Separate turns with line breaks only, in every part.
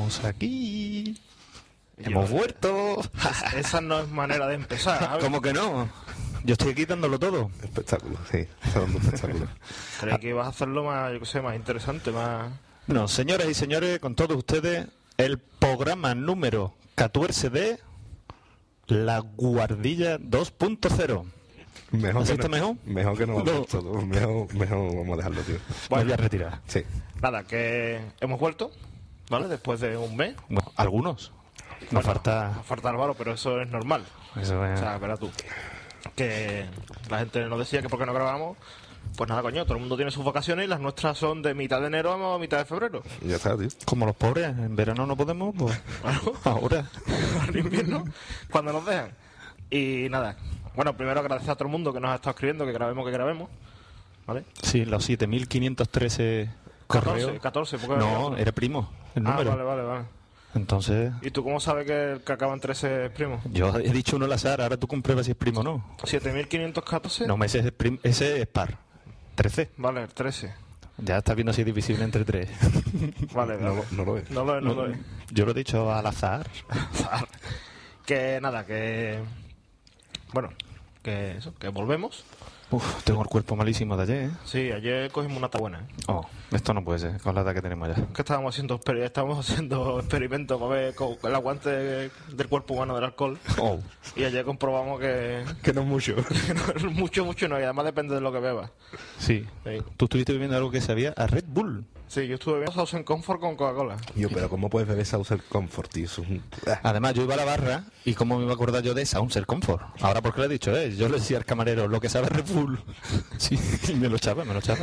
estamos aquí. Hemos vuelto.
Esa no es manera de empezar, ¿sabes?
¿Cómo que no? Yo estoy aquí dándolo todo.
Espectáculo, sí. Está dando espectáculo.
Creí que ibas a hacerlo más, yo qué sé, más interesante, más...
No, señoras y señores, con todos ustedes, el programa número 14 de La Guardilla 2.0.
Mejor
¿Has
que
visto
no,
mejor?
Mejor que no,
No.
todo. Mejor vamos a dejarlo, tío.
Me voy a retirar.
Sí.
Nada, que hemos vuelto, ¿vale? Después de un mes.
Bueno, algunos. Nos falta...
Nos falta Álvaro, pero eso es normal.
Eso es...
O sea, verás tú. Que la gente nos decía que por qué no grabamos. Pues nada, coño, todo el mundo tiene sus vacaciones y las nuestras son de mitad de enero a mitad de febrero.
Ya está, tío.
Como los pobres, en verano no podemos, pues
Claro.
ahora.
En invierno, cuando nos dejan. Y nada, bueno, primero agradecer a todo el mundo que nos ha estado escribiendo, que grabemos, ¿vale?
Sí, los 7.513 correos.
14, porque...
No, era primo, el número.
Vale.
Entonces,
¿Y tú cómo sabes que el que acaba en 13 es primo?
yo he dicho uno al azar, ahora tú compruebas si es primo o no.
7.514.
No, ese es par. 13.
Vale, el 13.
Ya estás viendo si es divisible entre 3.
Vale,
No lo es.
No lo es.
Yo lo he dicho al azar.
Que nada, que... Bueno, que eso, que volvemos.
Uf, tengo el cuerpo malísimo de ayer, ¿eh?
Sí, ayer cogimos una buena, ¿eh?
Oh, esto no puede ser, con la edad que tenemos ya.
Que estábamos haciendo experimentos para ver con el aguante del cuerpo humano del alcohol.
Oh.
Y ayer comprobamos que
Que no es mucho.
no, mucho no, y además depende de lo que bebas.
Sí.
Sí,
Tú estuviste bebiendo algo que sabía a Red Bull.
sí, yo estuve viendo Southern Comfort con Coca-Cola.
Pero ¿cómo puedes beber Saucer Comfort, tío? Eso es un...
Además, yo iba a la barra y cómo me iba a acordar yo de Soundser Comfort. Ahora, ¿por qué lo he dicho? Yo le decía al camarero, lo que sabe a Red Bull. Sí, y me lo echaba.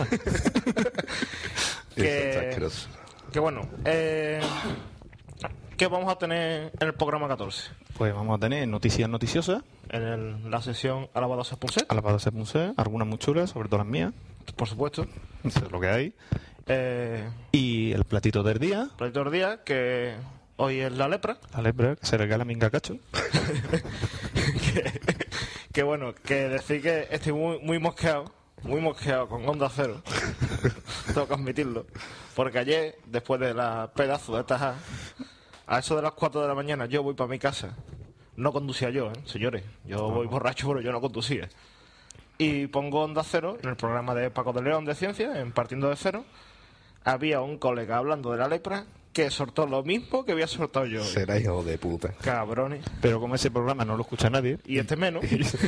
Está asqueroso.
Que bueno, ¿qué vamos a tener en el programa 14?
Pues vamos a tener noticias noticiosas,
La sesión Alabado a Punset,
alabados a Punset, algunas muy chulas, sobre todo las mías.
por supuesto.
Eso es lo que hay.
Eh,
Y el platito del día,
Proyecto del día, que hoy es la lepra.
la lepra, que se regala Minga Cacho.
Que bueno, que decir que estoy muy mosqueado con Onda Cero. Tengo que admitirlo. Porque ayer, después de la pedazo de taja, a eso de las 4 de la mañana yo voy para mi casa. No conducía yo, señores. Yo voy borracho, pero yo no conducía. Y pongo Onda Cero en el programa de Paco de León de Ciencia, en Partiendo de Cero. Había un colega hablando de la lepra que soltó lo mismo que había soltado yo.
Será hijo de puta.
Cabrones.
Pero como ese programa no lo escucha nadie,
Y este menos.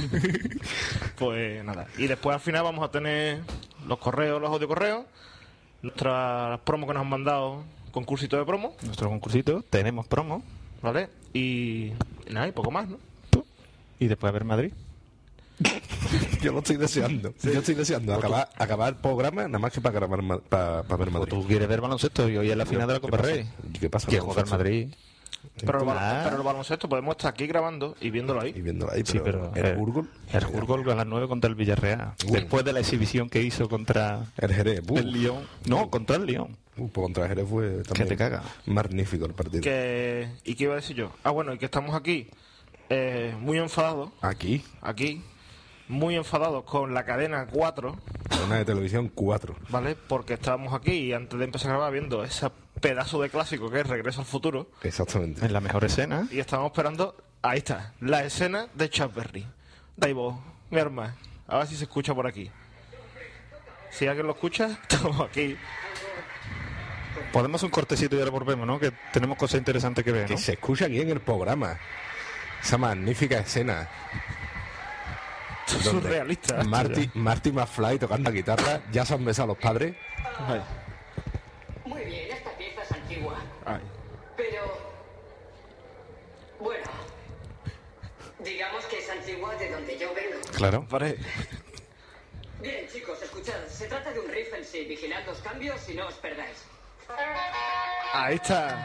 Pues nada. Y después al final vamos a tener los correos, los audiocorreos, nuestras promos que nos han mandado, concursito de promo,
nuestro concursito, tenemos promo,
¿vale? Y nada, y poco más, ¿no?
y después a ver Madrid.
Yo lo estoy deseando. Yo estoy deseando acabar el programa nada más que para grabar para ver
O
Madrid.
tú quieres ver baloncesto y hoy es la final de la Copa Rey.
¿Y qué pasa?
Que juega el Madrid.
Pero
Ah.
el baloncesto podemos estar aquí grabando y viéndolo
Y
ahí.
viéndolo ahí,
Sí,
pero
pero
el Burgol,
el Burgol a las 9 contra el Villarreal. Después de la exhibición que hizo contra
el Jerez,
el Lyon. No, contra el Lyon.
pues contra el Jerez fue también
te caga.
magnífico el partido.
¿Y qué iba a decir yo? Ah, bueno, y que estamos aquí muy enfadados,
Aquí,
muy enfadados con la cadena 4,
una de televisión 4.
¿vale? Porque estábamos aquí y antes de empezar a grabar viendo ese pedazo de clásico que es Regreso al Futuro.
Exactamente.
En la mejor escena.
Y estábamos esperando, ahí está, la escena de Chuck Berry. Daivo, mi hermano, a ver si se escucha por aquí. Si alguien lo escucha, estamos aquí.
Podemos hacer un cortecito y ahora volvemos, ¿no? Que tenemos cosas interesantes que ver,
Que
¿no?
se escucha aquí en el programa. Esa magnífica escena. donde
Surrealista.
Marty McFly tocando la guitarra. Ya se han besado los padres.
Ay,
Muy bien, esta pieza es antigua.
ay.
Pero... bueno... digamos que es antigua de donde yo vengo.
Claro.
Vale.
Bien, chicos, escuchad. Se trata de un riff en sí. Vigilad los cambios y no os perdáis.
Ahí está.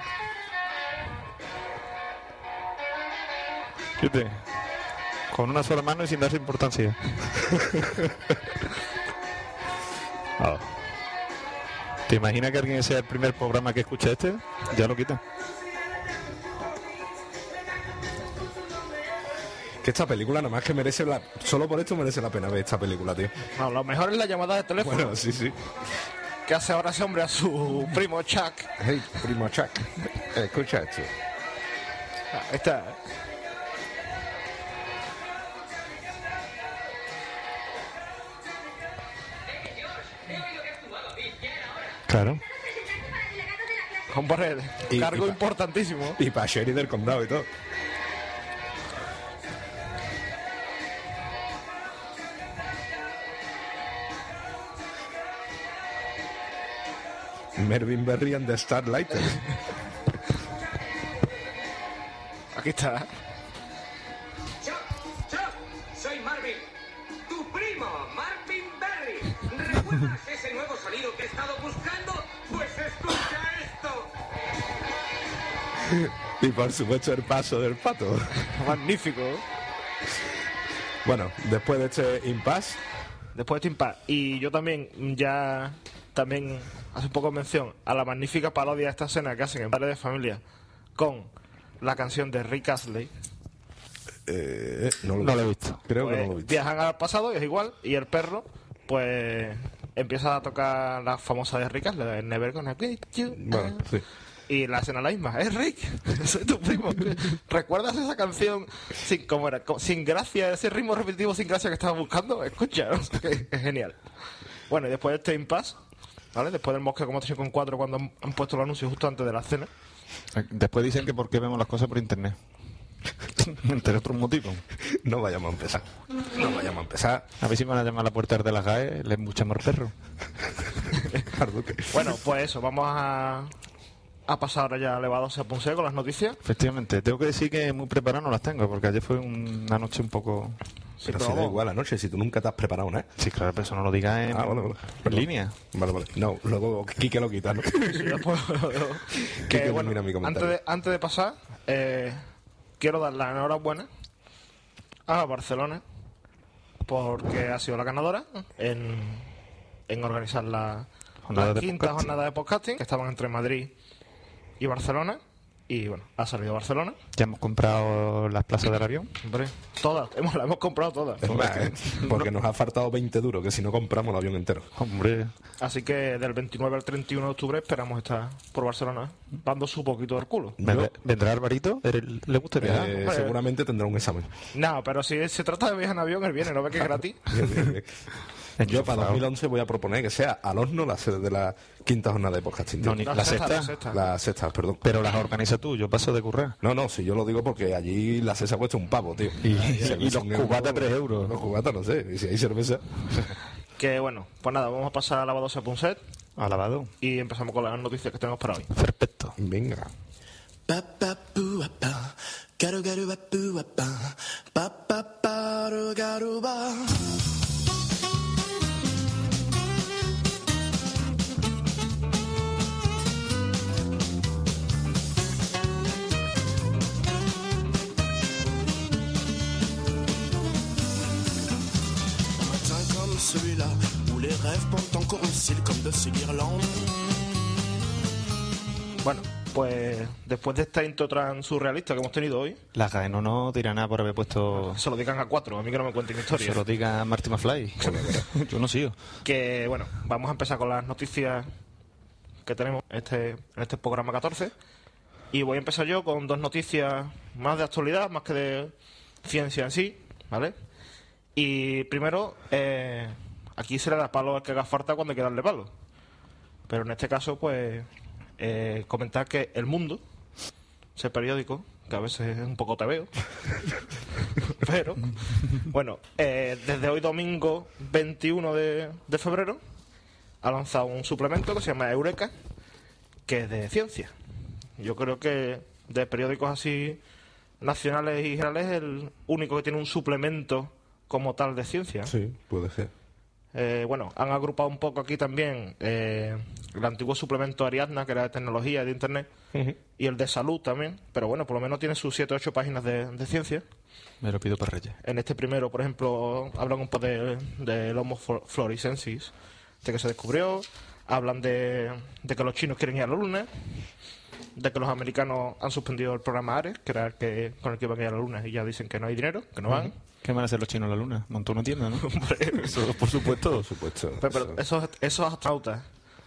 Fíjate. Con una sola mano y sin darse importancia. Ah. ¿Te imaginas que alguien sea el primer programa que escuche este? Ya lo quita.
Que esta película nada más que merece solo por esto merece la pena ver esta película, tío.
No, lo mejor es la llamada de teléfono.
Bueno, sí.
que hace ahora ese hombre a su primo Chuck.
Hey, primo Chuck, escucha esto.
Ahí está.
Claro.
Hombre, cargo
y-
importantísimo.
Y para Sherry del condado y todo. Mervyn Berry and the Starlighters.
Aquí está.
Chuck, soy Marvin. Tu primo, Marvin Berry. ¿Recuerdas ese nuevo sonido que he estado buscando? Pues escucha esto.
Y por supuesto el paso del pato.
Magnífico.
Bueno, después de este impasse,
Después de este impasse. Y yo también, también hace un poco mención a la magnífica parodia de esta escena que hacen en Padres de Familia con la canción de Rick Astley.
no
No lo he visto.
Creo que
Pues
no lo he visto.
viajan al pasado y es igual. Y el perro, pues, empieza a tocar la famosa de Rick Astley, el Never Gonna Quit You.
Bueno, sí.
Y la escena la misma. Es Rick, soy tu primo. ¿Recuerdas esa canción sin, cómo era? Sin gracia, ese ritmo repetitivo sin gracia que estaba buscando? Escucha, ¿no? Es genial. Bueno, y después de este impasse, ¿vale? Después del Mosca como 3,4 cuando han puesto el anuncio justo antes de la cena.
Después dicen que por qué vemos las cosas por internet. Entre otros motivos.
No vayamos a empezar. No vayamos a empezar.
A ver si me van a llamar a la puerta de las GAE, les escuchamos al perro.
Arduque.
Bueno, pues eso, vamos a pasar ahora ya a Elevado a Ponce con las noticias.
Efectivamente, tengo que decir que muy preparadas no las tengo, porque ayer fue una noche un poco...
Sí,
Pero
pero
si da
vamos.
igual anoche, si tú nunca te has preparado nada.
Sí, claro, pero eso no lo digas en,
Vale.
en
Perdón.
línea.
Vale. No, luego Quique lo quita, ¿no?
Sí, después-
Que
que, bueno,
termina mi comentario.
antes de pasar, quiero dar la enhorabuena a Barcelona porque ha sido la ganadora en organizar la
Jornada de
quinta
podcasting.
jornada de podcasting, que estaban entre Madrid y Barcelona. Y bueno, ha salido Barcelona.
Ya hemos comprado las plazas del avión.
Hombre, todas, la hemos comprado todas.
Es más, porque nos ha faltado 20 duros, que si no compramos el avión entero.
Hombre,
Así que del 29 al 31 de octubre esperamos estar por Barcelona dando su poquito del culo.
¿vendrá Alvarito? ¿Le gusta viajar?
hombre.
Seguramente tendrá un examen.
No, pero si se trata de viajar en avión, él viene, ¿no ve que es gratis?
Yo para 2011 voy a proponer que sea al horno la sede de la quinta jornada de podcasting.
No, ni- La sexta.
La sexta, perdón.
Pero las organiza tú, yo paso de currar.
No, si yo lo digo porque allí la cesta cuesta un pavo, tío.
Y
Cerveza
los
un euro,
cubatas 3 euros.
Los cubatas, no sé. Y si hay cerveza.
Que bueno, pues nada, vamos a pasar a la Lavado Punset
Alabado.
y empezamos con las noticias que tenemos para hoy.
Perfecto.
Venga.
Ba ba boo ba, garu garu ba boo ba ru garu ba. Un matin comme celui-là, où les rêves portent encore un cil comme de ces guirlandes.
Bueno, pues después de esta intro tan surrealista que hemos tenido hoy,
La GAE no nos dirá nada por haber puesto...
se lo digan a 4, a mí que no me cuenten
Se
historias.
lo diga Marty McFly. Yo no sigo.
Que bueno, vamos a empezar con las noticias que tenemos en este programa 14. Y voy a empezar yo con dos noticias más de actualidad, más que de ciencia en sí, ¿vale? Y primero, aquí se le da palo al que haga falta cuando hay que darle palo. Pero en este caso, pues, comentar que El Mundo, ese periódico, que a veces es un poco tebeo, pero, bueno, desde hoy domingo 21 de febrero, ha lanzado un suplemento que se llama Eureka, que es de ciencia. Yo creo que de periódicos así nacionales y generales es el único que tiene un suplemento como tal de ciencia.
Sí, puede ser.
Bueno, han agrupado un poco aquí también el antiguo suplemento Ariadna, que era de tecnología y de internet, y el de salud también, pero bueno, por lo menos tiene sus 7 o 8 páginas de ciencia.
Me lo pido para Reyes.
En este primero, por ejemplo, hablan un poco del Homo floresiensis, de que se descubrió, hablan de que los chinos quieren ir a la luna, de que los americanos han suspendido el programa Ares, que era el que con el que iban a ir a la luna, y ya dicen que no hay dinero, que no van.
¿Qué van a hacer los chinos en la luna? Montó una tienda, ¿no?
Hombre,
Eso, por supuesto.
Por supuesto.
pero esos astronautas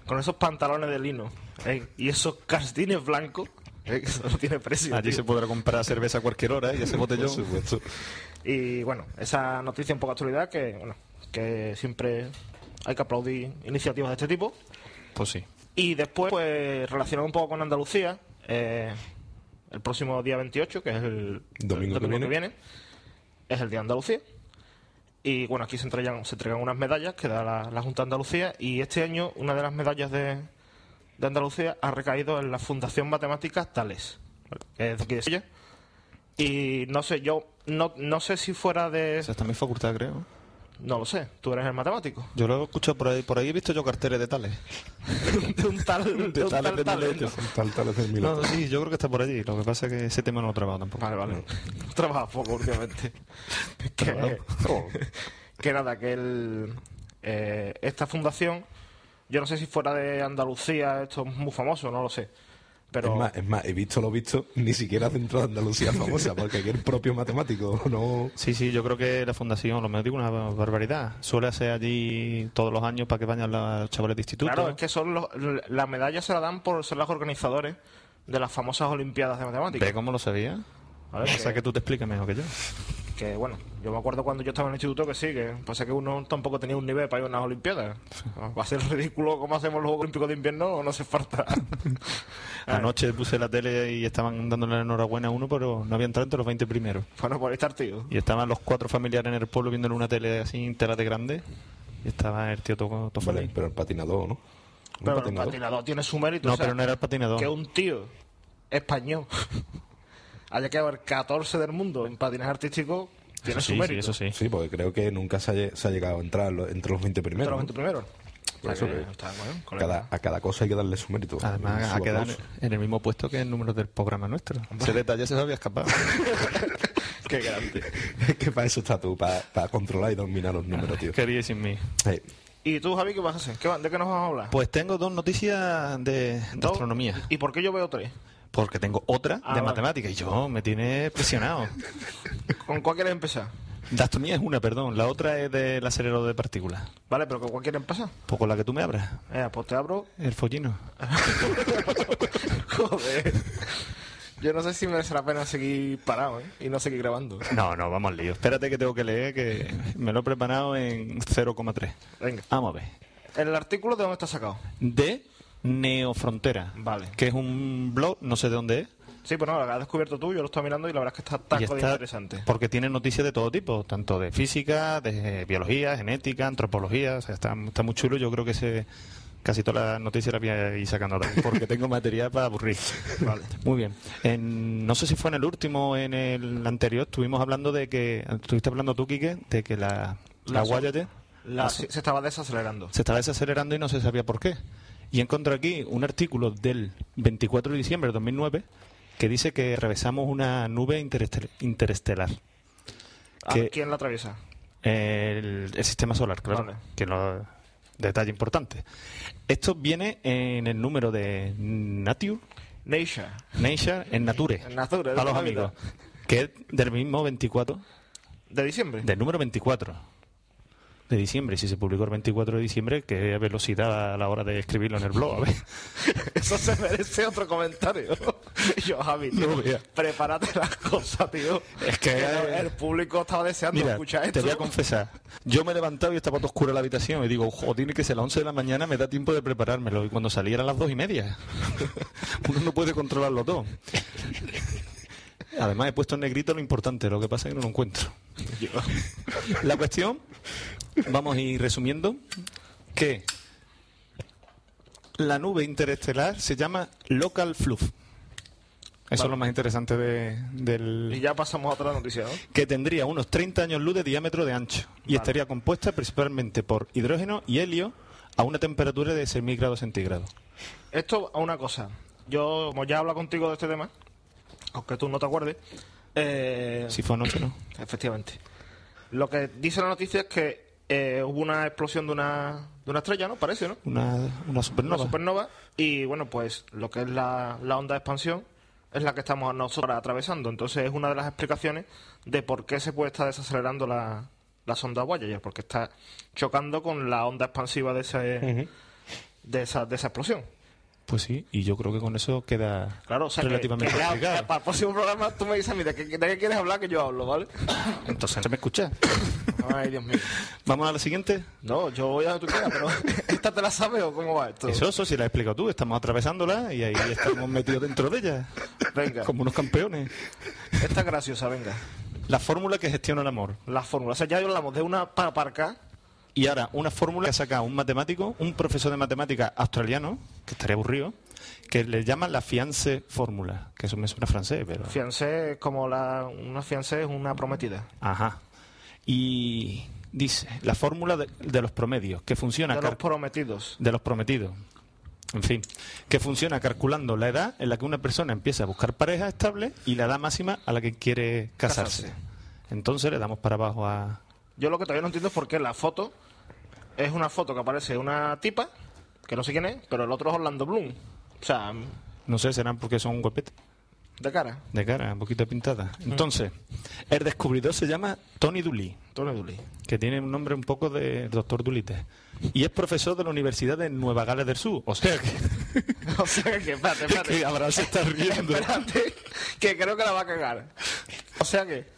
con esos pantalones de lino y esos calcetines blancos, que eso no tiene precio.
Allí
tío.
se podrá comprar cerveza a cualquier hora y ese botellón.
Por supuesto.
Y bueno, esa noticia un poco de actualidad que siempre hay que aplaudir iniciativas de este tipo.
Pues sí.
Y después, pues, relacionado un poco con Andalucía, el próximo día 28, que es el
Domingo que viene.
es el Día de Andalucía. Y bueno, aquí se entregan unas medallas que da la Junta de Andalucía. Y este año, una de las medallas de Andalucía ha recaído en la Fundación Matemáticas Tales, que es de aquí de Sevilla. Y no sé, yo no sé si fuera de...
Esa está en mi facultad, creo.
No lo sé, tú eres el matemático.
Yo lo he escuchado por ahí. Por ahí he visto yo carteles de tales.
de un tal
De tales de
Tales,
milenio.
¿no?
Tal es el
No,
milagro.
sí, yo creo que está por allí. Lo que pasa es que ese tema no lo he trabajado tampoco.
Vale. Trabaja poco últimamente. que nada, que esta fundación, yo no sé si fuera de Andalucía, esto es muy famoso, no lo sé. Pero
Es más, he visto lo visto, ni siquiera dentro de Andalucía famosa, porque aquí el propio matemático no...
Sí, yo creo que la fundación, lo menos digo una barbaridad, suele hacer allí todos los años para que vayan los chavales de instituto.
claro, es que las medallas se las dan por ser los organizadores de las famosas Olimpiadas de Matemáticas.
¿Ve cómo lo sabía?
A ver,
O sea que tú te explicas mejor que yo.
que bueno, yo me acuerdo cuando yo estaba en el instituto que sí, que pasa que uno tampoco tenía un nivel para ir a unas Olimpiadas. Va a ser ridículo como hacemos los Juegos Olímpicos de Invierno o no hace falta.
Anoche puse la tele y estaban dándole la enhorabuena a uno, pero no había entrado entre los 20 primeros.
Bueno, por ahí está el tío.
Y estaban los 4 familiares en el pueblo viéndole una tele así en tela de grande. Y estaba el tío todo
Vale,
feliz.
pero el patinador, ¿no? ¿Un
Pero el
patinador?
patinador tiene su mérito.
No,
o sea,
pero no era el patinador.
que un tío español haya quedado el 14 del mundo en patinaje artístico tiene
Eso
su
sí,
mérito.
eso sí.
Sí, porque creo que nunca se ha llegado a entrar entre los 20
Entre
primeros.
los
¿no?
20 primeros.
Por eso
O sea
que
que está bueno, con
a cada cosa hay que darle su mérito.
Además,
Su
ha quedado
aplauso.
en el mismo puesto que el número del programa nuestro. Ese detalle se me había escapado.
Qué grande.
Es que para eso está tú, para controlar y dominar los números, tío.
Quería sin mí.
Sí.
¿Y tú, Javi, qué vas a hacer? ¿De qué nos vamos a hablar?
Pues tengo 2 noticias de
¿Dos?
astronomía.
¿Y por qué yo veo 3?
Porque tengo otra de
vale.
matemáticas. Y yo me tiene presionado.
¿Con cuál quieres empezar?
De astronomía es una, perdón. La otra es del acelerador de partículas.
Vale, pero ¿con cuál quieres empezar?
Pues con la que tú me abras.
Pues te abro.
El follino.
Joder. Yo no sé si merece la pena seguir parado, y no seguir grabando.
No, vamos al lío. Espérate que tengo que leer, que me lo he preparado en 0,3.
Venga.
Vamos a ver.
¿El artículo de dónde está sacado?
De Neofrontera.
Vale.
Que es un blog, no sé de dónde es.
Sí, pues no, lo has descubierto tú, yo lo estoy mirando y la verdad es que está
Y
taco de
está-
interesante.
Porque tiene noticias de todo tipo, tanto de física, de biología, genética, antropología. O sea, está muy chulo. Yo creo que casi todas las noticias las voy a ir sacando ahora, porque tengo material para aburrir.
Vale.
Muy bien. No sé si fue en el último o en el anterior, estuvimos hablando de que... Estuviste hablando tú, Quique, de que la Voyager
Se estaba desacelerando.
se estaba desacelerando y no se sabía por qué. Y encontré aquí un artículo del 24 de diciembre de 2009 que dice que revesamos una nube interestelar. Que-
¿Quién la atraviesa?
El sistema solar, claro.
Vale.
Que no, detalle importante. Esto viene en el número de Nature, en Nature,
En Nature, de
a los
toda la vida.
amigos, que es del mismo 24,
¿De diciembre?
del número 24 de diciembre. Y si se publicó el 24 de diciembre, qué velocidad a la hora de escribirlo en el blog, a ver.
Eso se merece otro comentario. Yo, Javi, tío,
No veas.
prepárate las cosas, tío.
Es que-
el público estaba deseando
Mira,
escuchar
te
esto.
voy a confesar. Yo me he levantado y estaba todo oscura la habitación y digo, joder, tiene que ser las 11 de la mañana, me da tiempo de preparármelo. Y cuando salí eran las 2:30. Uno no puede controlarlo todo. Además he puesto en negrito lo importante, lo que pasa es que no lo encuentro. La cuestión, vamos a ir resumiendo, que la nube interestelar se llama Local Fluff. Eso es lo más interesante
Y
del...
ya pasamos a otra noticia, ¿no?
Que tendría unos 30 años luz de diámetro de ancho y
Vale.
estaría compuesta principalmente por hidrógeno y helio a una temperatura de 6.000 grados centígrados.
Esto a una cosa. Yo, como ya he hablado contigo de este tema, aunque tú no te acuerdes,
Si fue anoche, ¿no?
efectivamente. Lo que dice la noticia es que hubo una explosión de una estrella, ¿no? Parece, ¿no?
Una supernova.
Una supernova. Y bueno, pues lo que es la onda de expansión es la que estamos nosotros atravesando. Entonces es una de las explicaciones de por qué se puede estar desacelerando la sonda Voyager, porque está chocando con la onda expansiva de de esa explosión.
Pues sí, y yo creo que con eso queda
Claro, o sea,
relativamente
que ya,
explicado.
para el próximo programa tú me dices a mí de qué quieres hablar, que yo hablo, ¿vale?
Entonces, ¿se me escucha?
Ay, Dios mío.
¿Vamos a la siguiente?
No, yo voy a donde tú quieras, pero ¿esta te la sabes o cómo va esto?
Eso, si la has explicado tú, estamos atravesándola y ahí estamos metidos dentro de ella,
Venga,
como unos campeones.
esta es graciosa, venga.
La fórmula que gestiona el amor.
La fórmula, o sea, ya hablamos de una para aparcar.
Y ahora, una fórmula que ha sacado un matemático, un profesor de matemáticas australiano, que estaría aburrido, que le llama la fiancé fórmula, que eso me suena francés, pero...
Fiancé es como una fiancé es una prometida.
Ajá. Y dice, la fórmula de los promedios, que funciona...
De los prometidos.
De los prometidos. En fin, que funciona calculando la edad en la que una persona empieza a buscar pareja estable y la edad máxima a la que quiere casarse. Entonces le damos para abajo a...
Yo lo que todavía no entiendo es por qué la foto es una foto que aparece una tipa, que no sé quién es, pero el otro es Orlando Bloom. O sea,
No sé, serán porque son guapetes.
de cara.
De cara, un poquito pintada. Entonces, el descubridor se llama Tony Dooley,
Tony Dooley.
que tiene un nombre un poco de Doctor Dolittle. Y es profesor de la Universidad de Nueva Gales del Sur. O sea que...
O sea que, espérate.
que Abraham se está riendo.
Espérate, que creo que la va a cagar. O sea que...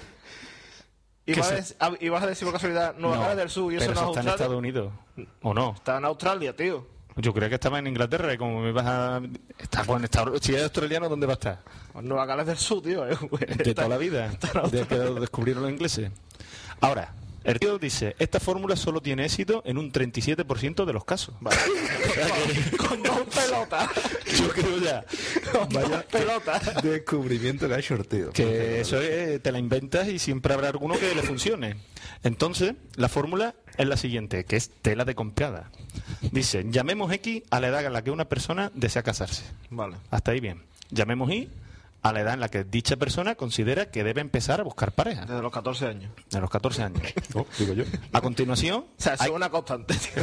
¿Ibas a decir por casualidad Nueva Gales del Sur y eso
pero
no es
está en Estados
Australia?
Unidos. ¿O no?
Está en Australia, tío.
Yo creía que estaba en Inglaterra y como me vas a... Está, pues, si es australiano, ¿dónde va a estar?
Nueva Gales del Sur, tío.
De toda la vida, desde que lo descubrieron los ingleses. Ahora, el tío dice, esta fórmula solo tiene éxito en un 37% de los casos.
Vale. Con dos pelotas.
Yo creo ya.
Con dos pelotas.
Descubrimiento que ha hecho el tío.
Que eso es, te la inventas y siempre habrá alguno que le funcione. Entonces, la fórmula es la siguiente, que es tela de comprada. Dice, llamemos X a la edad en la que una persona desea casarse.
Vale.
Hasta ahí bien. Llamemos Y a la edad en la que dicha persona considera que debe empezar a buscar pareja.
Desde los 14 años.
De los 14 años.
Oh, digo yo.
A continuación,
O sea, eso es una constante, tío.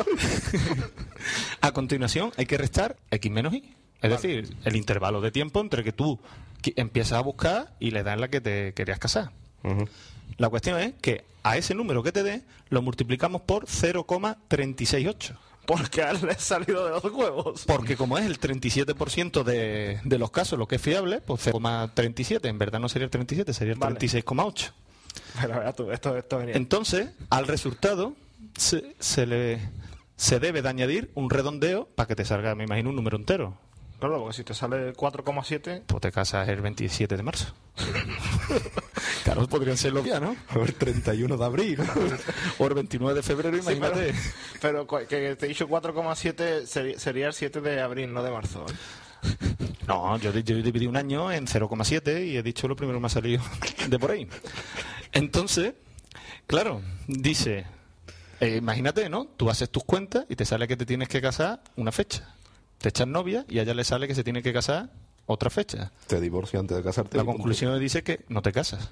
a continuación hay que restar X menos Y. Es decir, el intervalo de tiempo entre que tú empiezas a buscar y la edad en la que te querías casar.
Ujú.
La cuestión es que a ese número que te dé lo multiplicamos por 0,368.
Porque a él le ha salido de los huevos.
Porque como es el 37% de los casos lo que es fiable, pues 0,37. En verdad no sería el 37, sería el
Vale.
36,8.
Pero verás tú, esto venía.
Entonces, al resultado se debe de añadir un redondeo para que te salga, me imagino, un número entero.
Claro, porque si te sale 4,7...
Pues te casas el 27 de marzo. Claro, podrían ser los días, ¿no?
El 31 de abril.
O el 29 de febrero,
Sí,
imagínate.
pero que te he dicho 4,7 sería el 7 de abril, no de marzo. ¿eh?
No, yo dividí un año en 0,7 y he dicho lo primero que me ha salido de por ahí. Entonces, claro, dice, imagínate, ¿no? Tú haces tus cuentas y te sale que te tienes que casar una fecha. Te echas novia y a ella le sale que se tiene que casar otra fecha.
Te divorcias antes de casarte.
La
y punto.
conclusión dice que no te casas.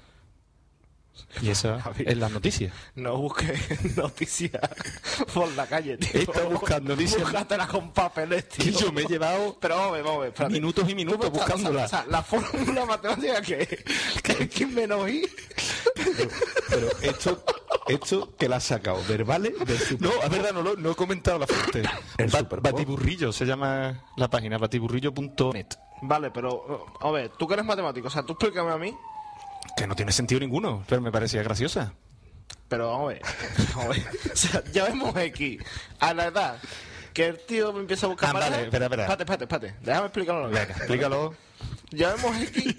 Y esa
Javi.
es la noticia.
No busques noticias por la calle, tío.
He estado buscando noticias.
Búscatelas con papeles, tío.
Y yo me he llevado
Pero vamos a ver, espérate.
minutos y minutos
¿Cómo está?
buscándola.
O sea, la fórmula matemática que es menos I.
Pero esto que la has sacado, verbales del super...
No, es verdad, no he comentado la fuente.
El Superpop.
Batiburrillo se llama la página, batiburrillo.net.
Vale, pero a ver, tú que eres matemático, o sea, tú explícame a mí.
Que no tiene sentido ninguno, pero me parecía graciosa.
Pero vamos a ver. O sea, ya vemos X a la edad que el tío me empieza a buscar pareja.
Vale, espera.
Espérate. Déjame explicarlo.
Venga, explícalo.
Ya vemos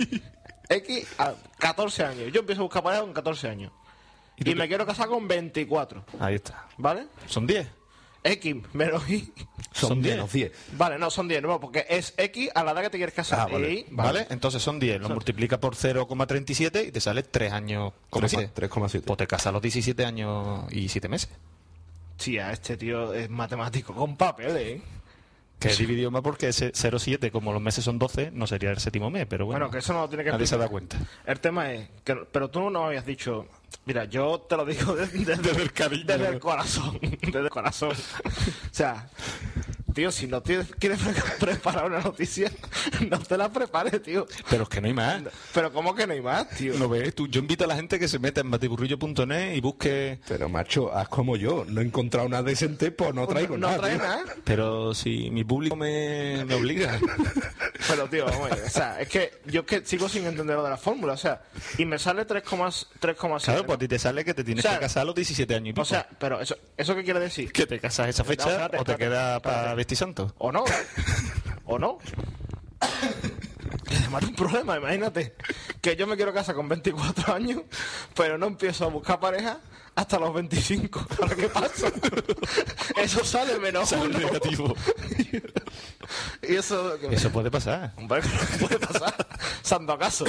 X a 14 años. Yo empiezo a buscar pareja con 14 años. Y me quiero casar con 24.
Ahí está.
¿Vale?
Son 10.
X menos Y.
Son 10. 10.
Vale, no, son 10. No, porque es X a la edad que te quieres casar.
Ah, vale.
Y,
¿Vale? Entonces son 10. Lo multiplica por 0,37 y te sale 3 años.
3,7.
Pues te casas a los 17 años y 7 meses.
Sí, a este tío es matemático con papel, ¿eh?
Que he dividido más porque ese 0,7, como los meses son 12, no sería el séptimo mes, pero bueno.
Bueno, que eso no lo tiene que
nadie se
explicar.
da cuenta.
El tema es que, pero tú no me habías dicho, mira, yo te lo digo desde
Desde el cariño.
desde el corazón, desde el corazón. O sea, Tío, si no quieres preparar una noticia, no te la prepares, tío.
Pero es que no hay más.
Pero ¿cómo que no hay más, tío?
¿No ves tú? Yo invito a la gente que se meta en batiburrillo.net y busque...
Pero, macho, haz como yo. No he encontrado nada decente, pues no traigo
no
nada.
trae
tío.
nada.
Pero si mi público me obliga.
Pero, tío, vamos a ver. O sea, es que yo que sigo sin entender lo de la fórmula. O sea, y me sale 3,6.
Claro, pues a ti te sale que te tienes
O sea,
que casar a los 17 años y pico.
O sea, pero ¿eso qué quiere decir?
¿que te casas esa fecha
No, espérate,
o te
espérate,
queda
espérate.
para vestir santo?
¿O no? ¿O no? Además, un problema, imagínate. Que yo me quiero casar con 24 años, pero no empiezo a buscar pareja hasta los 25. ¿Ahora qué pasa? Eso sale menos
Sale
uno.
negativo.
Y eso...
Eso puede pasar.
Hombre, ¿qué puede pasar? Santo acaso.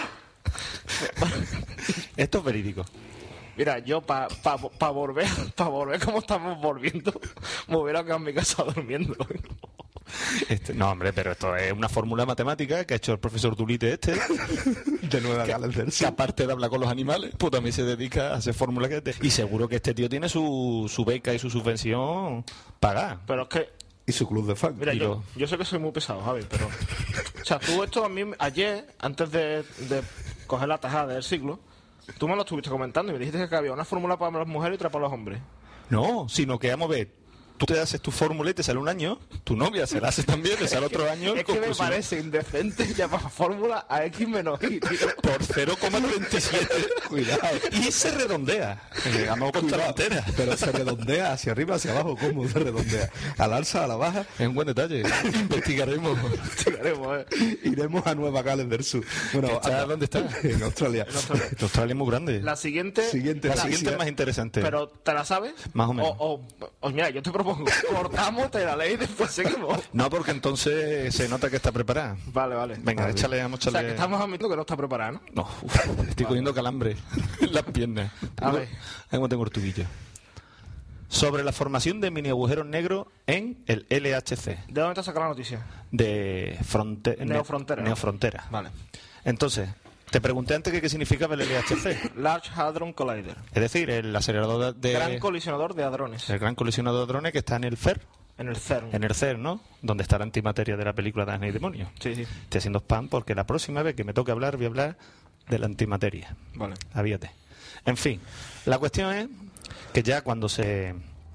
Esto es verídico.
Mira, yo para volver como estamos volviendo, me hubiera quedado en mi casa durmiendo.
No, hombre, pero esto es una fórmula matemática que ha hecho el profesor Dulite
De Nueva Gales del
que
Sur.
aparte de hablar con los animales, pues también se dedica a hacer fórmulas que... Y seguro que este tío tiene su beca y su subvención pagada.
Pero es que,
Y su club de fans.
mira,
Y
yo sé que soy muy pesado, Javi, pero... O sea, tú esto a mí, ayer, antes de coger la tajada del siglo, tú me lo estuviste comentando y me dijiste que había una fórmula para las mujeres y otra para los hombres.
No, sino que, vamos a ver, tú te haces tu fórmula y te sale un año, tu novia se la hace también, te sale otro año.
Es que me
conclusión.
parece indecente llamar fórmula a X menos Y, tío.
Por 0,37.
Cuidado.
Y se redondea. Vamos a contar entera.
Pero se redondea hacia arriba, hacia abajo. ¿Cómo se redondea? ¿Al alza, a la baja?
Es un buen detalle. Investigaremos.
Tiraremos,
Iremos a Nueva Gales del Sur. Bueno,
¿Está?
anda.
¿Dónde está?
En Australia.
Australia es muy grande.
La siguiente...
Siguiente
La
noticia.
siguiente es más interesante.
Pero, ¿te la sabes?
Más o menos.
O mira, yo te propongo, cortamos, te la ley y después seguimos.
No, porque entonces se nota que está preparada.
Vale, vale.
Venga,
Vale.
échale, vamos a
O sea,
echarle...
que estamos admitiendo que no está preparada, ¿no?
No, estoy cogiendo calambre en las piernas.
A ver.
Ahí tengo ortuguillo. Sobre la formación de mini agujeros negros en el LHC
¿De dónde te sacado la noticia?
de
Neofrontera.
Neofrontera.
Vale.
Entonces, te pregunté antes que qué significaba el LHC.
Large Hadron Collider.
Es decir, el acelerador de...
Gran colisionador de hadrones.
el gran colisionador de hadrones que está en el CERN.
En el CERN.
En el CERN, ¿no? Donde está la antimateria de la película de Asne y Demonio.
Sí, sí.
Estoy haciendo spam porque la próxima vez que me toque hablar, voy a hablar de la antimateria.
Vale.
Avíate. En fin, la cuestión es que ya cuando se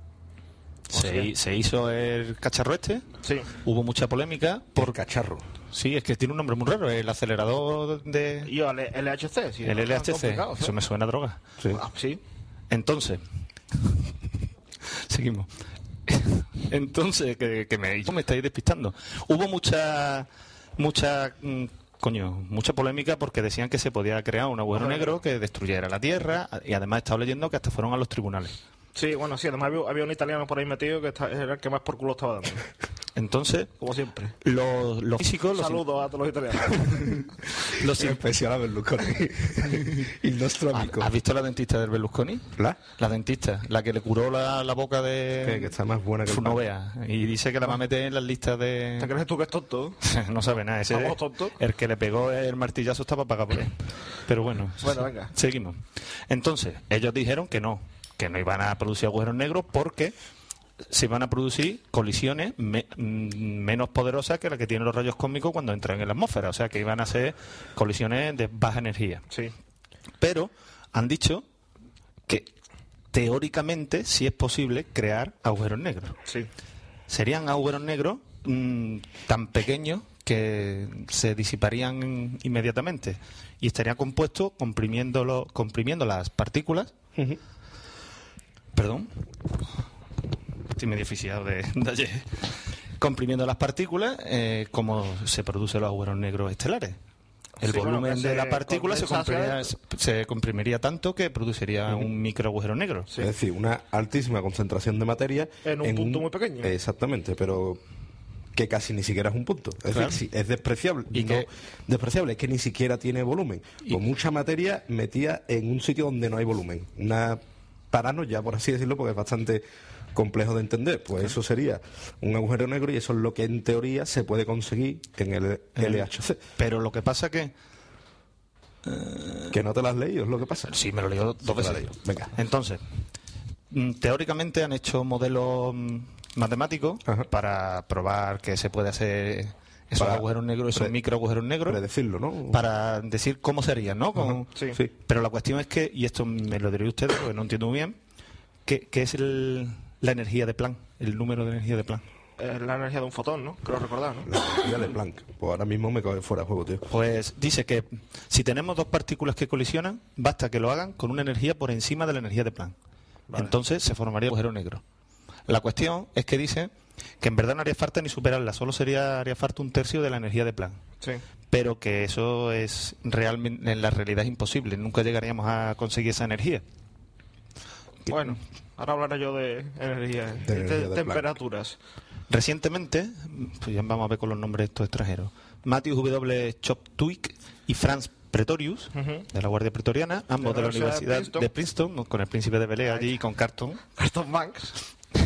hizo el cacharro este,
Sí.
hubo mucha polémica
Por cacharro.
Sí, es que tiene un nombre muy raro, el acelerador de...
Y el LHC. Sí,
el
no es tan
LHC,
complicado, ¿sí?
eso me suena a droga.
Sí.
Ah, sí.
Entonces, seguimos. Entonces, que me estáis despistando. Hubo mucha polémica porque decían que se podía crear un agujero negro que destruyera la Tierra y además he estado leyendo que hasta fueron a los tribunales.
Sí, bueno, sí. Además había un italiano por ahí metido que era el que más por culo estaba dando.
Entonces,
Como siempre.
los físicos...
Saludos a todos los italianos.
los
En especial a Berlusconi. Y nuestro amigo.
¿Has visto la dentista del Berlusconi?
¿La?
La dentista, la que le curó la boca de...
Que está más buena que el
No
pan.
vea. Y dice que la va a meter en las listas
¿Te
de...
crees tú que es tonto?
No sabe nada. Ese
¿Estamos tontos?
el que le pegó el martillazo estaba pagado por él. Pero bueno,
Bueno, venga.
seguimos. Entonces, ellos dijeron que no iban a producir agujeros negros porque se iban a producir colisiones menos poderosas que las que tienen los rayos cósmicos cuando entran en la atmósfera. O sea, que iban a ser colisiones de baja energía.
Sí.
Pero han dicho que teóricamente sí es posible crear agujeros negros.
Sí.
Serían agujeros negros tan pequeños que se disiparían inmediatamente y estaría compuesto comprimiendo las partículas. Perdón, estoy medio asfixiado de ayer. Comprimiendo las partículas, como se producen los agujeros negros estelares. El
Sí, bueno,
volumen
que
de
se
la partícula
condensa
se comprimiría tanto que produciría un micro agujero negro.
Es decir, una altísima concentración de materia
En un punto muy pequeño.
Exactamente, pero que casi ni siquiera es un punto. Es
Claro.
decir, sí, es despreciable.
Y que-
despreciable es que ni siquiera tiene volumen. Con mucha materia metida en un sitio donde no hay volumen. Una paranoia, por así decirlo, porque es bastante complejo de entender. Pues eso sería un agujero negro y eso es lo que en teoría se puede conseguir en el LHC.
Pero lo que pasa que...
Que no te las has leído, es lo que pasa.
Sí, me lo he leído dos
te lo
veces.
has leído. Venga.
Entonces, teóricamente han hecho modelos matemáticos
Ajá.
para probar que se puede hacer esos
Para
agujeros negros, esos micro agujeros negros,
Predecirlo, ¿no?
para decir cómo serían, ¿no?
Sí.
Sí.
Pero la cuestión es que, y esto me lo diré usted porque no entiendo muy bien, ¿qué es la energía de Planck? El número de energía de Planck.
Es la energía de un fotón, ¿no? Creo recordar, ¿no?
La energía de Planck. Pues ahora mismo me cae fuera de juego, tío.
Pues dice que si tenemos dos partículas que colisionan, basta que lo hagan con una energía por encima de la energía de Planck.
Vale.
Entonces se formaría un agujero negro. La cuestión es que dice que en verdad no haría falta ni superarla, solo haría falta un tercio de la energía de Planck.
Sí.
Pero que eso es realmente, en la realidad es imposible, nunca llegaríamos a conseguir esa energía.
Bueno, ahora hablaré yo de energía,
De energía de
temperaturas.
Recientemente, pues ya vamos a ver con los nombres estos extranjeros, Matthew W. Choptwik y Franz Pretorius,
Ujú.
de la Guardia Pretoriana, ambos de la Universidad de Princeton, con el príncipe de Bel-Air allí y con Carton,
Carton Banks.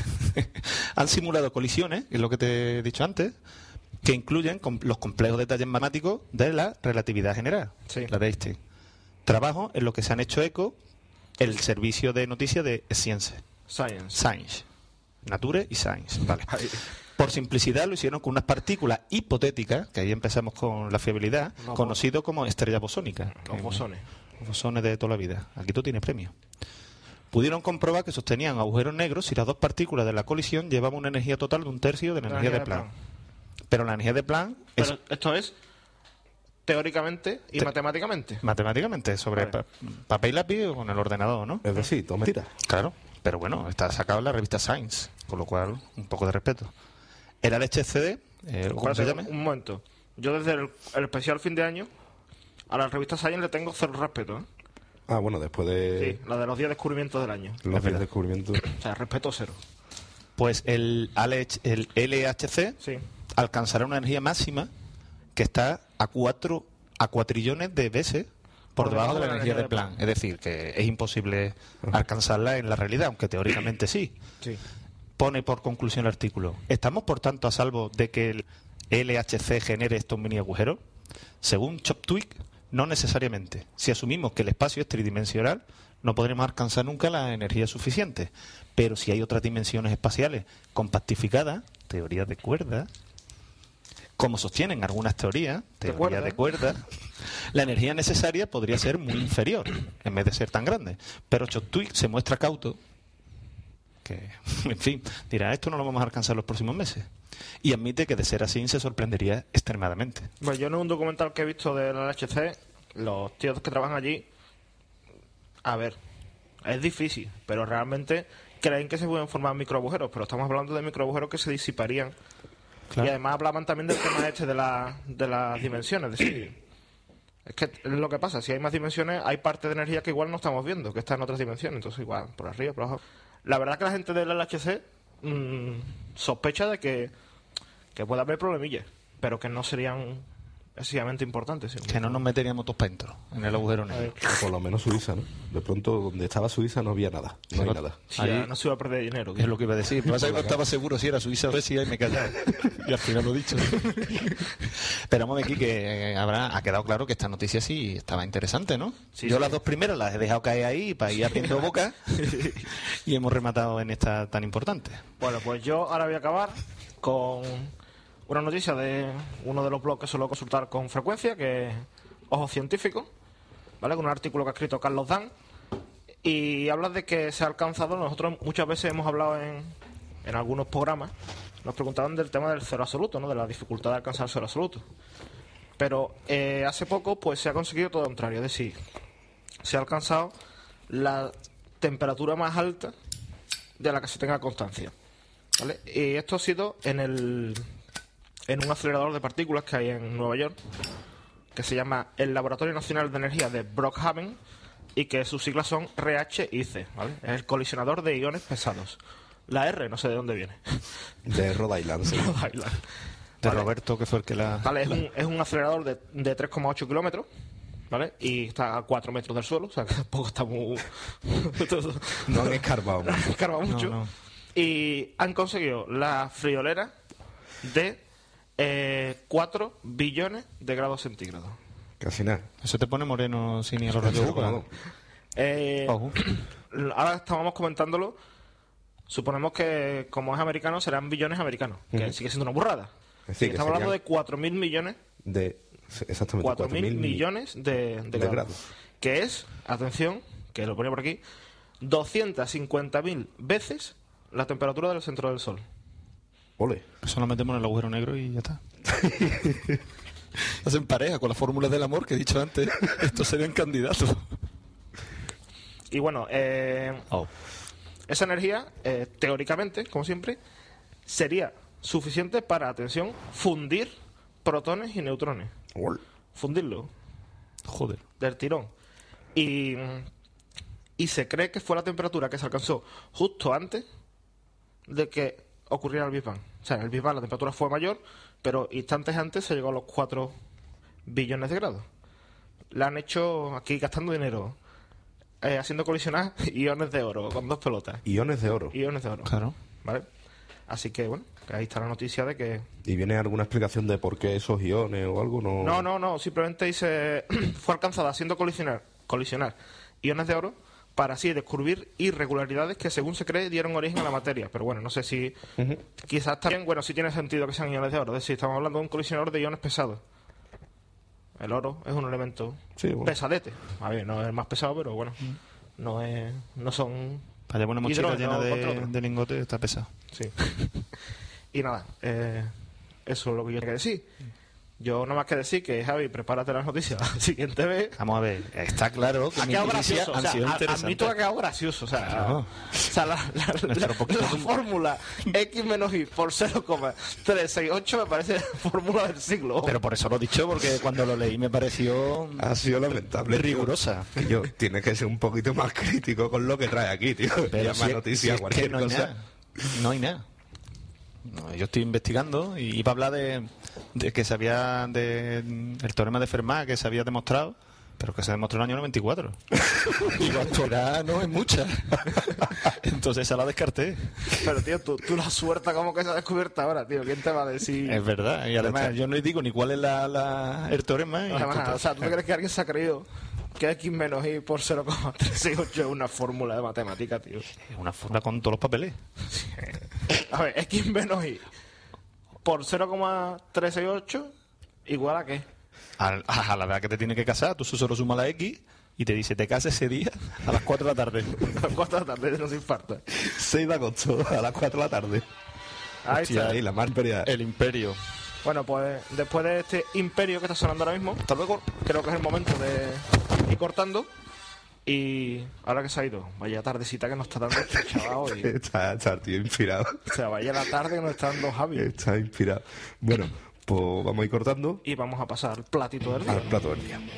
han simulado colisiones, que es lo que te he dicho antes, que incluyen los complejos detalles matemáticos de la relatividad general,
Sí.
la de Einstein. Trabajo en lo que se han hecho eco el servicio de noticias de Science.
Science.
Nature y Science. Vale.
Ahí.
Por simplicidad lo hicieron con unas partículas hipotéticas, que ahí empezamos con la fiabilidad,
No,
conocido como estrella bosónica.
Los bosones.
Los bosones de toda la vida. Aquí tú tienes premio. Pudieron comprobar que sostenían agujeros negros si las dos partículas de la colisión llevaban una energía total de un tercio de la energía de Planck. Pero la energía de Planck es
Pero esto es teóricamente y matemáticamente.
matemáticamente sobre
Vale.
papel y lápiz o con el ordenador, ¿no?
Es decir, todo mentira.
Claro, pero bueno, está sacado en la revista Science, con lo cual un poco de respeto. El LHCD, ¿cómo se
Espérate,
llama?
un momento. Yo desde el especial fin de año a la revista Science le tengo cero respeto, ¿eh?
Ah, bueno, después de
Sí, la de los 10 descubrimientos del año.
los 10 descubrimientos.
O sea, respeto cero.
Pues el LHC
Sí.
alcanzará una energía máxima que está a cuatrillones de veces por debajo de la energía de Planck. Es decir, que es imposible alcanzarla en la realidad, aunque teóricamente sí.
Sí.
Pone por conclusión el artículo: ¿estamos por tanto a salvo de que el LHC genere estos mini agujeros? Según Choptwik, no necesariamente. Si asumimos que el espacio es tridimensional, no podremos alcanzar nunca la energía suficiente. Pero si hay otras dimensiones espaciales compactificadas, teorías de cuerda, como sostienen algunas teorías, teoría de cuerda, la energía necesaria podría ser muy inferior, en vez de ser tan grande. Pero Choptwik se muestra cauto, que, en fin, dirá, esto no lo vamos a alcanzar los próximos meses. Y admite que de ser así se sorprendería extremadamente.
Bueno, yo en un documental que he visto del LHC, los tíos que trabajan allí, a ver, es difícil, pero realmente creen que se pueden formar microagujeros, pero estamos hablando de microagujeros que se disiparían.
Claro.
Y además hablaban también del tema este de las dimensiones, es decir, es que es lo que pasa, si hay más dimensiones, hay parte de energía que igual no estamos viendo, que está en otras dimensiones, entonces igual, por arriba, por abajo. La verdad que la gente del LHC sospecha de que puede haber problemillas, pero que no serían excesivamente importantes. ¿Sí?
Que no nos meteríamos todos para dentro, en el agujero negro.
O por lo menos Suiza, ¿no? De pronto, donde estaba Suiza no había nada. No hay nada.
Sí,
Allí-
ya no se iba a perder dinero.
Es lo que iba a decir. Pasa que no estaba seguro si era Suiza o Suecia y me he callado. Y al final lo he dicho. Pero vamos aquí que ha quedado claro que esta noticia sí estaba interesante, ¿no?
Sí,
Yo
sí.
las dos primeras las he dejado caer ahí para ir abriendo boca y hemos rematado en esta tan importante.
Bueno, pues yo ahora voy a acabar con una noticia de uno de los blogs que suelo consultar con frecuencia, que es Ojo Científico, ¿vale? Con un artículo que ha escrito Carlos Dan, y habla de que se ha alcanzado, nosotros muchas veces hemos hablado en algunos programas, nos preguntaban del tema del cero absoluto, ¿no? De la dificultad de alcanzar el cero absoluto. Pero hace poco pues se ha conseguido todo lo contrario, es decir, se ha alcanzado la temperatura más alta de la que se tenga constancia, ¿vale? Y esto ha sido en un acelerador de partículas que hay en Nueva York, que se llama el Laboratorio Nacional de Energía de Brookhaven, y que sus siglas son RHIC, ¿vale? Es el colisionador de iones pesados. La R, no sé de dónde viene.
De Rhode Island, sí.
Rhode Island.
De
Vale.
Roberto, que fue el que la...
Vale, es un acelerador de 3,8 kilómetros, ¿vale? Y está a 4 metros del suelo, o sea que tampoco está muy...
No han escarbado.
Escarba mucho.
no.
Y han conseguido la friolera de 4 billones de grados centígrados.
Casi nada.
Eso te pone moreno sin ir a los rayos
Casi
UVA.
nada.
Eh,
Ojo.
Ahora estábamos comentándolo. Suponemos que, como es americano, serán billones americanos, que sigue siendo una burrada.
Es decir, que
Estamos hablando de
serían
4.000 millones,
exactamente
4.000 millones de grados.
grados.
Que es, atención, que lo ponía por aquí, 250.000 veces la temperatura del centro del Sol.
Ole.
Eso lo metemos en el agujero negro y ya está. Hacen pareja con las fórmulas del amor que he dicho antes. Estos serían candidatos.
Y bueno, esa energía, teóricamente, como siempre, sería suficiente para, atención, fundir protones y neutrones.
Ole.
Fundirlo
Joder.
del tirón. Y se cree que fue la temperatura que se alcanzó justo antes de que ocurriera el Big Bang. O sea, en el Big Bang la temperatura fue mayor, pero instantes antes se llegó a los 4 billones de grados. La han hecho aquí gastando dinero, haciendo colisionar iones de oro con 2 pelotas.
Iones de oro.
Iones de oro.
Claro.
¿Vale? Así que, bueno, ahí está la noticia de que...
¿Y viene alguna explicación de por qué esos iones o algo?
No, simplemente dice fue alcanzada haciendo colisionar iones de oro para así descubrir irregularidades que, según se cree, dieron origen a la materia. Pero bueno, no sé si... Quizás también, bueno, sí tiene sentido que sean iones de oro. Es decir, estamos hablando de un colisionador de iones pesados. El oro es un elemento pesadete. A ver, no es el más pesado, pero bueno, no son...
Para llevar una mochila
hidrógeno
llena
contra otro.
de lingotes está pesado.
Sí. Y nada, eso es lo que yo tengo que decir. Yo nada más que decir que, Javi, prepárate las noticias la siguiente vez.
Vamos a ver, está claro que
Ha
mis
quedado
noticias
gracioso, o
han
sea,
sido interesantes.
admito que ha quedado gracioso, o sea,
Claro. Nuestro poquito-
la fórmula X menos Y por 0,368 me parece la fórmula del siglo.
Pero por eso lo he dicho, porque cuando lo leí me pareció
Ha sido lamentable.
rigurosa.
Tío, tienes que ser un poquito más crítico con lo que trae aquí, tío.
Pero
Llama noticia,
es
cualquier
que no hay
cosa.
nada. No hay nada. No, yo estoy investigando y iba a hablar de que se había el teorema de Fermat que se había demostrado, pero que se demostró en el año 94. Digo, actualidad no es mucha. Entonces esa la descarté.
Pero, tío, tú la suerte como que se ha descubierto ahora, tío. ¿Quién te va a decir?
Es verdad. Y además yo no digo ni cuál es el teorema. Y
Además, o sea, ¿tú crees que alguien se ha creído que X menos Y por 0,368 es una fórmula de matemática, tío?
es una fórmula con todos los papeles.
A ver, X menos Y por 0,368 igual a qué?
A la edad que te tiene que casar, tú solo sumas la X y te dice, te casas ese día a las 4 de la tarde.
A las 4 de la tarde no se infarta.
6 de agosto a las 4 de la tarde.
Ahí
Hostia,
está.
ahí, la mar imperial.
El imperio.
Bueno, pues después de este imperio que está sonando ahora mismo, hasta luego, creo que es el momento de ir cortando. Y ahora que se ha ido, vaya tardecita que nos está dando este chaval hoy.
Está el tío inspirado.
O sea, vaya la tarde que nos está dando Javi.
Está inspirado. Bueno, pues vamos a ir cortando
Y vamos a pasar al platito del día.
al plato del día.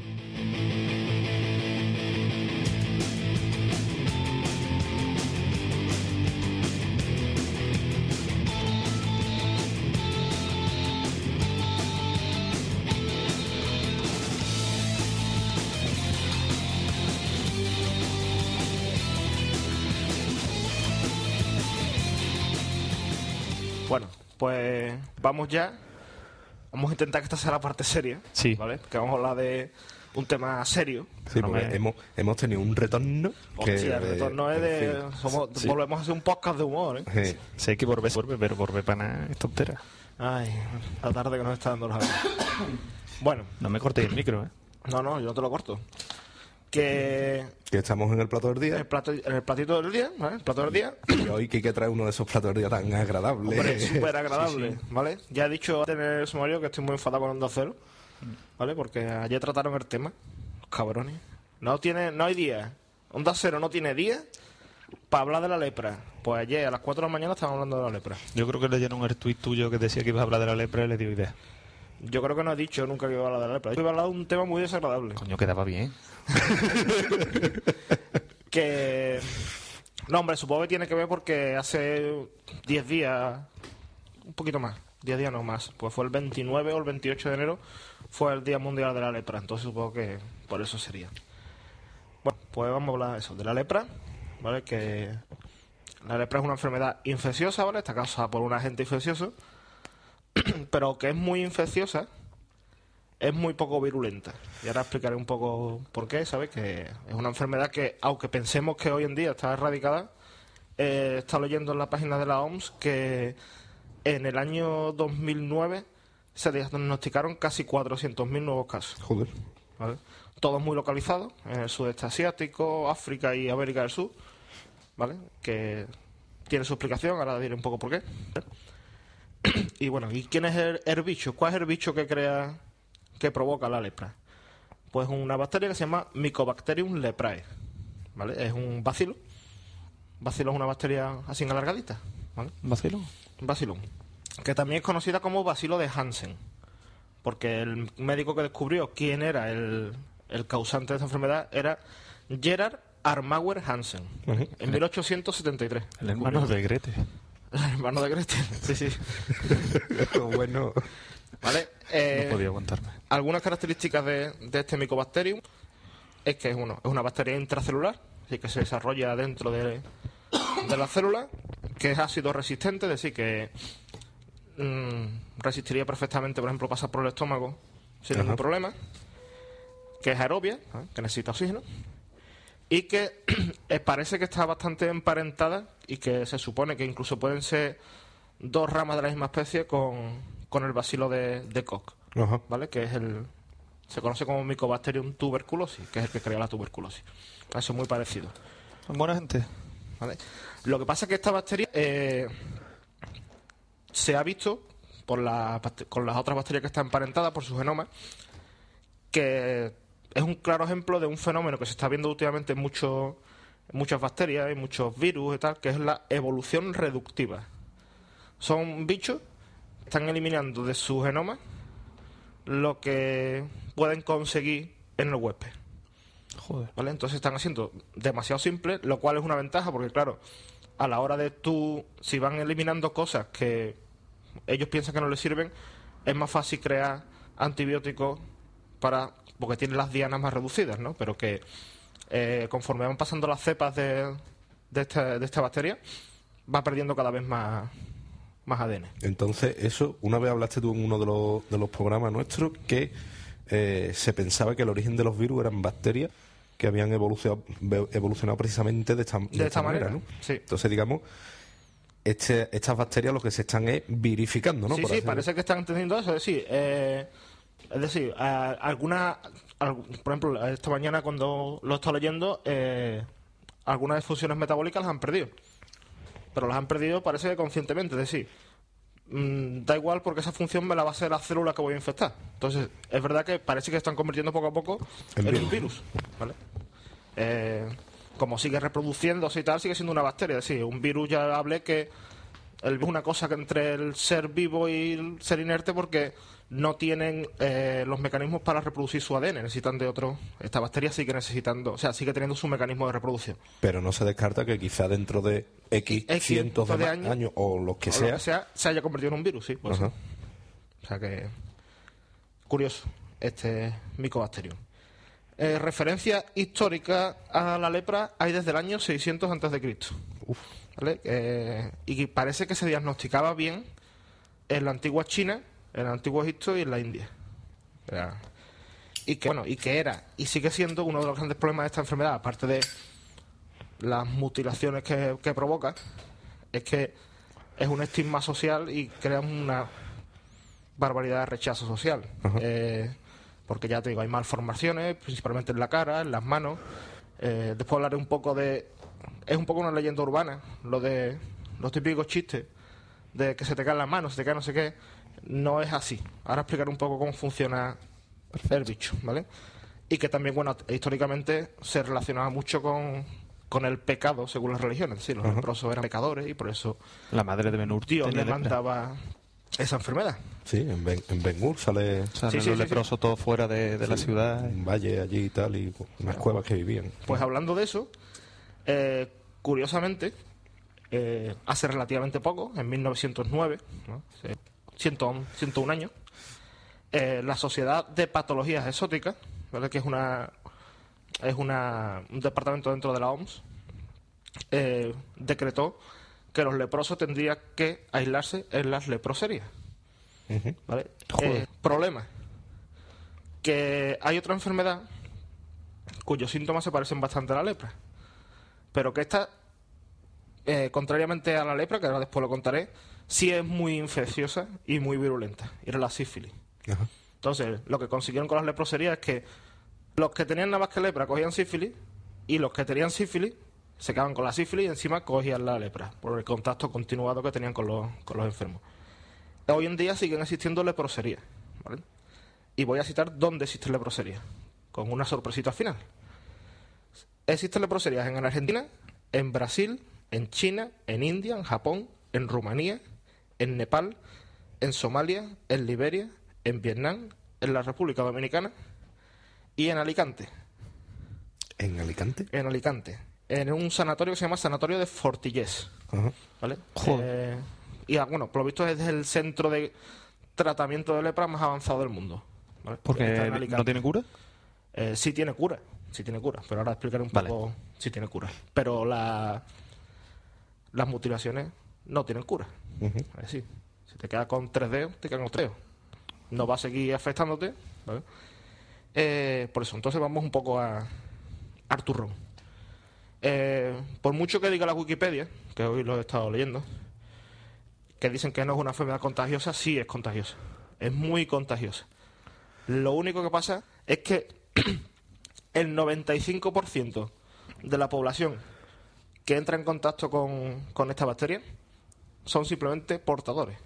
Bueno, pues vamos ya. Vamos a intentar que esta sea la parte seria.
Sí.
¿Vale? Que vamos a hablar de un tema serio.
Sí,
No
porque
me-
hemos tenido un retorno.
Hostia, el retorno es de...
en fin,
somos-
sí.
Volvemos a hacer un podcast de humor, ¿eh?
sí.
Sé que vuelve, pero volver para nada es tontera.
Ay, la tarde que nos está dando los amigos. Bueno,
No me cortéis el micro, ¿eh?
no, yo no te lo corto. Que
Que estamos en el plato del día.
en el platito del día, ¿vale? El plato del día,
Y hoy que trae uno de esos platos del día tan agradables.
hombre, súper agradable, ¿vale? Ya he dicho en el sumario que estoy muy enfadado con Onda Cero, ¿vale? Porque ayer trataron el tema, los cabrones. No hay día. Onda Cero no tiene día para hablar de la lepra. Pues ayer a las 4 de la mañana estaban hablando de la lepra.
Yo creo que leyeron el tuit tuyo que decía que ibas a hablar de la lepra y le dio idea.
Yo creo que no he dicho nunca que iba a hablar de la lepra. Yo iba a hablar de un tema muy desagradable.
Coño, quedaba bien.
Que... No, hombre, supongo que tiene que ver porque hace 10 días, un poquito más, 10 días no más, pues fue el 29 o el 28 de enero, fue el Día Mundial de la Lepra, entonces supongo que por eso sería. Bueno, pues vamos a hablar de eso, de la lepra, ¿vale? Que la lepra es una enfermedad infecciosa, ¿vale? Está causada por un agente infeccioso, pero que es muy infecciosa, es muy poco virulenta. Y ahora explicaré un poco por qué, ¿sabes? Que es una enfermedad que, aunque pensemos que hoy en día está erradicada, he estado leyendo en la página de la OMS que en el año 2009 se diagnosticaron casi 400.000 nuevos casos.
Joder.
¿Vale? Todos muy localizados en el sudeste asiático, África y América del Sur, ¿vale? Que tiene su explicación, ahora diré un poco por qué. Y bueno, ¿y quién es el bicho? ¿Cuál es el bicho que provoca la lepra? Pues una bacteria que se llama Mycobacterium leprae, ¿vale? Es un bacilo. Bacilo es una bacteria así alargadita, ¿vale?
¿Vacilo?
Bacillum, que también es conocida como bacilo de Hansen, porque el médico que descubrió quién era el causante de esta enfermedad era Gerard Armauer Hansen, en 1873.
El hermano de Grete.
El hermano de Gretel, sí, sí.
Bueno,
¿Vale?
No podía aguantarme.
Algunas características de este Mycobacterium es que es una bacteria intracelular, así que se desarrolla dentro de la célula, que es ácido resistente, es decir, que resistiría perfectamente, por ejemplo, pasar por el estómago sin ningún problema, que es aerobia, que necesita oxígeno, y que parece que está bastante emparentada y que se supone que incluso pueden ser dos ramas de la misma especie con el bacilo de Koch, ¿vale? Que es se conoce como Mycobacterium tuberculosis, que es el que crea la tuberculosis. Eso es muy parecido.
Son buena gente.
¿Vale? Lo que pasa es que esta bacteria se ha visto con las otras bacterias que están emparentadas por su genoma, que es un claro ejemplo de un fenómeno que se está viendo últimamente en muchas bacterias y muchos virus y tal, que es la evolución reductiva. Son bichos que están eliminando de su genoma lo que pueden conseguir en el huésped.
Joder.
¿Vale? Entonces están haciendo demasiado simple, lo cual es una ventaja porque, claro, a la hora de si van eliminando cosas que ellos piensan que no les sirven, es más fácil crear antibióticos porque tienen las dianas más reducidas, ¿no? Pero que conforme van pasando las cepas de esta bacteria, va perdiendo cada vez más ADN.
entonces eso, una vez hablaste tú en uno de los programas nuestros que se pensaba que el origen de los virus eran bacterias que habían evolucionado precisamente de esta manera, ¿no?
Sí.
Entonces, digamos, estas bacterias lo que se están es virificando, ¿no?
Sí, sí, parece que están entendiendo eso. Es decir, por ejemplo, esta mañana cuando lo he estado leyendo, algunas funciones metabólicas las han perdido. Pero las han perdido, parece que conscientemente. Es decir, da igual porque esa función me la va a hacer la célula que voy a infectar. Entonces, es verdad que parece que están convirtiendo poco a poco en un virus, ¿vale? Como sigue reproduciéndose y tal, sigue siendo una bacteria. Es decir, un virus, ya hablé que el virus es una cosa que entre el ser vivo y el ser inerte, porque no tienen los mecanismos para reproducir su ADN, necesitan de otro. Esta bacteria sigue sigue teniendo su mecanismo de reproducción.
Pero no se descarta que quizá dentro de X cientos de años o lo que sea
se haya convertido en un virus, sí. Pues, o sea que curioso este Mycobacterium. Referencia histórica a la lepra hay desde el año 600 a.C. ¿Vale? Y parece que se diagnosticaba bien en la antigua China, en el antiguo Egipto y en la India. Y que era y sigue siendo uno de los grandes problemas de esta enfermedad, aparte de las mutilaciones que provoca, es que es un estigma social y crea una barbaridad de rechazo social. Porque ya te digo, hay malformaciones, principalmente en la cara, en las manos. Después hablaré un poco es un poco una leyenda urbana, lo de los típicos chistes de que se te caen las manos, se te cae no sé qué. No es así. Ahora explicaré un poco cómo funciona el bicho, ¿vale? Y que también, bueno, históricamente se relacionaba mucho con el pecado según las religiones. Es decir, los leprosos eran pecadores y por eso
la madre de Ben-Hur
Dios le mandaba esa enfermedad.
Sí, en Ben-Hur salen
los leprosos todos fuera de la ciudad.
Un valle allí y tal, y unas cuevas que vivían.
Pues hablando de eso, curiosamente, hace relativamente poco, en 1909, ¿no? 101 años, la Sociedad de Patologías Exóticas, ¿vale? Que es un departamento dentro de la OMS, decretó que los leprosos tendrían que aislarse en las leproserías. ¿Vale? Problema, que hay otra enfermedad cuyos síntomas se parecen bastante a la lepra, pero que esta contrariamente a la lepra, que ahora después lo contaré, sí es muy infecciosa y muy virulenta. Y era la sífilis.
Ajá.
Entonces, lo que consiguieron con las leproserías es que los que tenían nada más que lepra cogían sífilis y los que tenían sífilis se quedaban con la sífilis y encima cogían la lepra por el contacto continuado que tenían con los enfermos. Hoy en día siguen existiendo leproserías, ¿vale? Y voy a citar dónde existen leproserías, con una sorpresita al final. Existen leproserías en Argentina, en Brasil, en China, en India, en Japón, en Rumanía, en Nepal, en Somalia, en Liberia, en Vietnam, en la República Dominicana y en Alicante.
¿En Alicante?
En Alicante, en un sanatorio que se llama Sanatorio de Fortillés.
Ajá.
¿Vale?
Joder.
Y bueno, por lo visto es el centro de tratamiento de lepra más avanzado del mundo. ¿Vale? Está
Porque
en Alicante.
no tiene cura.
Sí tiene cura, pero ahora explicaré un
Vale.
poco si tiene cura. Pero las mutilaciones no tienen cura.
Ujú.
Es decir, si te quedas con 3 dedos, te quedan con 3 dedos. No va a seguir afectándote, ¿vale? Por eso, entonces vamos un poco a Arturrón. Por mucho que diga la Wikipedia, que hoy lo he estado leyendo, que dicen que no es una enfermedad contagiosa, sí es contagiosa. Es muy contagiosa. Lo único que pasa es que el 95% de la población que entra en contacto con esta bacteria son simplemente portadores.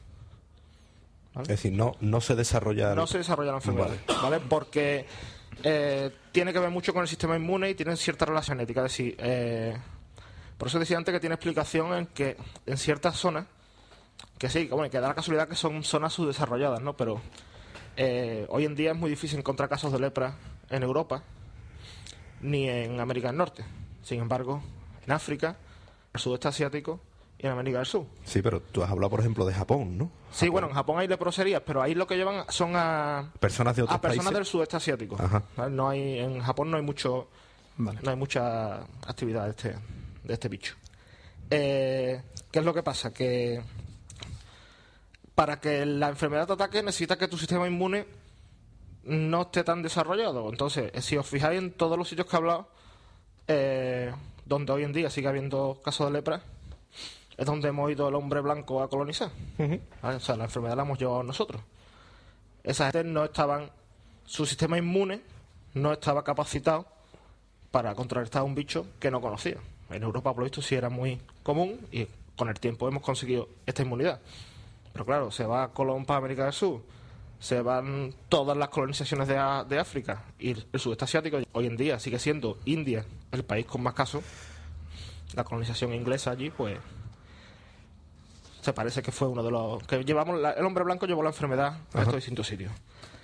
Es decir, no se desarrolla...
No se desarrolla la enfermedad, ¿vale? Porque tiene que ver mucho con el sistema inmune y tiene cierta relación genética. Es decir, por eso decía antes que tiene explicación en que en ciertas zonas, que sí, que, bueno, que da la casualidad que son zonas subdesarrolladas, ¿no? Pero hoy en día es muy difícil encontrar casos de lepra en Europa ni en América del Norte. Sin embargo, en África, en el sudeste asiático y en América del Sur.
Sí, pero tú has hablado, por ejemplo, de Japón, ¿no?
Sí, bueno, en Japón hay leproserías, pero ahí lo que llevan son a
Personas de otros
personas
países.
del sudeste asiático.
Ajá.
¿Vale? No hay, en Japón no hay
Vale.
no hay mucha actividad de este bicho. ¿Qué es lo que pasa? Que para que la enfermedad te ataque necesita que tu sistema inmune no esté tan desarrollado. Entonces, si os fijáis en todos los sitios que he hablado, donde hoy en día sigue habiendo casos de lepra, es donde hemos ido el hombre blanco a colonizar. ¿Vale? O sea, la enfermedad la hemos llevado nosotros. Esa gente no estaban, su sistema inmune no estaba capacitado para contrarrestar un bicho que no conocía. En Europa, por lo visto, sí era muy común y con el tiempo hemos conseguido esta inmunidad. Pero claro, se va Colón para América del Sur, se van todas las colonizaciones de África y el sudeste asiático. Hoy en día sigue siendo India el país con más casos. La colonización inglesa allí, pues, se parece que fue uno de los que llevamos. El hombre blanco llevó la enfermedad a estos distintos sitios.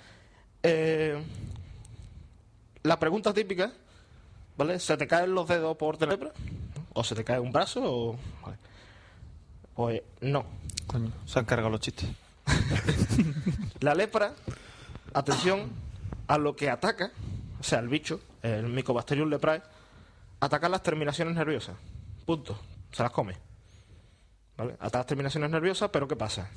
La pregunta típica, ¿vale? ¿Se te caen los dedos por tener lepra? ¿O se te cae un brazo? Vale. Pues no.
Coño, se han cargado los chistes.
La lepra, atención a lo que ataca, o sea, el bicho, el Mycobacterium leprae, ataca las terminaciones nerviosas. Punto. Se las come. ¿Vale? Ataca las terminaciones nerviosas, pero ¿qué pasa?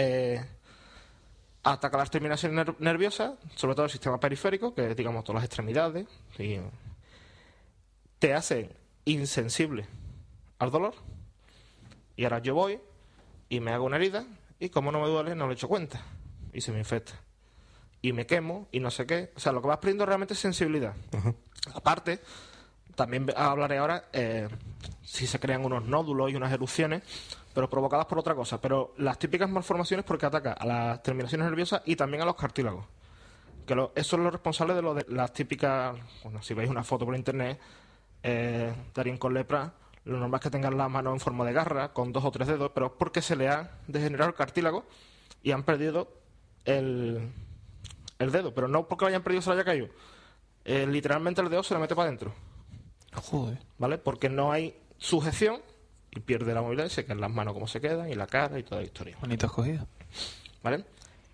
Ataca las terminaciones nerviosas, sobre todo el sistema periférico, que es, digamos, todas las extremidades, y te hacen insensible al dolor. Y ahora yo voy y me hago una herida y como no me duele no le echo cuenta y se me infecta y me quemo y no sé qué. O sea, lo que vas perdiendo realmente es sensibilidad.
Ajá.
Aparte, también hablaré ahora si se crean unos nódulos y unas erupciones, pero provocadas por otra cosa. Pero las típicas malformaciones porque ataca a las terminaciones nerviosas y también a los cartílagos. Que eso es lo responsable de las típicas. Bueno, si veis una foto por internet de alguien con lepra, lo normal es que tengan las manos en forma de garra, con 2 o 3 dedos, pero es porque se le ha degenerado el cartílago y han perdido el dedo. Pero no porque lo hayan perdido se le haya caído. Literalmente el dedo se le mete para adentro.
Joder.
¿Vale? Porque no hay sujeción y pierde la movilidad y se quedan las manos como se quedan y la cara y toda la historia.
Bonita escogida.
¿Vale?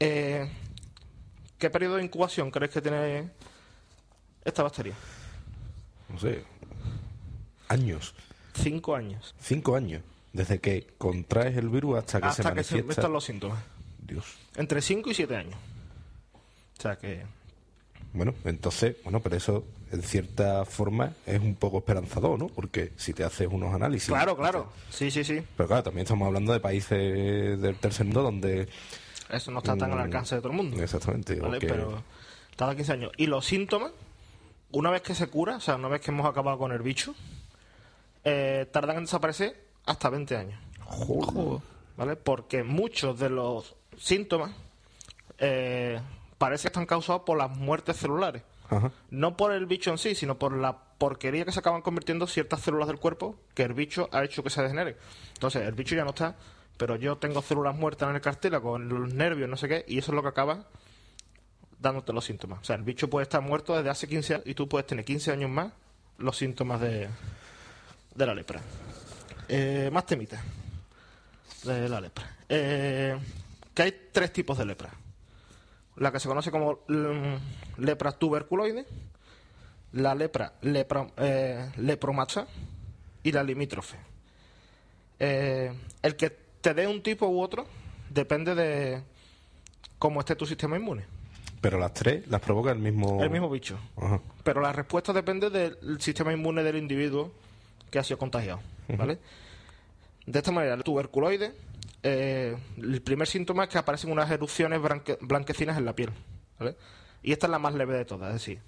¿Qué periodo de incubación creéis que tiene esta bacteria?
No sé. Años.
5 años.
5 años. Desde que contraes el virus hasta que se
Hasta que se
manifiesta.
los síntomas.
Dios.
Entre 5 y 7 años. O sea que
Bueno, entonces, pero eso en cierta forma es un poco esperanzador, ¿no? Porque si te haces unos análisis...
Claro. Sí.
Pero claro, también estamos hablando de países del tercer mundo donde...
Eso no está tan al alcance de todo el mundo.
Exactamente.
¿Vale? Pero tarda 15 años. Y los síntomas, una vez que se cura, o sea, una vez que hemos acabado con el bicho, tardan en desaparecer hasta 20 años.
Joder.
¿Vale? Porque muchos de los síntomas parece que están causados por las muertes celulares.
Ajá.
No por el bicho en sí, sino por la porquería que se acaban convirtiendo ciertas células del cuerpo que el bicho ha hecho que se degeneren. Entonces, el bicho ya no está, pero yo tengo células muertas en el cartílago, en los nervios, no sé qué, y eso es lo que acaba dándote los síntomas. O sea, el bicho puede estar muerto desde hace 15 años y tú puedes tener 15 años más los síntomas de la lepra. Más temitas de la lepra. Que hay 3 tipos de lepra. La que se conoce como lepra tuberculoide, la lepra lepromatosa y la limítrofe. El que te dé un tipo u otro depende de cómo esté tu sistema inmune.
Pero las 3 las provoca el mismo
bicho.
Ajá.
Pero la respuesta depende del sistema inmune del individuo que ha sido contagiado, ¿vale? De esta manera, el tuberculoide, el primer síntoma es que aparecen unas erupciones blanquecinas en la piel, ¿vale? Y esta es la más leve de todas, es decir,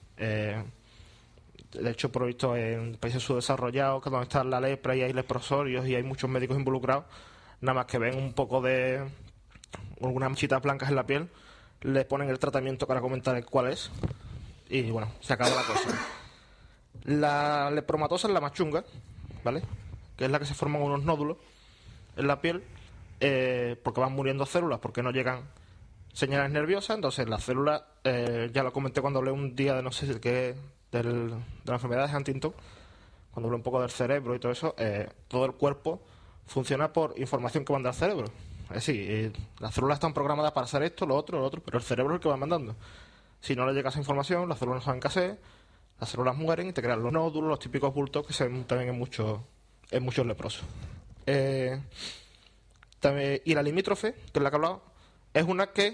de hecho, por lo visto, en países subdesarrollados, que donde está la lepra y hay leprosorios y hay muchos médicos involucrados, nada más que ven un poco de algunas manchitas blancas en la piel, le ponen el tratamiento para comentar cuál es y bueno, se acaba la cosa. La lepromatosa es la más chunga, ¿vale? Que es la que se forman unos nódulos en la piel porque van muriendo células, porque no llegan señales nerviosas. Entonces las células, ya lo comenté cuando hablé un día de no sé si qué, de la enfermedad de Huntington, cuando hablé un poco del cerebro y todo eso, todo el cuerpo funciona por información que manda al cerebro. Es decir, las células están programadas para hacer esto, lo otro, pero el cerebro es el que va mandando. Si no le llega esa información, las células no saben qué hacer, las células mueren y te crean los nódulos, los típicos bultos que se ven también en muchos leprosos. También, y la limítrofe, que es la que he hablado, es una que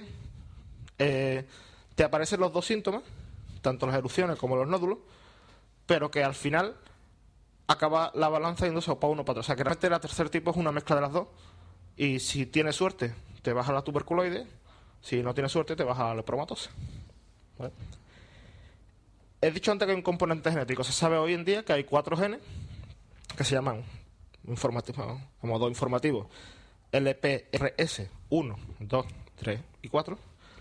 te aparecen los 2 síntomas, tanto las erupciones como los nódulos, pero que al final acaba la balanza yéndose para uno o para otro. O sea, que realmente el tercer tipo es una mezcla de las dos, y si tienes suerte, te vas a la tuberculoide, si no tienes suerte, te vas a la lepromatosa. ¿Vale? He dicho antes que hay un componente genético. Se sabe hoy en día que hay 4 genes que se llaman a modo informativo LPRS 1, 2, 3 y 4,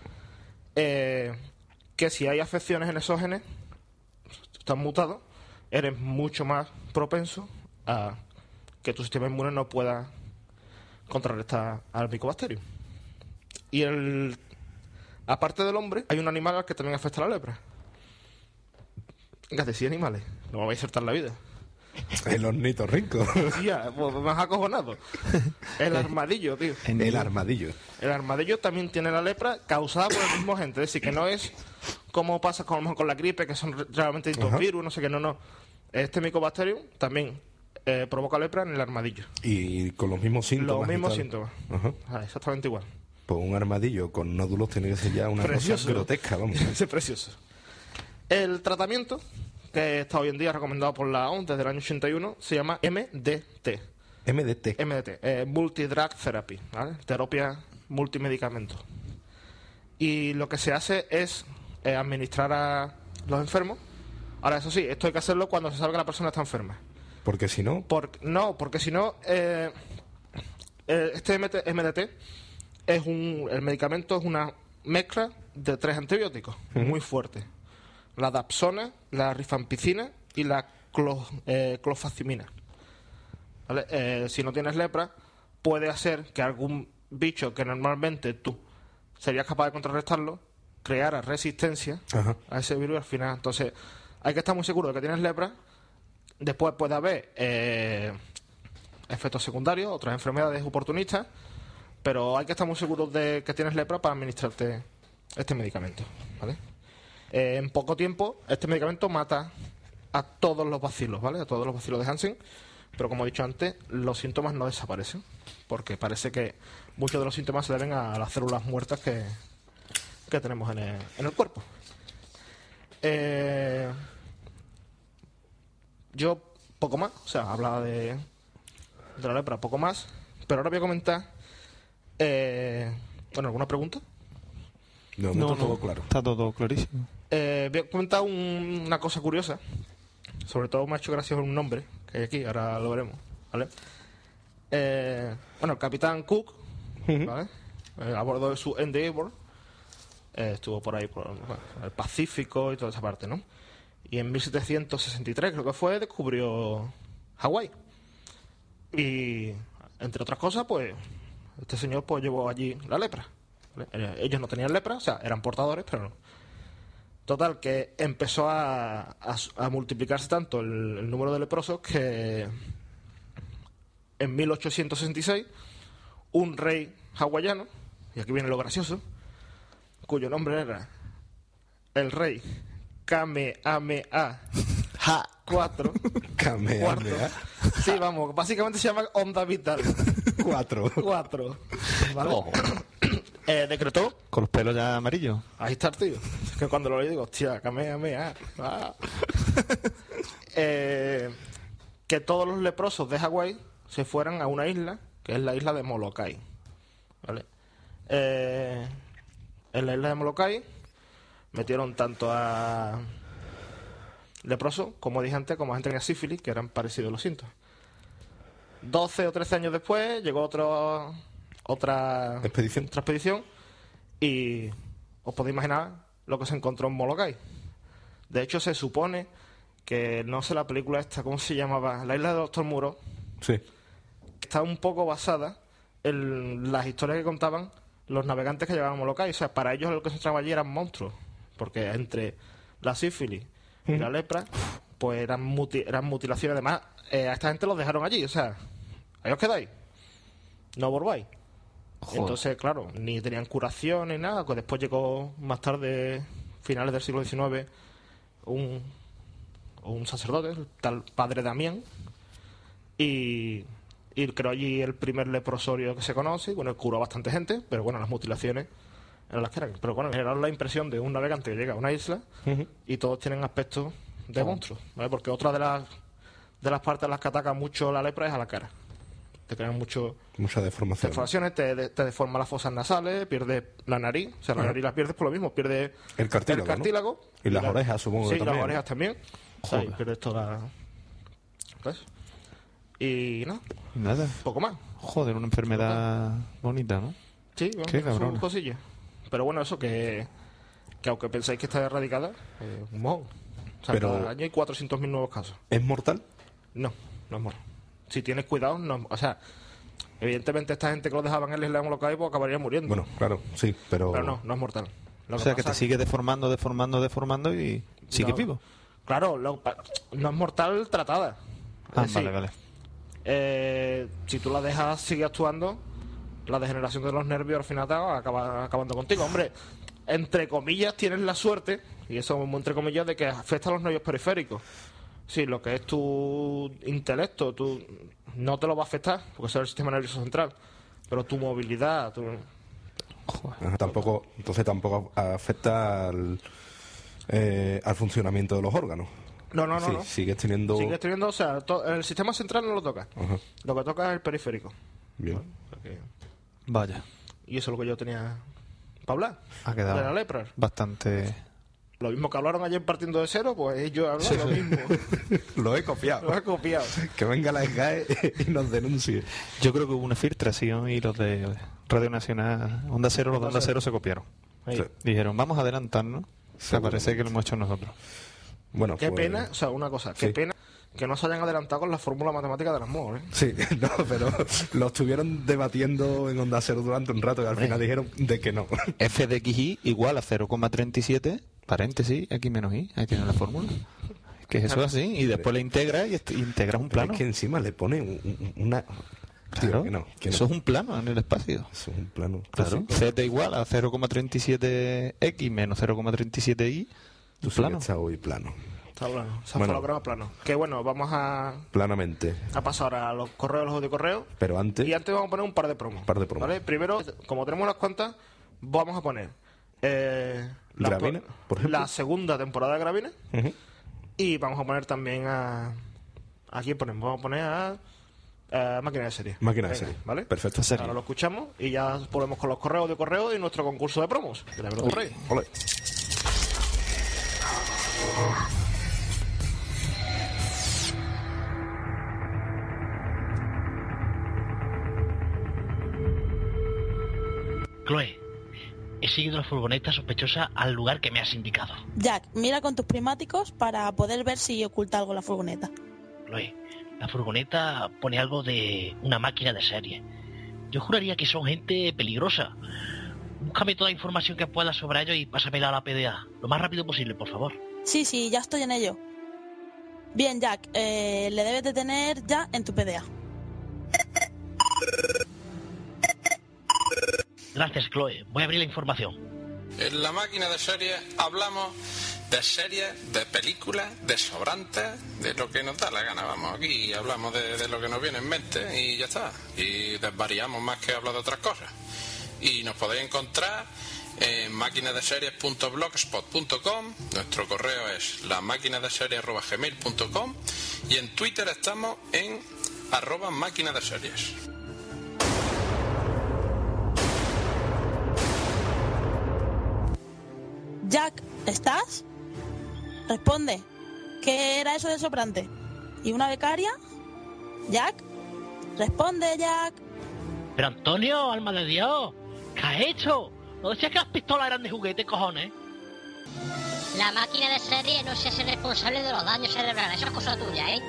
que si hay afecciones en esos genes, están mutados, eres mucho más propenso a que tu sistema inmune no pueda contrarrestar al Mycobacterium. Y aparte del hombre, hay un animal al que también afecta la lepra. Fíjate, 100 animales, no me vais a saltar la vida.
El ornitorrinco.
Tía, pues me has acojonado. El armadillo, tío.
El armadillo.
El armadillo también tiene la lepra causada por el mismo agente. Es decir, que no es como pasa con la gripe, que son realmente distintos virus, no sé qué, no. Este Mycobacterium también provoca lepra en el armadillo.
Y con los mismos síntomas.
Los mismos síntomas.
Ajá.
Exactamente igual.
Pues un armadillo con nódulos tiene que ser ya una cosa grotesca, vamos.
Es precioso. El tratamiento, que está hoy en día recomendado por la OMS desde el año 81, se llama MDT.
MDT.
Multidrug Therapy, ¿vale? Terapia multimedicamento. Y lo que se hace es administrar a los enfermos. Ahora, eso sí, esto hay que hacerlo cuando se sabe que la persona está enferma.
Porque si no...
porque si no, este MDT el medicamento es una mezcla de 3 antibióticos muy fuertes. La dapsona, la rifampicina y la clofazimina. ¿Vale? Si no tienes lepra, puede hacer que algún bicho que normalmente tú serías capaz de contrarrestarlo, creara resistencia a ese virus al final. Entonces, hay que estar muy seguro de que tienes lepra. Después puede haber efectos secundarios, otras enfermedades oportunistas, pero hay que estar muy seguros de que tienes lepra para administrarte este medicamento, ¿vale? En poco tiempo, este medicamento mata a todos los bacilos, ¿vale? A todos los bacilos de Hansen, pero como he dicho antes, los síntomas no desaparecen, porque parece que muchos de los síntomas se deben a las células muertas que tenemos en el cuerpo. yo poco más, o sea, hablaba de la lepra poco más, pero ahora voy a comentar, ¿alguna pregunta?
No, está todo claro.
Está todo clarísimo.
Voy a comentar una cosa curiosa, sobre todo me ha hecho gracia un nombre que hay aquí, ahora lo veremos, ¿vale? El capitán Cook, ¿vale? A bordo de su Endeavour, estuvo por ahí, por el Pacífico y toda esa parte, ¿no? Y en 1763, creo que fue, descubrió Hawái. Y, entre otras cosas, pues, este señor pues llevó allí la lepra. ¿Vale? Ellos no tenían lepra, o sea, eran portadores, pero no. Total, que empezó a multiplicarse tanto el número de leprosos que en 1866 un rey hawaiano, y aquí viene lo gracioso, cuyo nombre era el rey Kamehameha IV.
Kamehameha.
Sí, vamos, básicamente se llama Onda Vital
4.
4. ¿Vale?
Oh.
Decretó.
Con los pelos ya amarillos.
Ahí está el tío. Es que cuando lo leí digo, hostia, Kamehameha. Que todos los leprosos de Hawái se fueran a una isla, que es la isla de Molokai. ¿Vale? En la isla de Molokai metieron tanto a leprosos, como dije antes, como a gente que tenía sífilis, que eran parecidos los síntomas. 12 o 13 años después llegó otra expedición y os podéis imaginar lo que se encontró en Molokai. De hecho, se supone que, no sé la película esta, ¿cómo se llamaba? La isla de Doctor Muro.
Sí.
Está un poco basada en las historias que contaban los navegantes que llegaban a Molokai. O sea, para ellos lo que se encontraba allí eran monstruos, porque entre la sífilis y la lepra, pues eran mutilaciones. Además, a esta gente los dejaron allí, o sea, ahí os quedáis, no volváis.
Joder.
Entonces, claro, ni tenían curación ni nada. Pues después llegó más tarde, finales del siglo XIX, un sacerdote, el tal padre Damián, y creó allí el primer leprosorio que se conoce. Y bueno, curó a bastante gente, pero bueno, las mutilaciones eran las que eran. Pero bueno, generaron la impresión de un navegante que llega a una isla y todos tienen aspecto de monstruos, ¿vale? Porque otra de las partes a las que ataca mucho la lepra es a la cara. Te crean
mucha deformación.
Deformaciones, te deforma las fosas nasales, pierdes la nariz, o sea, la nariz la pierdes por lo mismo, pierdes
el cartílago, ¿no? Y las orejas, supongo que
también. Sí, las orejas también.
Joder.
Sí, pierdes toda ¿sabes? Y
Nada.
poco más.
Joder, una enfermedad bonita, ¿no?
Sí,
Qué
son
cabrón.
cosillas. Pero bueno, eso que aunque pensáis que está erradicada, un mojón. O sea,
Pero
cada año hay 400.000 nuevos casos.
¿Es mortal?
No es mortal. Si tienes cuidado, no. O sea, evidentemente esta gente que lo dejaban en el isla de Molokai pues acabaría muriendo.
Bueno, claro, sí, pero
no es mortal. Lo
O sea, que
pasa
te sigue deformando y sigue
No.
vivo.
Claro, no es mortal tratada. Es decir,
Vale.
Si tú la dejas sigue actuando, la degeneración de los nervios al final te acaba acabando contigo. Hombre, entre comillas tienes la suerte, y eso entre comillas, de que afecta a los nervios periféricos. Sí, lo que es tu intelecto, tú no te lo va a afectar, porque eso es el sistema nervioso central. Pero tu movilidad,
tampoco afecta al funcionamiento de los órganos.
No.
Sí, sigues teniendo...
o sea, el sistema central no lo toca.
Ajá.
Lo que toca es el periférico.
Bien.
Vaya.
Y eso es lo que yo tenía para hablar.
Ha quedado
de la lepra.
bastante...
Lo mismo que hablaron ayer partiendo de cero, pues yo hablo lo mismo.
Lo he copiado.
Lo he copiado.
Que venga la SGAE y nos denuncie.
Yo creo que hubo una filtración y los de Radio Nacional, Onda Cero, los de Onda Cero se copiaron.
Ahí.
Sí.
Dijeron, vamos a adelantarnos. Se parece que lo hemos hecho nosotros.
Bueno,
Qué
pues-
pena, o sea, una cosa, qué
Sí.
pena que no se hayan adelantado con la fórmula matemática del amor, ¿eh?
Sí, no, pero lo estuvieron debatiendo en Onda Cero durante un rato y al final dijeron de que no.
F de XY igual a 0,37, paréntesis, X menos Y. Ahí tiene la fórmula. Que eso es así. Y después le integras y integras un plano.
Es que encima le pone una... Tío,
Claro,
que no.
eso es un plano en el espacio.
Eso es un plano.
Claro.
Pues sí,
Z igual a 0,37X menos 0,37Y.
tú
Un
sí que
plano.
estás hoy plano.
Está plano, se
Bueno.
holograma plano. Que bueno, vamos a
Planamente.
pasar a los correos, los audiocorreos.
Pero antes...
Y antes vamos a poner un par de promos.
Par de promos.
¿Vale? Primero, como tenemos unas cuantas, vamos a poner
Gravina, por ejemplo.
La segunda temporada de Gravina.
Ujú.
Y vamos a poner también a... Aquí ponemos, vamos a poner a Máquina de Serie.
Máquina de
Venga,
serie.
¿vale?
Perfecto.
Ahora lo escuchamos y ya volvemos con los correos de correo y nuestro concurso de promos. De la verdad, Rey.
Ole.
Chloe, he seguido la furgoneta sospechosa al lugar que me has indicado.
Jack, mira con tus prismáticos para poder ver si oculta algo la furgoneta.
Chloe, la furgoneta pone algo de una máquina de serie. Yo juraría que son gente peligrosa. Búscame toda la información que puedas sobre ellos y pásamela a la PDA. Lo más rápido posible, por favor.
Sí, ya estoy en ello. Bien, Jack, le debes de tener ya en tu PDA.
Gracias, Chloe. Voy a abrir la información.
En la máquina de series hablamos de series, de películas, de sobrantes, de lo que nos da la gana. Vamos, aquí hablamos de lo que nos viene en mente y ya está. Y desvariamos más que hablar de otras cosas. Y nos podéis encontrar en maquinadeseries.blogspot.com. Nuestro correo es lamaquinadeseries@gmail.com y en Twitter estamos en @máquinadeseries.
Jack, ¿estás? Responde. ¿Qué era eso de sobrante? ¿Y una becaria? Jack, responde, Jack.
Pero Antonio, alma de Dios, ¿qué has hecho? ¿No decías que las pistolas eran de juguete, cojones?
La máquina de serie no se hace responsable de los daños cerebrales. Eso es cosa tuya, ¿eh?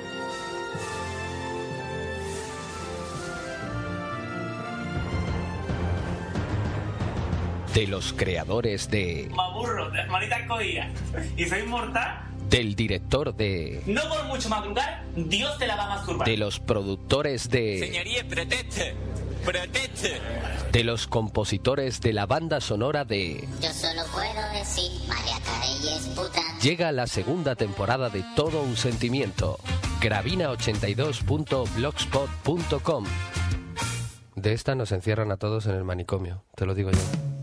De los creadores de...
Me aburro, de las manitas cogidas. ¿Y soy inmortal?
Del director de...
No por mucho madrugar, Dios te la va a masturbar.
De los productores de...
Señoría, proteste. Proteste.
De los compositores de la banda sonora de...
Yo solo puedo decir, María Carey es puta.
Llega la segunda temporada de Todo un Sentimiento. Gravina82.blogspot.com. De esta nos encierran a todos en el manicomio, te lo digo yo.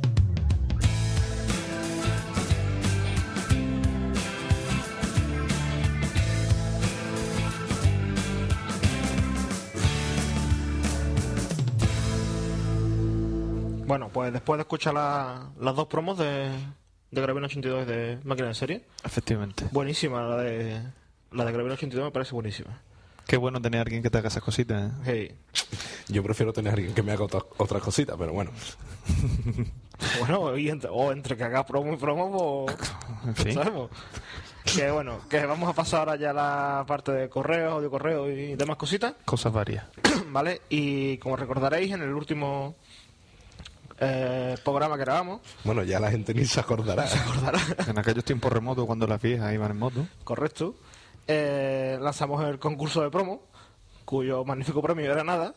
Bueno, pues después de escuchar las dos promos de Gravina 82 de Máquina de Serie.
Efectivamente.
Buenísima la de Gravina 82, me parece buenísima.
Qué bueno tener a alguien que te haga esas cositas, ¿eh?
Hey.
Yo prefiero tener a alguien que me haga otras cositas, pero bueno.
Bueno, y entre que haga promo y promo, pues...
En fin.
¿Sabemos? Que bueno, que vamos a pasar ahora ya a la parte de correos, audio correo y demás cositas.
Cosas varias.
¿Vale? Y como recordaréis, en el último programa que grabamos...
Bueno, ya la gente ni se acordará.
En aquellos tiempos remotos, cuando las viejas iban en moto.
Correcto. Lanzamos el concurso de promo, cuyo magnífico premio era nada.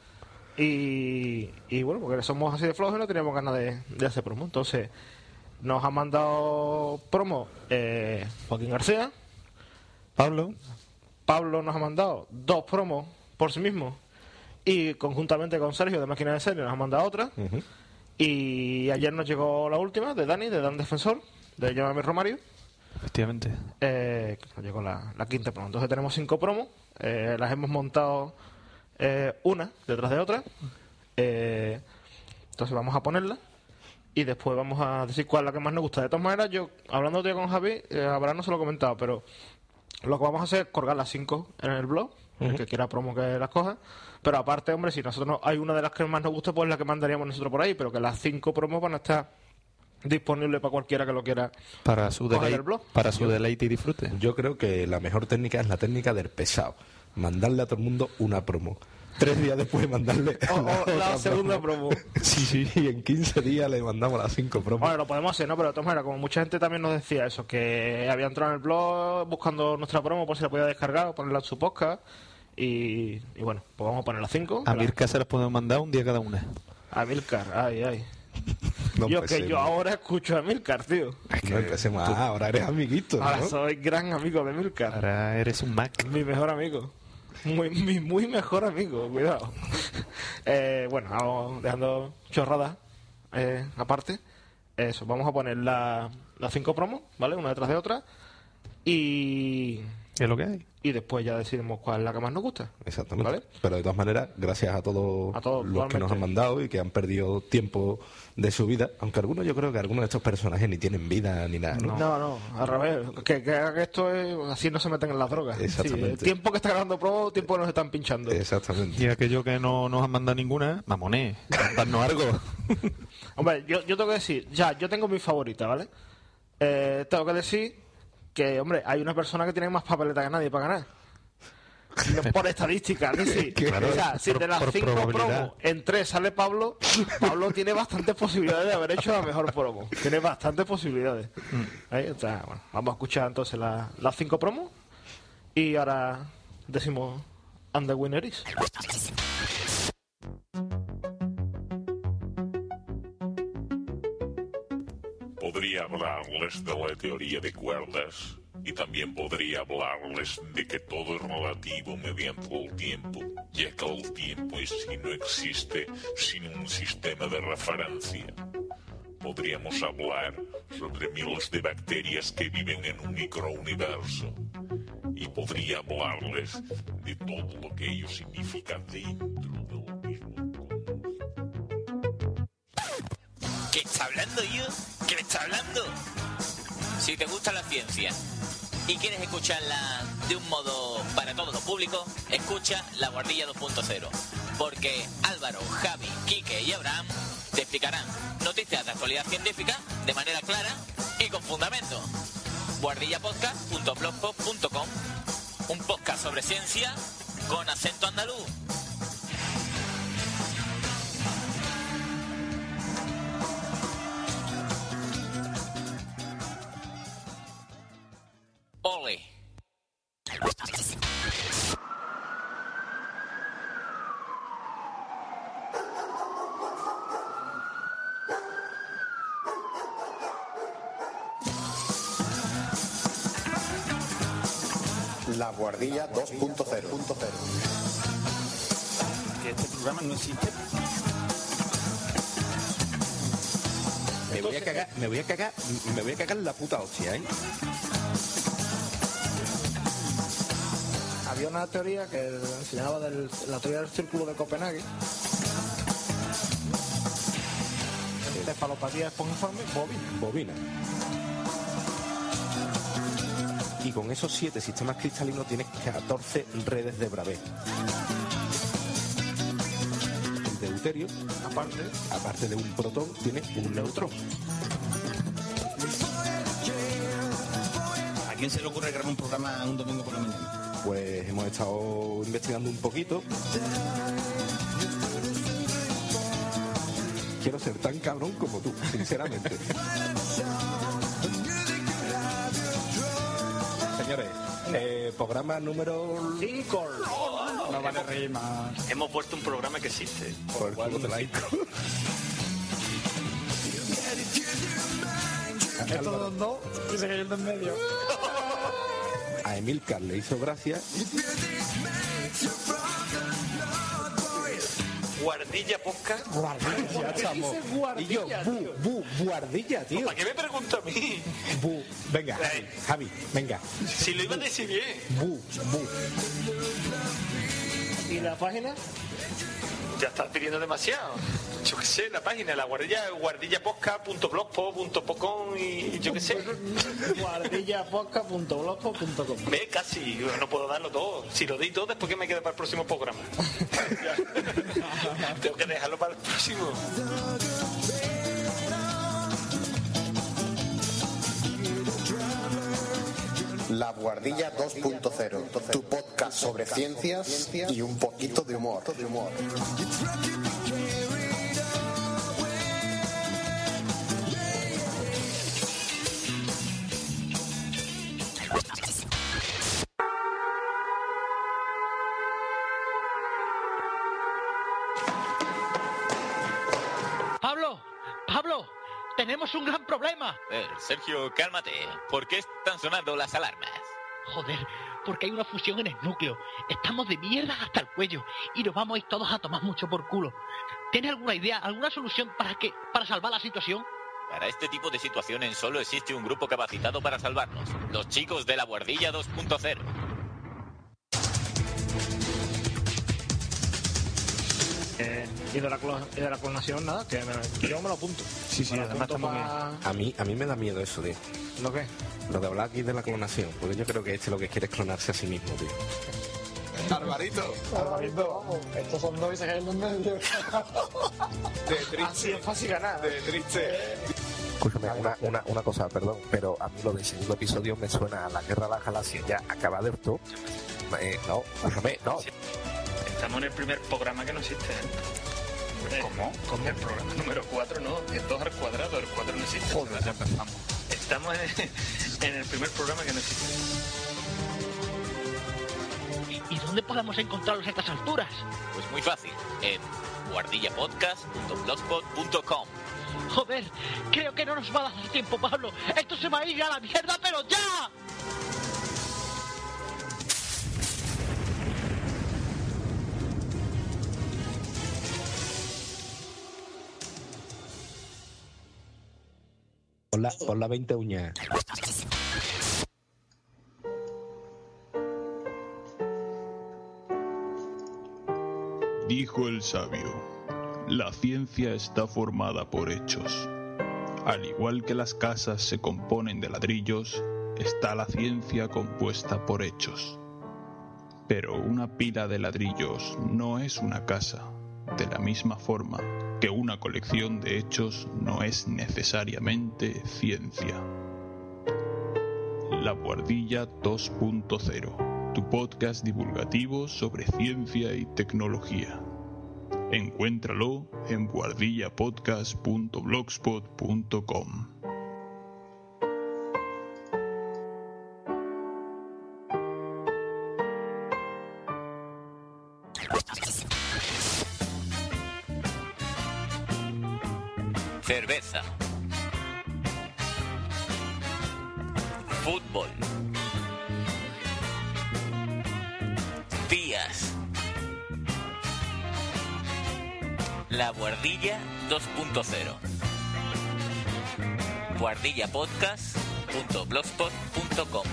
Y bueno, porque somos así de flojos y no teníamos ganas de hacer promo. Entonces, nos ha mandado promo Joaquín García.
Pablo
nos ha mandado 2 promos por sí mismo. Y conjuntamente con Sergio de Máquina de Serie nos ha mandado otra.
Uh-huh.
Y ayer nos llegó la última de Dani, de Dan Defensor, de Llámame Romario.
Efectivamente.
Que nos llegó la quinta promo. Entonces tenemos 5 promos. Las hemos montado una detrás de otra. Entonces vamos a ponerla. Y después vamos a decir cuál es la que más nos gusta. De todas maneras, yo, hablando de con Javi, Abraham no se lo he comentado, pero lo que vamos a hacer es colgar las 5 en el blog. El que quiera promo que las coja. Pero aparte, hombre, si nosotros no, hay una de las que más nos gusta, pues la que mandaríamos nosotros por ahí. Pero que las 5 promos van a estar disponibles para cualquiera que lo quiera
para su
coger
deleite,
del blog.
para su deleite y disfrute.
Yo creo que la mejor técnica es la técnica del pesado. Mandarle a todo el mundo una promo. 3 días después mandarle
la segunda promo.
Sí, y en 15 días le mandamos las 5 promos.
Bueno, lo podemos hacer, ¿no? Pero de todas maneras, como mucha gente también nos decía eso, que había entrado en el blog buscando nuestra promo por si la podía descargar o ponerla en su podcast. Y bueno, pues vamos a poner las 5.
A Mirka se las podemos mandar un día cada una.
A Milcar, ay.
No
yo
empecemos.
que yo ahora escucho a Milcar, tío.
No empecemos. Ahora eres amiguito, ¿no?
Ahora soy gran amigo de Milcar.
Ahora eres un Mac.
Mi mejor amigo. Mi muy mejor amigo, cuidado. Bueno, vamos dejando chorradas aparte. Eso, vamos a poner las 5 promos, ¿vale? Una detrás de otra. Y...
¿Qué es lo que hay?
Y después ya decidimos cuál es la que más nos gusta.
Exactamente.
¿Vale?
Pero de todas maneras, gracias a todos los que
igualmente.
nos han mandado y que han perdido tiempo de su vida, aunque algunos, yo creo que algunos de estos personajes ni tienen vida ni nada, ¿no?
No, al revés. Que esto es... Así no se meten en las drogas.
Exactamente.
Sí, el tiempo que está grabando promo, tiempo que nos están pinchando.
Exactamente.
Y aquello que no nos han mandado ninguna, mamoné, darnos algo.
Hombre, yo tengo que decir, yo tengo mi favorita, ¿vale? Tengo que decir que, hombre, hay una persona que tiene más papeleta que nadie para ganar. No, por estadística, es decir,
Claro,
o sea, si de las
por
5
probabilidad.
promos en 3 sale Pablo tiene bastantes posibilidades de haber hecho la mejor promo. Tiene bastantes posibilidades. Ahí, o sea, bueno, vamos a escuchar entonces las 5 promos y ahora decimos and the winner is.
Podría hablarles de la teoría de cuerdas y también podría hablarles de que todo es relativo mediante el tiempo, ya que el tiempo en sí no existe sin un sistema de referencia. Podríamos hablar sobre miles de bacterias que viven en un microuniverso y podría hablarles de todo lo que ello significa dentro del mismo.
¿Qué está hablando yo? ¿Qué me está hablando? Si te gusta la ciencia y quieres escucharla de un modo para todo lo público, escucha La Guardilla 2.0, porque Álvaro, Javi, Quique y Abraham te explicarán noticias de actualidad científica de manera clara y con fundamento. guardillapodcast.blogspot.com, un podcast sobre ciencia con acento andaluz. Ole.
La Guardilla 2.0.
Que este programa no existe.
Me voy a cagar en la puta hostia, ¿eh?
Había una teoría que enseñaba la teoría del círculo de Copenhague. Encefalopatía espongiforme
Bovina. Y con esos 7 sistemas cristalinos tienes 14 redes de Bravais. El deuterio, aparte de un protón, tiene un neutrón.
¿A quién se le ocurre grabar un programa un domingo por la mañana?
Pues hemos estado investigando un poquito. Quiero ser tan cabrón como tú, sinceramente. Señores, programa número
5.
No vale reír más.
Hemos puesto un programa que existe.
Por el culo de laico.
Estos dos y se cayó en medio.
A Emilcar le hizo gracia.
Guardilla Podcast.
Guardilla, chamo. Y yo, guardilla, tío.
¿Para qué me pregunta a mí?
Venga, Javi, venga.
Si lo iba a decir bien.
¿Y la página?
Ya estás pidiendo demasiado. Yo qué sé, la página, la guardillapodcast.blogspot.com y yo qué sé.
guardillapodcast.blogspot.com.
Ve, casi, yo no puedo darlo todo. Si lo di todo, después que me queda para el próximo programa. Tengo que dejarlo para el próximo.
La Guardilla 2.0, tu podcast sobre ciencias y un poquito de humor.
Pablo, tenemos un gran problema.
Sergio, cálmate. ¿Por qué están sonando las alarmas?
Joder, porque hay una fusión en el núcleo. Estamos de mierda hasta el cuello y nos vamos a ir todos a tomar mucho por culo. ¿Tienes alguna idea, alguna solución para salvar la situación?
Para este tipo de situaciones solo existe un grupo capacitado para salvarnos. Los chicos de la Guardilla 2.0.
Y de la clonación, nada, que yo me lo apunto.
Sí,
Me lo
además
apunto
estamos
pa-
A mí me da miedo eso, tío.
¿Lo qué?
Lo de hablar aquí de la clonación, porque yo creo que lo que quiere es clonarse a sí mismo, tío.
Alvarito.
Vamos, estos son dos y se caen en medio.
De triste.
Así es fácil ganar.
De triste.
Escúchame, una cosa, perdón, pero a mí lo del segundo episodio me suena a la Guerra de las Galaxias ya acabada de todo. No, escúchame, no.
Estamos en el primer programa que no existe, ¿eh? ¿Cómo? El programa número 4 no, es 2 al cuadrado, el 4 no existe. Joder, ya empezamos. Estamos en el primer programa que no existe.
¿Y dónde podemos encontrarlos a estas alturas?
Pues muy fácil, en guardillapodcast.blogspot.com.
Joder, creo que no nos va a dar tiempo, Pablo. Esto se va a ir a la mierda, pero ya.
Pon la 20 uñas.
Dijo el sabio, la ciencia está formada por hechos. Al igual que las casas se componen de ladrillos, está la ciencia compuesta por hechos. Pero una pila de ladrillos no es una casa, de la misma forma que una colección de hechos no es necesariamente ciencia. La Guardilla 2.0, tu podcast divulgativo sobre ciencia y tecnología. Encuéntralo en guardillapodcast.blogspot.com.
Cerveza. Fútbol. Tías. La Guardilla 2.0. guardillapodcast.blogspot.com.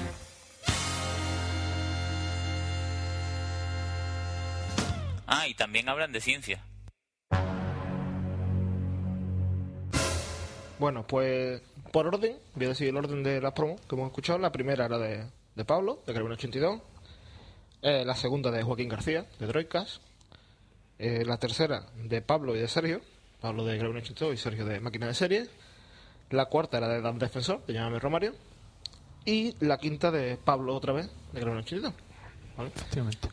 Ah, y también hablan de ciencia.
Bueno, pues por orden, voy a decir el orden de las promos que hemos escuchado. La primera era de Pablo, de Carmen 82. La segunda de Joaquín García, de Droidcast. La tercera de Pablo y de Sergio. Pablo de Carmen 82 y Sergio de Máquina de Series. La cuarta era de Dan Defensor, de Llámame Romario. Y la quinta de Pablo otra vez, de Carmen 82. ¿Vale?
Efectivamente.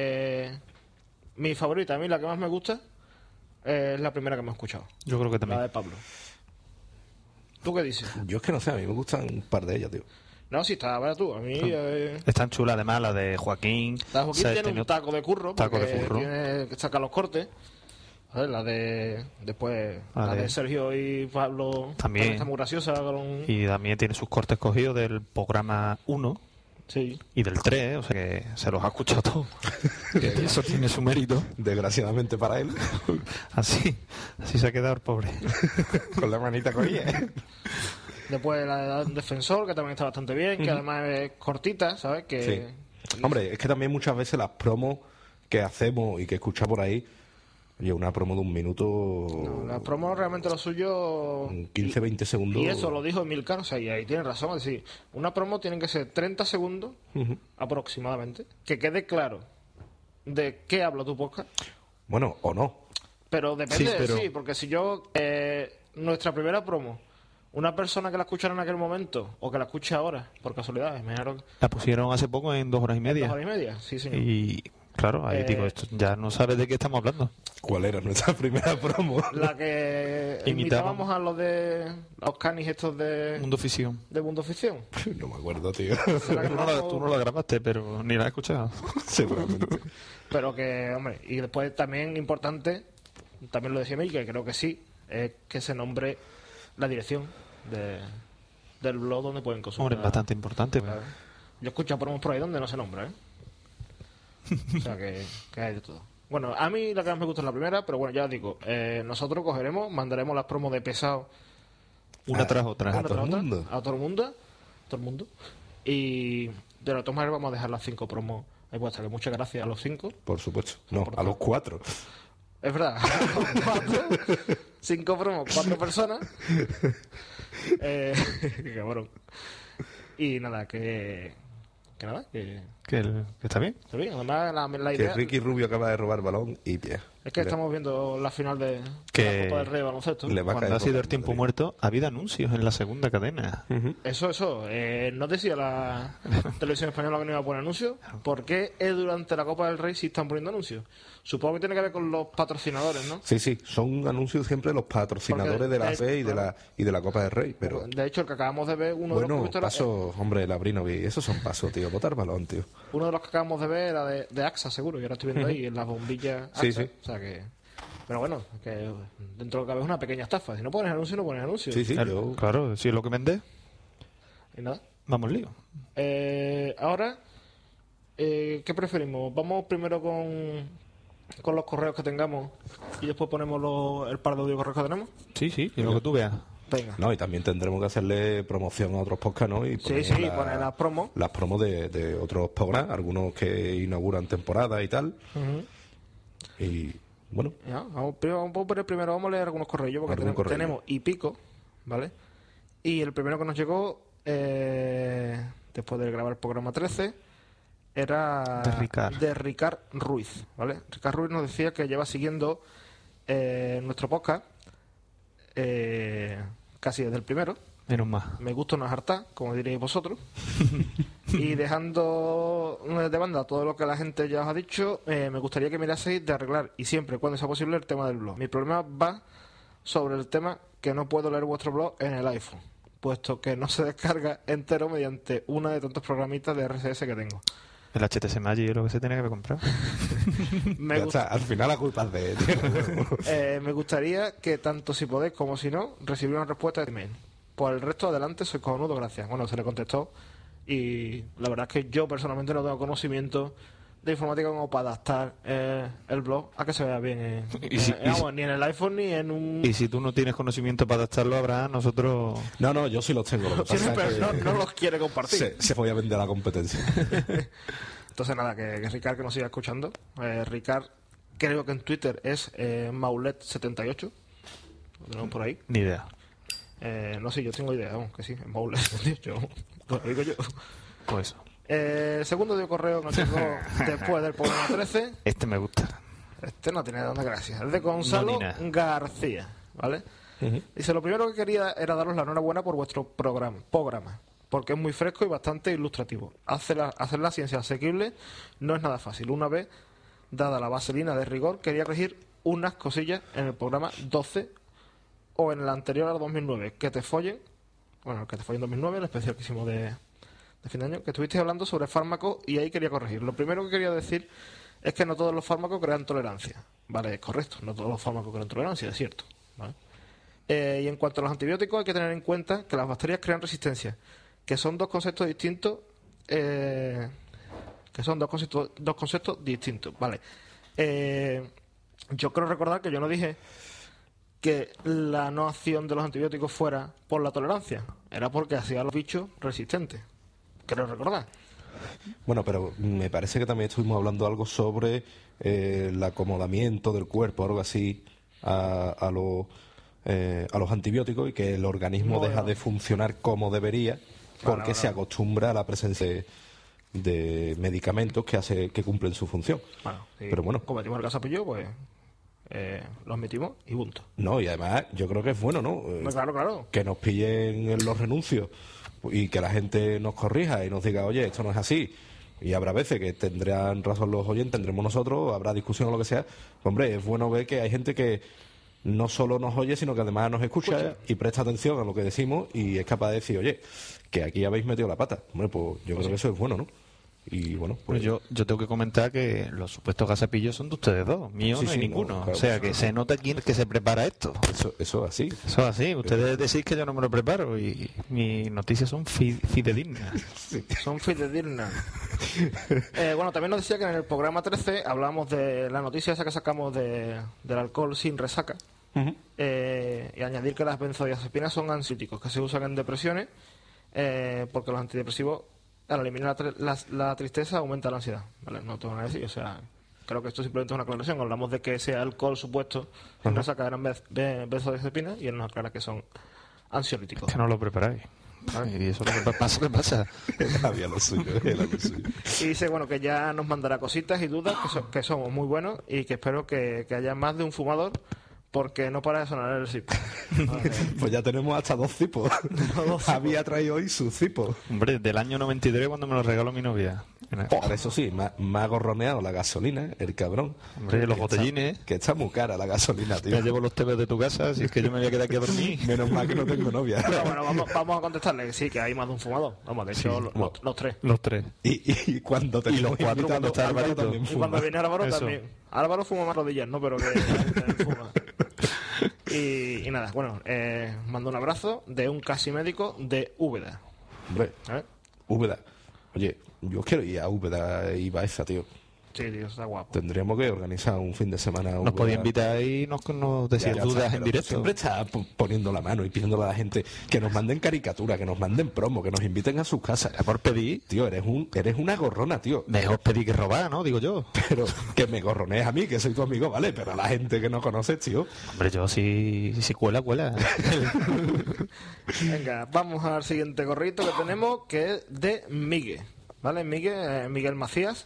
Mi favorita, a mí la que más me gusta, es la primera que hemos escuchado.
Yo creo que también.
La de Pablo. ¿Tú qué dices?
Yo es que no sé, a mí me gustan un par de ellas, tío.
No, sí, está, vaya tú. A mí...
Están chulas, además, la de Joaquín.
La de Joaquín tiene un taco de curro,
taco
porque
de curro.
tiene que sacar los cortes. A ver, la de... Después, la de Sergio y Pablo
también
está muy graciosa. Con...
Y también tiene sus cortes cogidos del programa 1
sí.
Y del 3, o sea que se los ha escuchado todos. Eso tiene su mérito.
Desgraciadamente para él.
Así se ha quedado el pobre.
Con la manita cogida.
Después la de Defensor, que también está bastante bien, que además es cortita, ¿sabes? Que...
Sí. Hombre, es que también muchas veces las promos que hacemos y que escucha por ahí, oye, una promo de un minuto...
No, la promo realmente lo suyo...
15-20 segundos.
Y eso lo dijo Emilcar, o sea, y ahí tiene razón. Es decir, una promo tiene que ser 30 segundos aproximadamente, que quede claro de qué habla tu podcast.
Bueno, o no.
Pero depende,
sí,
sí, porque si yo... nuestra primera promo, una persona que la escuchara en aquel momento, o que la escuche ahora, por casualidad, es mejor...
La pusieron hace poco en 2 horas y media.
2 horas y media, sí, señor.
Y claro, ahí digo, esto ya no sabes de qué estamos hablando.
¿Cuál era nuestra primera promo?
La que imitábamos a los de los canis estos de
Mundo Ficción.
De Mundo Ficción.
No me acuerdo, tío.
Tú no la grabaste, pero ni la has escuchado.
Seguramente.
Pero que, hombre, y después también importante, también lo decía Mil, que creo que sí, es que se nombre la dirección del blog donde pueden consumir.
Hombre, es bastante importante.
Claro. Yo he escuchado promos por ahí donde no se nombra, ¿eh? O sea que hay de todo. Bueno, a mí la que más me gusta es la primera, pero bueno, ya os digo, nosotros cogeremos, mandaremos las promos de pesado
Una tras otra.
Una
A todo
tras
el
otra,
mundo.
a todo el mundo. Todo el mundo. Y de la toma vamos a dejar las 5 promos ahí puestas. Que muchas gracias a los 5.
Por supuesto. No, a los 4.
Es verdad. 5 promos, 4 personas. Qué cabrón. Y nada, que
está bien.
Está bien. Además, la
Que
idea
Ricky Rubio acaba de robar balón y pie.
es que estamos viendo la final de
Que
la Copa del Rey de baloncesto.
Cuando ha sido el tiempo muerto, ha habido anuncios en la segunda cadena.
Eso. ¿No decía la televisión española que no iba a poner anuncios? ¿Por qué durante la Copa del Rey sí están poniendo anuncios? Supongo que tiene que ver con los patrocinadores, ¿no?
Sí, son anuncios siempre de los patrocinadores
Porque
de la
de-
fe y de la Copa del Rey. Pero
De hecho, el que acabamos de ver, uno de los
bueno,
que he visto era-
pasos, hombre, el Abrinovic, esos son pasos, tío. Botar balón, tío.
uno de los que acabamos de ver era de AXA, seguro, y ahora estoy viendo ahí en las bombillas AXA.
Sí, sí.
O sea que... Pero bueno, que dentro de lo que cabe es una pequeña estafa. Si no pones anuncio, no pones anuncio.
Claro, si es lo que vende,
Y nada.
vamos lío.
Ahora, ¿qué preferimos? ¿Vamos primero con los correos que tengamos y después ponemos el par de audio correos que tenemos?
Sí, y lo que tú veas.
Venga.
No, y también tendremos que hacerle promoción a otros podcasts, ¿no? Y
Sí, poner las promos.
Las promos de otros programas, algunos que inauguran temporada y tal. Y bueno,
Ya, vamos a leer algunos correos porque
Algún correo.
tenemos y pico, ¿vale? Y el primero que nos llegó después de grabar el programa 13 era de Ricard Ruiz, ¿vale? Ricard Ruiz nos decía que lleva siguiendo nuestro podcast casi desde el primero.
Menos más.
Me gusta no es hartar, como diréis vosotros. Y dejando de banda todo lo que la gente ya os ha dicho, me gustaría que miraseis de arreglar, y siempre cuando sea posible, el tema del blog. Mi problema va sobre el tema que no puedo leer vuestro blog en el iPhone, puesto que no se descarga entero mediante una de tantos programitas de RSS que tengo.
El HTC Magic es lo que se tiene que comprar.
Me
ya
gusta-
está, al final la culpa es de él.
me gustaría que tanto si podéis como si no, recibir una respuesta de email. Por el resto, adelante, soy cojonudo, gracias. Bueno, se le contestó y la verdad es que yo personalmente no tengo conocimiento de informática como para adaptar el blog a que se vea bien ni en el iPhone ni en un...
Y si tú no tienes conocimiento para adaptarlo, habrá nosotros...
No, yo sí los tengo. Lo que
Tiene,
pasa es
pero
que
no los quiere compartir.
se voy a vender a la competencia.
Entonces nada, que Ricard que nos siga escuchando. Ricard, creo que en Twitter es Maulet78. Lo tenemos por ahí.
Ni idea.
No sé, yo tengo idea, vamos, que sí, es Maulet78. Lo digo yo.
Pues eso.
Segundo de correo que nos llegó después del programa 13.
Este me gusta.
Este no tiene tanta gracia. Es de Gonzalo
No, ni nada.
García, ¿vale? Dice, lo primero que quería era daros la enhorabuena por vuestro programa, porque es muy fresco y bastante ilustrativo. Hacer la ciencia asequible no es nada fácil. Una vez, dada la vaselina de rigor, quería corregir unas cosillas en el programa 12 o en el anterior al 2009. Que te follen, bueno, el que te follen 2009, el especial que hicimos de fin de año, que estuvisteis hablando sobre fármacos y ahí quería corregir. Lo primero que quería decir es que no todos los fármacos crean tolerancia. Vale, es correcto, no todos los fármacos crean tolerancia, es cierto. ¿Vale? Y en cuanto a los antibióticos, hay que tener en cuenta que las bacterias crean resistencia, que son dos conceptos distintos. Dos conceptos distintos, vale. Yo creo recordar que yo no dije que la no acción de los antibióticos fuera por la tolerancia, era porque hacía a los bichos resistentes. Creo recordar.
Bueno, pero me parece que también estuvimos hablando algo sobre el acomodamiento del cuerpo, algo así, a los antibióticos, y que el organismo
No,
deja
no.
de funcionar como debería porque
no.
se acostumbra a la presencia de medicamentos que cumplen su función.
Bueno, sí,
Pero bueno,
como metimos el casapillo, pues los metimos y punto.
no, y además yo creo que es bueno, ¿no?
Claro.
Que nos pillen en los renuncios y que la gente nos corrija y nos diga, oye, esto no es así. Y habrá veces que tendrán razón los oyentes, tendremos nosotros, habrá discusión o lo que sea. Hombre, es bueno ver que hay gente que no solo nos oye, sino que además nos escucha y presta atención a lo que decimos y es capaz de decir, oye, que aquí habéis metido la pata. Hombre, pues yo creo que eso es bueno, ¿no? Y bueno,
Pues yo tengo que comentar que los supuestos gasapillos son de ustedes dos. Mío
Sí,
no hay
sí,
ninguno.
no, claro.
O sea, que se nota quién es que se prepara esto.
Eso así.
Eso es así. Ustedes decís que yo no me lo preparo y mis noticias son fidedignas.
Son fidedignas. Bueno, también nos decía que en el programa 13 hablamos de la noticia esa que sacamos del alcohol sin resaca, y añadir que las benzodiazepinas son ansiolíticos que se usan en depresiones porque los antidepresivos, al eliminar la tristeza, aumenta la ansiedad. ¿Vale? No tengo nada que decir, o sea, creo que esto simplemente es una aclaración. Hablamos de que ese alcohol supuesto en resaca eran benzodiazepinas y él nos aclara que son ansiolíticos.
Es que no lo preparáis. Y eso es lo que pasa.
Había lo suyo, era lo suyo.
Y dice, bueno, que ya nos mandará cositas y dudas, que somos muy buenos y que espero que haya más de un fumador, porque no para de sonar el cipo.
Pues ya tenemos hasta 2 cipos. Había traído hoy sus cipos.
Hombre, del año 93 cuando me lo regaló mi novia.
Por eso sí, me ha gorroneado la gasolina, el cabrón.
Hombre, los botellines.
Que está muy cara la gasolina, tío.
Ya llevo los TVs de tu casa, si es que yo me voy a quedar aquí a dormir.
Menos mal que no tengo novia.
Pero bueno, vamos a contestarle que sí, que hay más de un fumador. Vamos, de hecho, los tres.
Los tres.
Y cuando te
los 4 cuando está Alvarito.
Y cuando viene Álvaro también. Álvaro fuma más rodillas, ¿no? Pero que fuma. Y nada, bueno, mando un abrazo de un casi médico de Úbeda.
Hombre, Úbeda. Oye, yo quiero ir a Úbeda y Baeza, tío.
Sí, tío, está guapo.
Tendríamos que organizar un fin de semana.
Nos podía invitar y nos decías dudas
está,
en directo.
Siempre está poniendo la mano y pidiéndole a la gente que nos manden caricaturas, que nos manden promo, que nos inviten a sus casas.
¿Es por pedir?
Tío, eres una gorrona, tío.
Mejor pedir que robar, ¿no? Digo yo.
Pero que me gorronees a mí, que soy tu amigo, ¿vale? Pero a la gente que no conoces, tío.
Hombre, yo si cuela.
Venga, vamos al siguiente gorrito que tenemos, que es de Miguel. ¿Vale? Miguel Macías.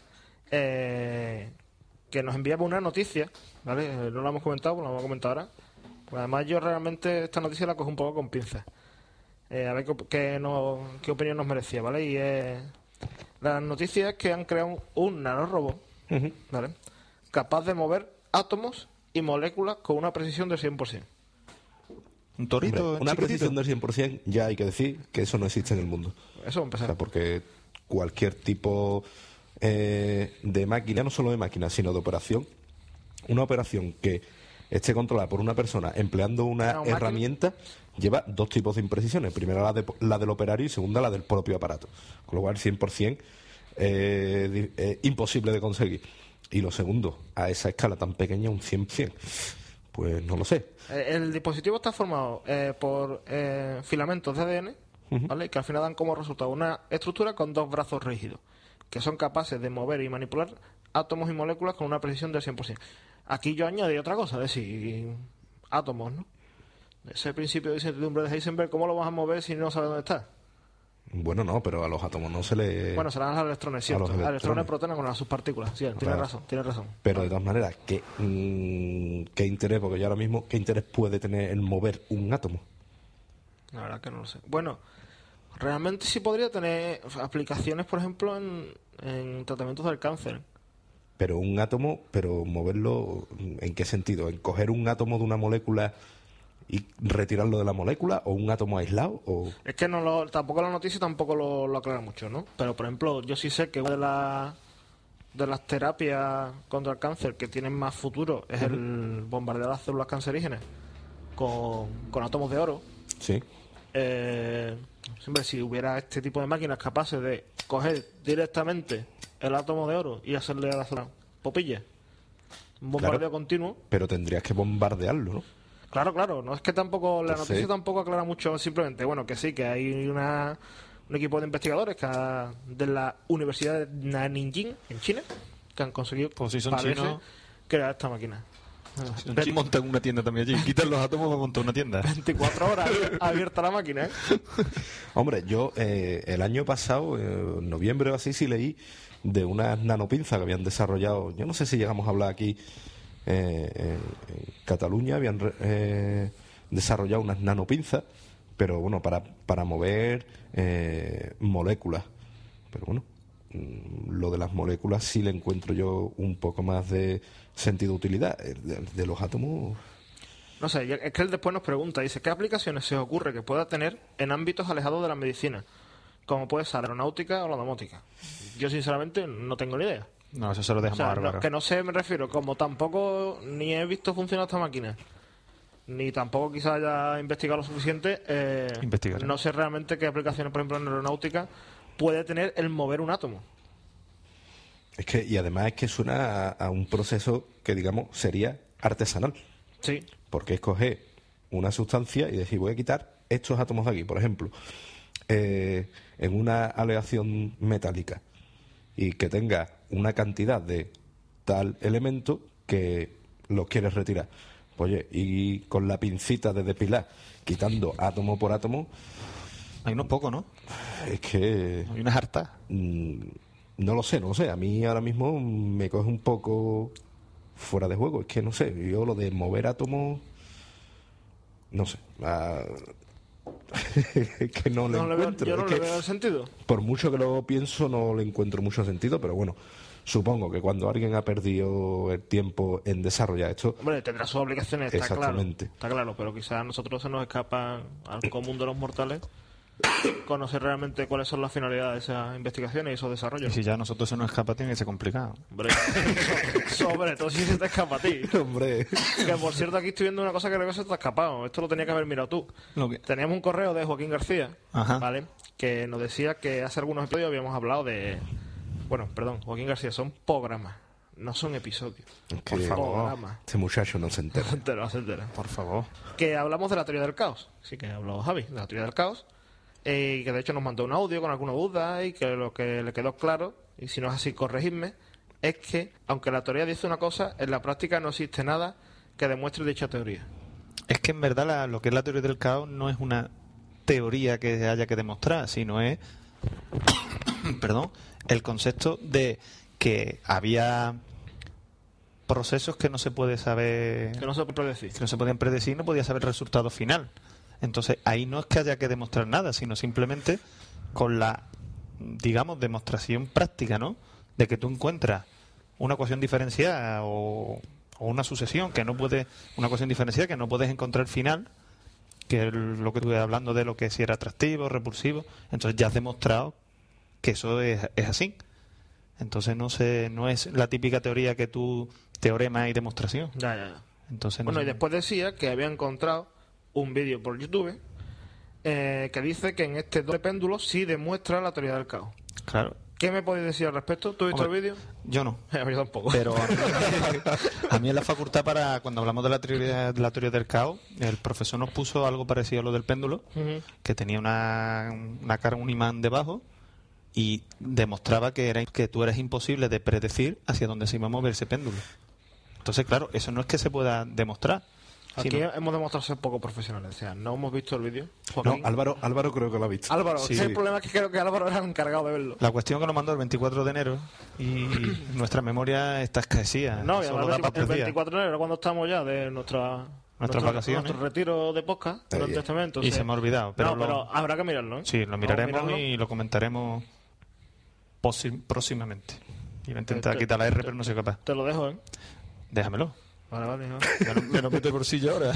Que nos enviaba una noticia, ¿vale? No la hemos comentado, pues la vamos a comentar ahora. Pues además yo realmente esta noticia la cojo un poco con pinzas. A ver qué opinión nos merecía, ¿vale? Y la noticia es que han creado un nanorobot, ¿vale? Capaz de mover átomos y moléculas con una precisión del 100%.
Un torito.
Hombre, una precisión del 100%, ya hay que decir que eso no existe en el mundo.
Eso va a empezar.
O sea, porque cualquier tipo de máquina, no solo de máquina, sino de operación, una operación que esté controlada por una persona empleando una herramienta, lleva 2 tipos de imprecisiones. Primera la del operario y segunda la del propio aparato. Con lo cual 100% imposible de conseguir. Y lo segundo, a esa escala tan pequeña, un 100%. Pues no lo sé.
El dispositivo está formado por filamentos de ADN, ¿vale? Que al final dan como resultado una estructura con 2 brazos rígidos, que son capaces de mover y manipular átomos y moléculas con una precisión del 100%. Aquí yo añadí otra cosa, es decir, átomos, ¿no? Ese principio de incertidumbre de Heisenberg, ¿cómo lo vas a mover si no sabes dónde está?
Bueno, no, pero a los átomos no se le...
Bueno, serán los electrones, ¿cierto? Los electrones protones con sus partículas, sí, tiene razón.
Pero de todas maneras, ¿qué interés, porque yo ahora mismo, qué interés puede tener el mover un átomo?
La verdad que no lo sé. Bueno, realmente sí podría tener aplicaciones, por ejemplo, en tratamientos del cáncer.
Pero un átomo, pero moverlo, ¿en qué sentido? ¿En coger un átomo de una molécula y retirarlo de la molécula, o un átomo aislado? O...
Es que tampoco la noticia tampoco lo aclara mucho, ¿no? Pero, por ejemplo, yo sí sé que una de las terapias contra el cáncer que tienen más futuro es el bombardear las células cancerígenas con átomos de oro.
Sí.
Siempre si hubiera este tipo de máquinas capaces de coger directamente el átomo de oro y hacerle a la zona popilla, un bombardeo continuo.
Pero tendrías que bombardearlo, ¿no?
Claro, no es que tampoco la noticia tampoco aclara mucho, simplemente, bueno, que sí, que hay un equipo de investigadores de la Universidad de Nanjing, en China, que han conseguido,
pues si son chinos,
crear esta máquina.
Montan una tienda también allí, quitan los átomos para montar una tienda.
24 horas abierta la máquina, ¿eh?
Hombre, yo el año pasado, en noviembre o así, sí leí de unas nanopinzas que habían desarrollado. Yo no sé si llegamos a hablar aquí en Cataluña, habían desarrollado unas nanopinzas, pero bueno, para mover moléculas. Pero bueno, lo de las moléculas sí le encuentro yo un poco más de sentido de utilidad. De los átomos...
No sé, es que él después nos pregunta, dice, ¿qué aplicaciones se os ocurre que pueda tener en ámbitos alejados de la medicina? Como puede ser la aeronáutica o la domótica. Yo sinceramente no tengo ni idea.
No, eso se lo dejamos a Álvaro.
Que no sé, me refiero, como tampoco ni he visto funcionar esta máquina, ni tampoco quizás haya investigado lo suficiente, no sé realmente qué aplicaciones, por ejemplo, en aeronáutica puede tener el mover un átomo.
Y además es que suena a un proceso que, digamos, sería artesanal.
Sí.
Porque es coger una sustancia y decir, voy a quitar estos átomos de aquí. Por ejemplo, en una aleación metálica y que tenga una cantidad de tal elemento que los quieres retirar. Oye, y con la pincita de depilar, quitando átomo por átomo...
Hay unos pocos, ¿no?
Es que...
Hay unas hartas.
No lo sé. A mí ahora mismo me coge un poco fuera de juego. Es que no sé, yo lo de mover átomos... No sé. Es que no le encuentro.
Yo no le veo el sentido.
Por mucho que lo pienso, no le encuentro mucho sentido, pero bueno... Supongo que cuando alguien ha perdido el tiempo en desarrollar esto...
Hombre, tendrá sus obligaciones, está claro.
Exactamente.
Está claro, pero quizás a nosotros se nos escapa al común de los mortales conocer realmente cuáles son las finalidades de esas investigaciones y esos desarrollos.
Y si ya a nosotros se nos escapa, tiene que ser complicado.
Hombre, sobre todo si se te escapa a ti.
Hombre.
Que por cierto, aquí estoy viendo una cosa que creo que se te ha escapado. Esto lo tenía que haber mirado tú. Teníamos un correo de Joaquín García, ¿vale? Que nos decía que hace algunos episodios habíamos hablado de... Bueno, perdón, Joaquín García, son programas, no son episodios.
Por favor, este muchacho no se entera.
No se entera.
Por favor.
Que hablamos de la teoría del caos. Sí que habló Javi, de la teoría del caos. Y que de hecho nos mandó un audio con alguna duda y que lo que le quedó claro, y si no es así, corregidme, es que, aunque la teoría dice una cosa, en la práctica no existe nada que demuestre dicha teoría.
Es que en verdad lo que es la teoría del caos no es una teoría que haya que demostrar, sino es... perdón... el concepto de que había procesos que no se puede saber,
que no se puede predecir,
que no se podían predecir, no podía saber el resultado final. Entonces ahí no es que haya que demostrar nada, sino simplemente con la, digamos, demostración práctica, ¿no? De que tú encuentras una ecuación diferenciada o una sucesión que no puede, una ecuación diferenciada que no puedes encontrar final, que es lo que estuve hablando de lo que si era atractivo, repulsivo. Entonces ya has demostrado que eso es así. Entonces no es la típica teoría que tú teorema y demostración.
Ya.
Entonces
bueno, y después decía que había encontrado un vídeo por YouTube que dice que en este doble péndulo sí demuestra la teoría del caos.
Claro.
¿Qué me podéis decir al respecto? ¿Tú has visto el vídeo?
Yo no.
Yo tampoco.
Pero a mí en la facultad, cuando hablamos de la teoría del caos, el profesor nos puso algo parecido a lo del péndulo, que tenía una carga, un imán debajo, y demostraba que tú eres imposible de predecir hacia dónde se iba a mover ese péndulo. Entonces, claro, eso no es que se pueda demostrar.
Aquí hemos demostrado ser poco profesionales. O sea, no hemos visto el vídeo.
No, Álvaro creo que lo ha visto.
Álvaro,
sí.
El problema es que creo que Álvaro era el encargado de verlo.
La cuestión que nos mandó el 24 de enero y nuestra memoria está escaecida.
No, y además el 24 de enero, cuando estamos ya de nuestras
vacaciones,
nuestro retiro de podcast durante este momento.
Y se me ha olvidado. Pero
habrá que mirarlo, ¿eh?
Sí, lo miraremos y lo comentaremos próximamente. Y voy a intentar quitar la R, pero no soy capaz.
Te lo dejo, ¿eh?
Déjamelo.
Vale, ¿no?
Me lo meto el bolsillo ahora.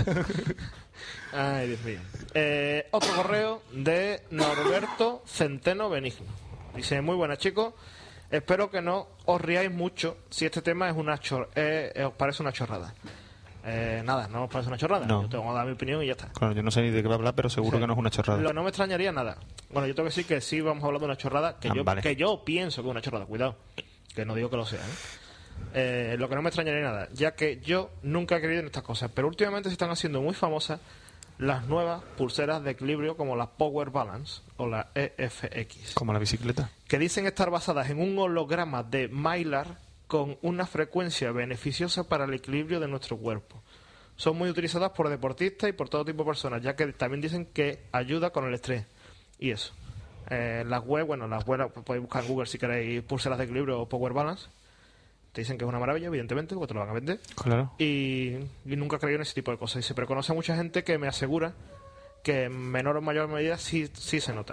Ay, Dios mío. Otro correo de Norberto Centeno Benigno. Dice, muy buenas, chicos. Espero que no os riáis mucho si este tema es os parece una chorrada. Nada, no os parece una chorrada.
No.
Yo tengo que dar mi opinión y ya está.
Claro, yo no sé ni de qué va a hablar, pero seguro que no es una chorrada.
No me extrañaría nada. Bueno, yo tengo que decir que sí vamos a hablar de una chorrada que yo pienso que es una chorrada. Cuidado, que no digo que lo sea, lo que no me extrañaría nada, ya que yo nunca he creído en estas cosas, pero últimamente se están haciendo muy famosas las nuevas pulseras de equilibrio como la Power Balance o la EFX.
Como la bicicleta.
Que dicen estar basadas en un holograma de Mylar con una frecuencia beneficiosa para el equilibrio de nuestro cuerpo. Son muy utilizadas por deportistas y por todo tipo de personas, ya que también dicen que ayuda con el estrés. Y eso. Las web podéis buscar en Google si queréis pulseras de equilibrio o Power Balance. Te dicen que es una maravilla, evidentemente, porque te lo van a vender.
Claro.
Y nunca he creído en ese tipo de cosas. Pero conozco a mucha gente que me asegura que en menor o mayor medida sí se notan.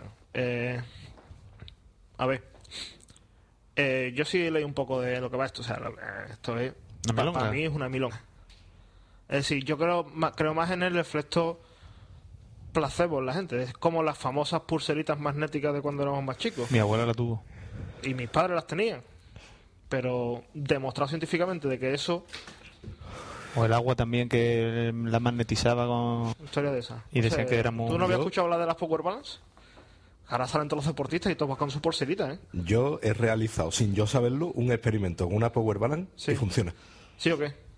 A ver. Yo sí leí un poco de lo que va esto. O sea, esto es... Para mí es una milonga. Es decir, yo creo más en el efecto placebo en la gente. Es como las famosas pulseritas magnéticas de cuando éramos más chicos.
Mi abuela la tuvo.
Y mis padres las tenían. Pero demostrado científicamente de que eso...
O el agua también, que la magnetizaba con...
Historia de esa.
Y decían que era muy...
¿Tú no habías escuchado hablar de las Power Balance? Ahora salen todos los deportistas y todos con su pulserita, ¿eh?
Yo he realizado, sin yo saberlo, un experimento con una Power Balance y funciona.
¿Sí o qué?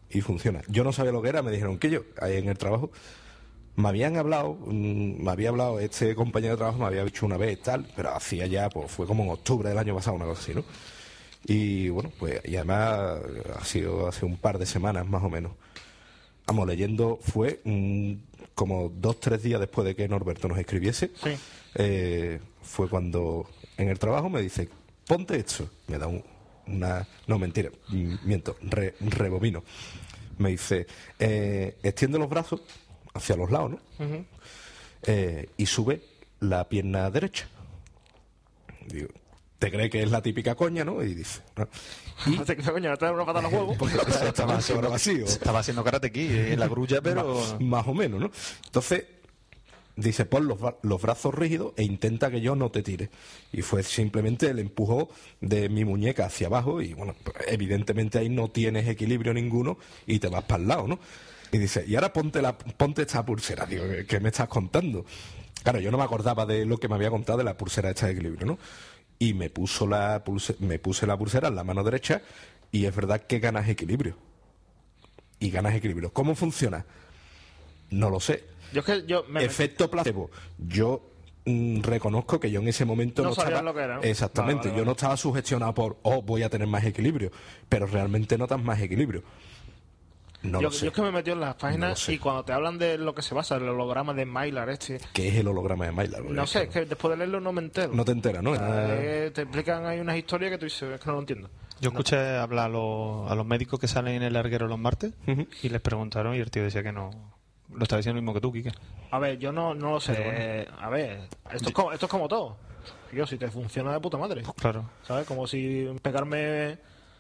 y funciona. Yo no sabía lo que era, me dijeron que yo, ahí en el trabajo, me había hablado, este compañero de trabajo me había dicho una vez tal, pero hacía ya, pues fue como en octubre del año pasado, una cosa así, ¿no? Y bueno, pues, y además ha sido hace un par de semanas más o menos. Vamos, leyendo, fue como 2-3 días después de que Norberto nos escribiese, fue cuando en el trabajo me dice, ponte esto, me da no, mentira, miento, rebobino. Me dice, extiende los brazos hacia los lados, ¿no?
Ujú.
Y sube la pierna derecha. Digo, ¿te crees que es la típica coña, no? Y dice, no.
No te crees, coño, te da una patada a los huevos.
Porque
estaba haciendo Karate Kid en la grulla, pero...
Más o menos, ¿no? Entonces, dice, pon los brazos rígidos e intenta que yo no te tire. Y fue simplemente el empujón de mi muñeca hacia abajo y, bueno, evidentemente ahí no tienes equilibrio ninguno y te vas para el lado, ¿no? Y dice, y ahora ponte esta pulsera. Digo, ¿qué me estás contando? Claro, yo no me acordaba de lo que me había contado de la pulsera esta de equilibrio, ¿no? Y me puse la pulsera en la mano derecha y es verdad que ganas equilibrio. Y ganas equilibrio. ¿Cómo funciona? No lo sé. Efecto placebo. Yo reconozco que yo en ese momento no
sabías
estaba...
lo que era, ¿no?
Exactamente.
Vale.
Yo no estaba sugestionado por, voy a tener más equilibrio. Pero realmente notas más equilibrio. No lo sé.
Yo es que me he metido en las páginas
No lo sé.
y cuando te hablan de lo que se basa, el holograma de Mylar
¿Qué es el holograma de Mylar?
No sé, es que después de leerlo no me entero.
No te enteras, ¿no?
Te explican ahí unas historias que tú dices, es que no lo entiendo.
Yo escuché hablar a los médicos que salen en el larguero los martes y les preguntaron y el tío decía que no... Lo estaba diciendo lo mismo que tú, Quique.
A ver, yo no lo sé. A ver, esto es como todo. Yo, si te funciona de puta madre.
Claro.
¿Sabes? Como si pegarme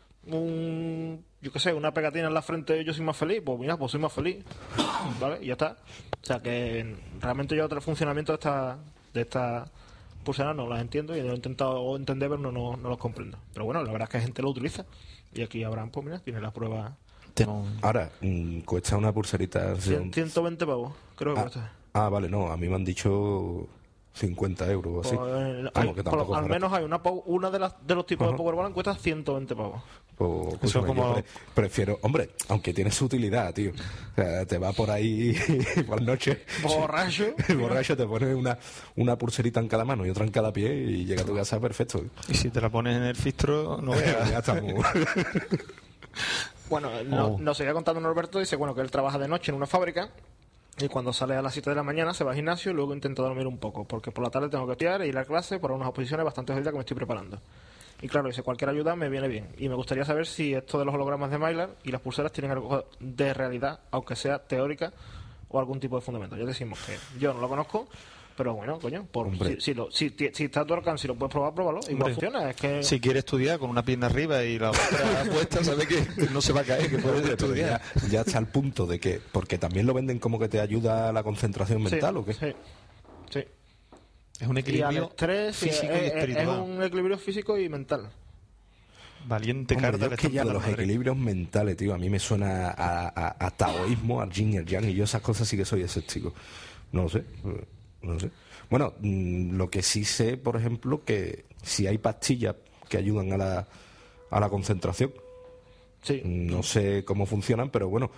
yo qué sé, una pegatina en la frente yo soy más feliz, pues mira, pues soy más feliz. ¿Vale? Y ya está. O sea que realmente yo el funcionamiento de esta pulseras no las entiendo y lo he intentado entender, pero no los comprendo. Pero bueno, la verdad es que la gente lo utiliza. Y aquí Abraham, pues mira, tiene la prueba.
Ahora, cuesta una pulserita...
120 pavos, creo que cuesta.
Vale, no, a mí me han dicho 50 euros o así.
Pues,
que tampoco
al menos hay una de los tipos de Powerball cuesta 120 pavos.
Pues,
Eso como...
prefiero, hombre, aunque tiene su utilidad, tío. O sea, te va por ahí por la noche.
Borracho.
Borracho, te pones una pulserita en cada mano y otra en cada pie y llega a tu casa perfecto.
Y si te la pones en el fistro, no veas.
Ya estamos.
Bueno, nos seguía contando Norberto, dice bueno que él trabaja de noche en una fábrica y cuando sale a las 7 de la mañana se va al gimnasio y luego intenta dormir un poco, porque por la tarde tengo que estudiar e ir a clase por unas oposiciones bastante jodidas que me estoy preparando. Y claro, dice, cualquier ayuda me viene bien. Y me gustaría saber si esto de los hologramas de Mylar y las pulseras tienen algo de realidad, aunque sea teórica o algún tipo de fundamento. Ya decimos que yo no lo conozco, pero bueno, coño, si está a tu alcance y lo puedes probar, pruébalo. Igual funciona. Es que...
Si quiere estudiar con una pierna arriba y la otra puesta, sabe que no se va a caer, que puede estudiar.
Ya está al punto de que, porque también lo venden como que te ayuda a la concentración mental, ¿o qué?
Sí.
Es un equilibrio
estrés,
físico y espiritual.
Es un equilibrio físico y mental.
Valiente
carta.
carta.
Yo es que ya los equilibrios mentales, tío, a mí me suena a taoísmo, al yin y al yang, y yo esas cosas sí que soy escéptico. No lo sé. Bueno, lo que sí sé, por ejemplo, que si hay pastillas que ayudan a la concentración.
Sí.
No sé cómo funcionan, pero bueno,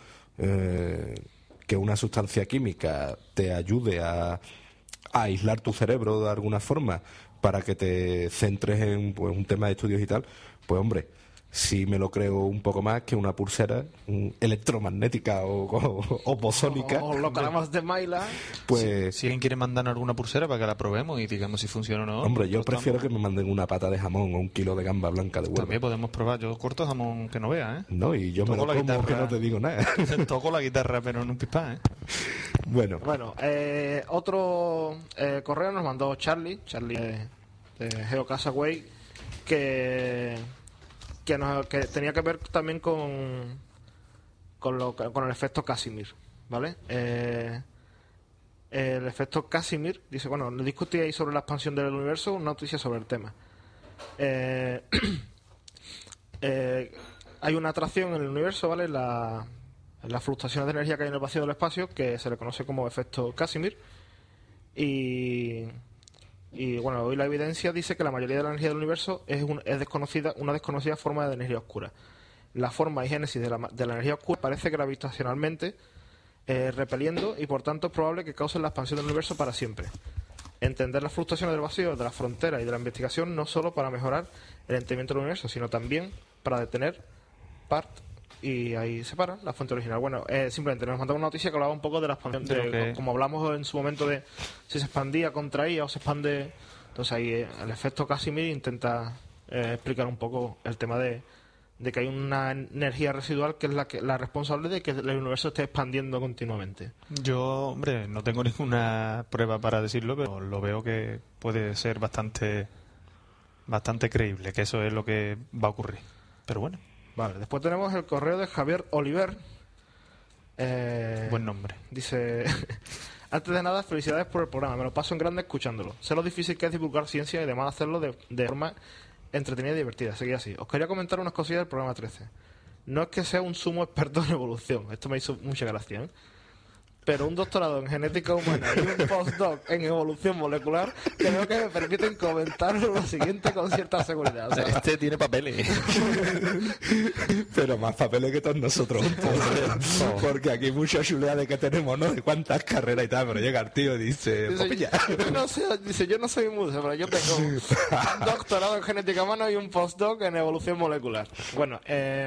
que una sustancia química te ayude a aislar tu cerebro de alguna forma para que te centres en pues, un tema de estudios y tal, pues hombre, sí me lo creo un poco más que una pulsera electromagnética o bosónica.
O hologramas de Mylar.
Pues
si alguien quiere mandar alguna pulsera para que la probemos y digamos si funciona o no.
Hombre, yo prefiero que me manden una pata de jamón o un kilo de gamba blanca de huevo.
También podemos probar. Yo corto jamón que no vea, ¿eh?
No, y yo
toco
me lo como
guitarra,
que no te digo nada.
Toco la guitarra, pero en un pispán, ¿eh?
Bueno,
otro correo nos mandó Charlie de GeoCasaway que tenía que ver también con el efecto Casimir, ¿vale? El efecto Casimir, dice, bueno, discutíais sobre la expansión del universo, una noticia sobre el tema. Hay una atracción en el universo, ¿vale? Las fluctuaciones de energía que hay en el vacío del espacio, que se le conoce como efecto Casimir. Y bueno, hoy la evidencia dice que la mayoría de la energía del universo es desconocida, una desconocida forma de energía oscura. la forma y génesis de la energía oscura parece gravitacionalmente repeliendo y por tanto es probable que causen la expansión del universo para siempre. Entender las fluctuaciones del vacío, de la frontera y de la investigación no solo para mejorar el entendimiento del universo, sino también para detener y ahí se para la fuente original. Bueno, simplemente nos mandaba una noticia que hablaba un poco de la expansión, como hablamos en su momento de si se expandía, contraía o se expande. Entonces ahí el efecto Casimir intenta explicar un poco el tema de que hay una energía residual que es la responsable de que el universo esté expandiendo continuamente.
Yo, hombre, no tengo ninguna prueba para decirlo, pero lo veo que puede ser bastante creíble, que eso es lo que va a ocurrir. Pero bueno.
Vale, después tenemos el correo de Javier Oliver.
Buen nombre.
Dice... Antes de nada, felicidades por el programa. Me lo paso en grande escuchándolo. Sé lo difícil que es divulgar ciencia y además hacerlo de forma entretenida y divertida. Seguí así. Os quería comentar unas cosillas del programa 13. No es que sea un sumo experto en evolución. Esto me hizo mucha gracia, ¿eh? Pero un doctorado en genética humana y un postdoc en evolución molecular creo que me permiten comentar lo siguiente con cierta seguridad. O sea,
este tiene papeles.
Pero más papeles que todos nosotros. Porque aquí mucha chulea de que tenemos, ¿no? De cuántas carreras y tal. Pero llega el tío y dice
yo no soy muso, pero yo tengo un doctorado en genética humana y un postdoc en evolución molecular. Bueno,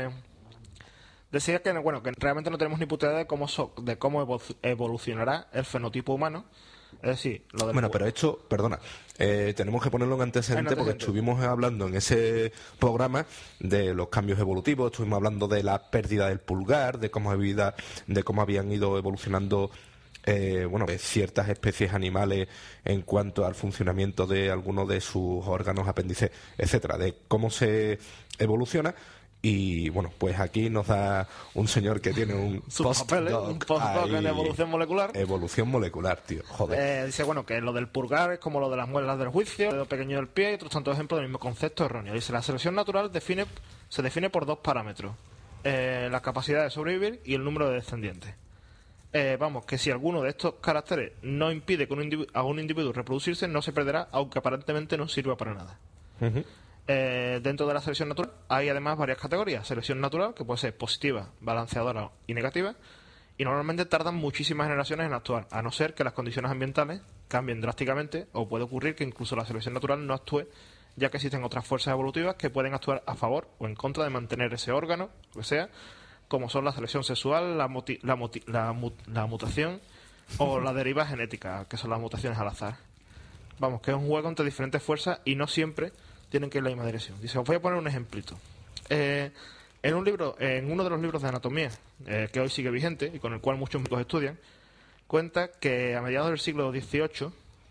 decía que realmente no tenemos ni puta idea de cómo evolucionará el fenotipo humano. Es decir, lo del...
Bueno, pero esto, perdona, tenemos que ponerlo en antecedente porque estuvimos hablando en ese programa de los cambios evolutivos, estuvimos hablando de la pérdida del pulgar, de cómo habían ido evolucionando ciertas especies animales en cuanto al funcionamiento de algunos de sus órganos, apéndices, etcétera, de cómo se evoluciona. Y bueno, pues aquí nos da un señor que tiene un
postdoc en evolución molecular.
Evolución molecular, tío, joder.
Dice, que lo del purgar es como lo de las muelas del juicio, el dedo pequeño del pie y otros tantos ejemplos del mismo concepto erróneo. Dice, la selección natural se define por dos parámetros. La capacidad de sobrevivir y el número de descendientes. Que si alguno de estos caracteres no impide que a un individuo reproducirse, no se perderá, aunque aparentemente no sirva para nada. Dentro de la selección natural hay además varias categorías. Selección natural, que puede ser positiva, balanceadora y negativa, y normalmente tardan muchísimas generaciones en actuar, a no ser que las condiciones ambientales cambien drásticamente, o puede ocurrir que incluso la selección natural no actúe, ya que existen otras fuerzas evolutivas que pueden actuar a favor o en contra de mantener ese órgano, lo que sea, como son la selección sexual, la mutación o la deriva genética, que son las mutaciones al azar. Que es un juego entre diferentes fuerzas y no siempre tienen que ir en la misma dirección. Dice, os voy a poner un ejemplito. En uno de los libros de anatomía, que hoy sigue vigente y con el cual muchos médicos estudian, cuenta que a mediados del siglo XVIII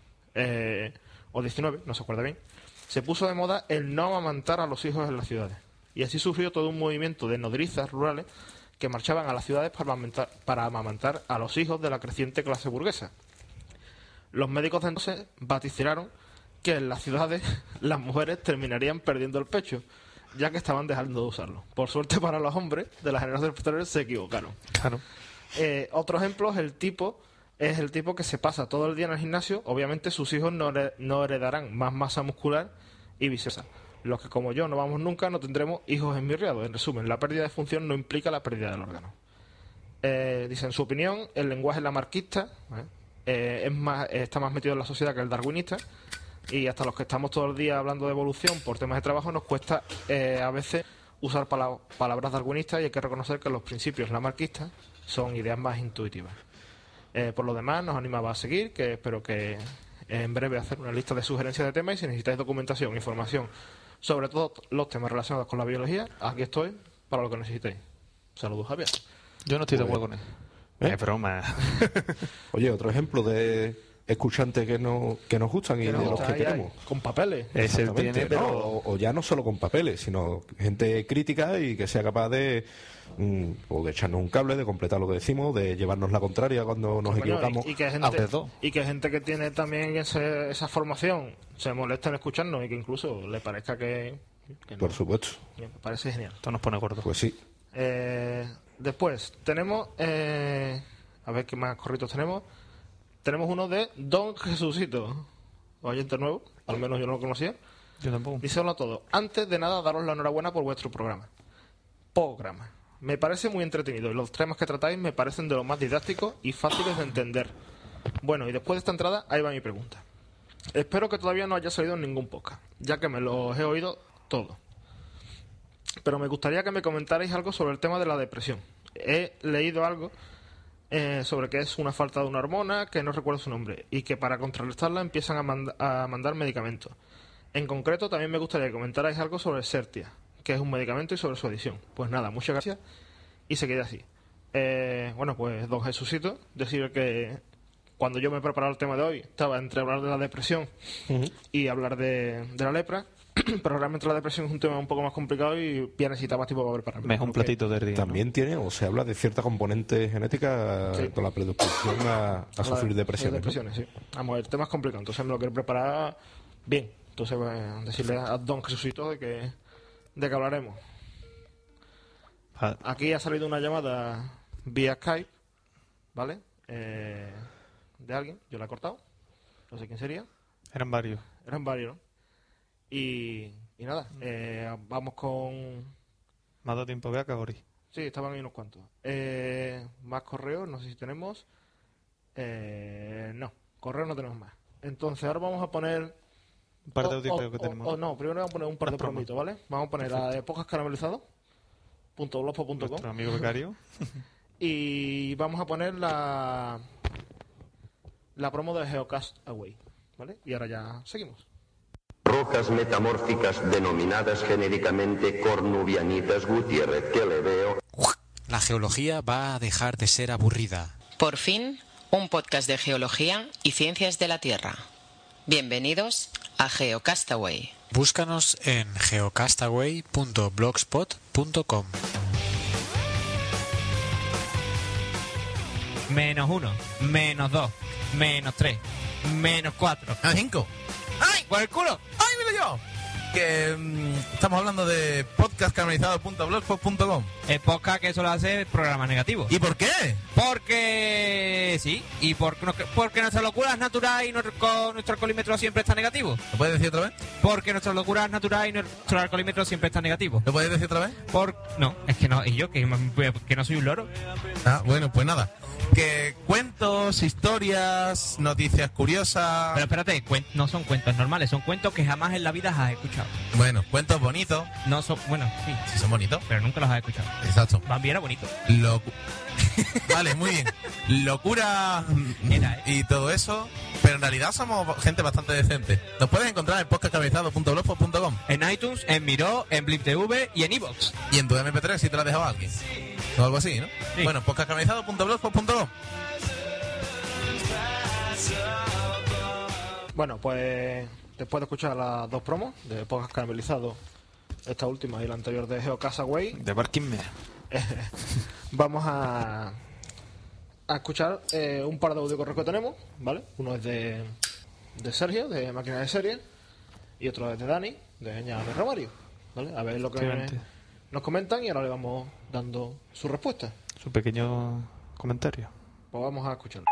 o XIX, no se acuerda bien, se puso de moda el no amamantar a los hijos en las ciudades. Y así surgió todo un movimiento de nodrizas rurales que marchaban a las ciudades para amamantar a los hijos de la creciente clase burguesa. Los médicos de entonces vaticinaron que en las ciudades las mujeres terminarían perdiendo el pecho, ya que estaban dejando de usarlo. Por suerte para los hombres de las generaciones posteriores se equivocaron.
Claro.
Otro ejemplo es el tipo que se pasa todo el día en el gimnasio. Obviamente sus hijos no heredarán más masa muscular y viceversa. Los que como yo no vamos nunca no tendremos hijos esmirriados. En resumen, la pérdida de función no implica la pérdida del órgano. Dice, en su opinión, el lenguaje lamarquista está más metido en la sociedad que el darwinista. Y hasta los que estamos todo el día hablando de evolución por temas de trabajo nos cuesta a veces usar palabras darwinistas, y hay que reconocer que los principios lamarquistas son ideas más intuitivas. Por lo demás, nos animaba a seguir, que espero que en breve hacer una lista de sugerencias de temas, y si necesitáis documentación, información sobre todos los temas relacionados con la biología, aquí estoy para lo que necesitéis. Saludos, Javier.
Yo no estoy de acuerdo con él. Es broma.
Oye, otro ejemplo de escuchantes que nos gustan y de los que queremos.
Con papeles.
Ese tiene, pero...
o ya no solo con papeles, sino gente crítica y que sea capaz de echarnos un cable, de completar lo que decimos, de llevarnos la contraria cuando nos equivocamos.
Y que gente que tiene también esa formación se molesta en escucharnos y que incluso le parezca que no.
Por supuesto.
Me parece genial.
Esto nos pone gordos.
Pues sí.
Después tenemos... a ver qué más corritos tenemos. Tenemos uno de Don Jesucito, oyente nuevo, al menos yo no lo conocía.
Yo tampoco.
Dice, hola a todos. Antes de nada, daros la enhorabuena por vuestro programa. programa. Me parece muy entretenido y los temas que tratáis me parecen de los más didácticos y fáciles de entender. Bueno, y después de esta entrada, ahí va mi pregunta. Espero que todavía no haya salido en ningún podcast, ya que me los he oído todos. Pero me gustaría que me comentarais algo sobre el tema de la depresión. He leído algo sobre que es una falta de una hormona, que no recuerdo su nombre, y que para contrarrestarla empiezan a mandar medicamentos. En concreto, también me gustaría que comentarais algo sobre Certia, que es un medicamento, y sobre su adicción. Pues nada, muchas gracias y se quede así. Bueno, pues don Jesucito, decir que cuando yo me preparaba el tema de hoy estaba entre hablar de la depresión y hablar de la lepra, pero realmente la depresión es un tema un poco más complicado y ya necesitaba más tiempo para prepararme.
Me es un platito de día,
también, ¿no? Tiene, o se habla de cierta componente genética con la predisposición a sufrir depresiones.
Depresiones, ¿no? Sí. Vamos, el tema es complicado, entonces me lo quiero preparar bien. Entonces voy a decirle a don Jesucito de que hablaremos. Aquí ha salido una llamada vía Skype, ¿vale? De alguien, yo la he cortado, no sé quién sería.
Eran varios,
¿no? Y nada, vamos con...
¿Me ha dado tiempo a Kagori?
Sí, estaban ahí unos cuantos. Más correos, no sé si tenemos. No, correos no tenemos más. Entonces ahora vamos a poner...
Un par de audios que tenemos.
No, primero vamos a poner un par de promitos, ¿vale? Vamos a poner a epocascaramelizados.blogspot.com.
Nuestro amigo becario.
Y vamos a poner la promo de Geocast Away, ¿vale? Y ahora ya seguimos.
Rocas metamórficas denominadas genéricamente cornubianitas Gutiérrez, que le veo.
La geología va a dejar de ser aburrida.
Por fin, un podcast de geología y ciencias de la Tierra. Bienvenidos a Geocastaway.
Búscanos en geocastaway.blogspot.com.
-1, -2, -3, -4.
-5. ¡Ay!
¡Por el culo!
¡Ay, mira yo! Que estamos hablando de podcastcaramelizado.blogspot.com.
El podcast que suele hacer programas negativos.
¿Y por qué?
Porque sí, y porque nuestra locura es natural y nuestro alcoholímetro siempre está negativo.
¿Lo puedes decir otra vez?
Porque nuestra locura es natural y nuestro alcoholímetro siempre está negativo.
¿Lo puedes decir otra vez?
No, es que no, y yo que no soy un loro.
Ah, bueno, pues nada. Que cuentos, historias, noticias curiosas...
Pero espérate, no son cuentos normales, son cuentos que jamás en la vida has escuchado.
Bueno, cuentos bonitos.
No son, bueno, sí.
Sí son bonitos.
Pero nunca los has escuchado.
Exacto.
Bambi era bonito.
Vale, muy bien. Locura y todo eso, pero en realidad somos gente bastante decente. Nos puedes encontrar en podcastcaramelizado.blogspot.com,
en iTunes, en Miró, en Blip TV y en iVoox.
Y en tu MP3 si te lo has dejado a alguien. O algo así, ¿no?
Sí.
Bueno, podcastcaramelizado.blogspot.com.
Bueno, pues después de escuchar las dos promos de Podcast Caramelizado, esta última y la anterior de Geocastaway,
de Barquinme,
vamos a escuchar un par de audiocorreos que tenemos, ¿vale? Uno es de Sergio, de Máquina de Serie, y otro es de Dani, de Ña de Romario, ¿vale? A ver lo que nos comentan y ahora le vamos dando su respuesta.
Su pequeño comentario.
Pues vamos a escucharlo.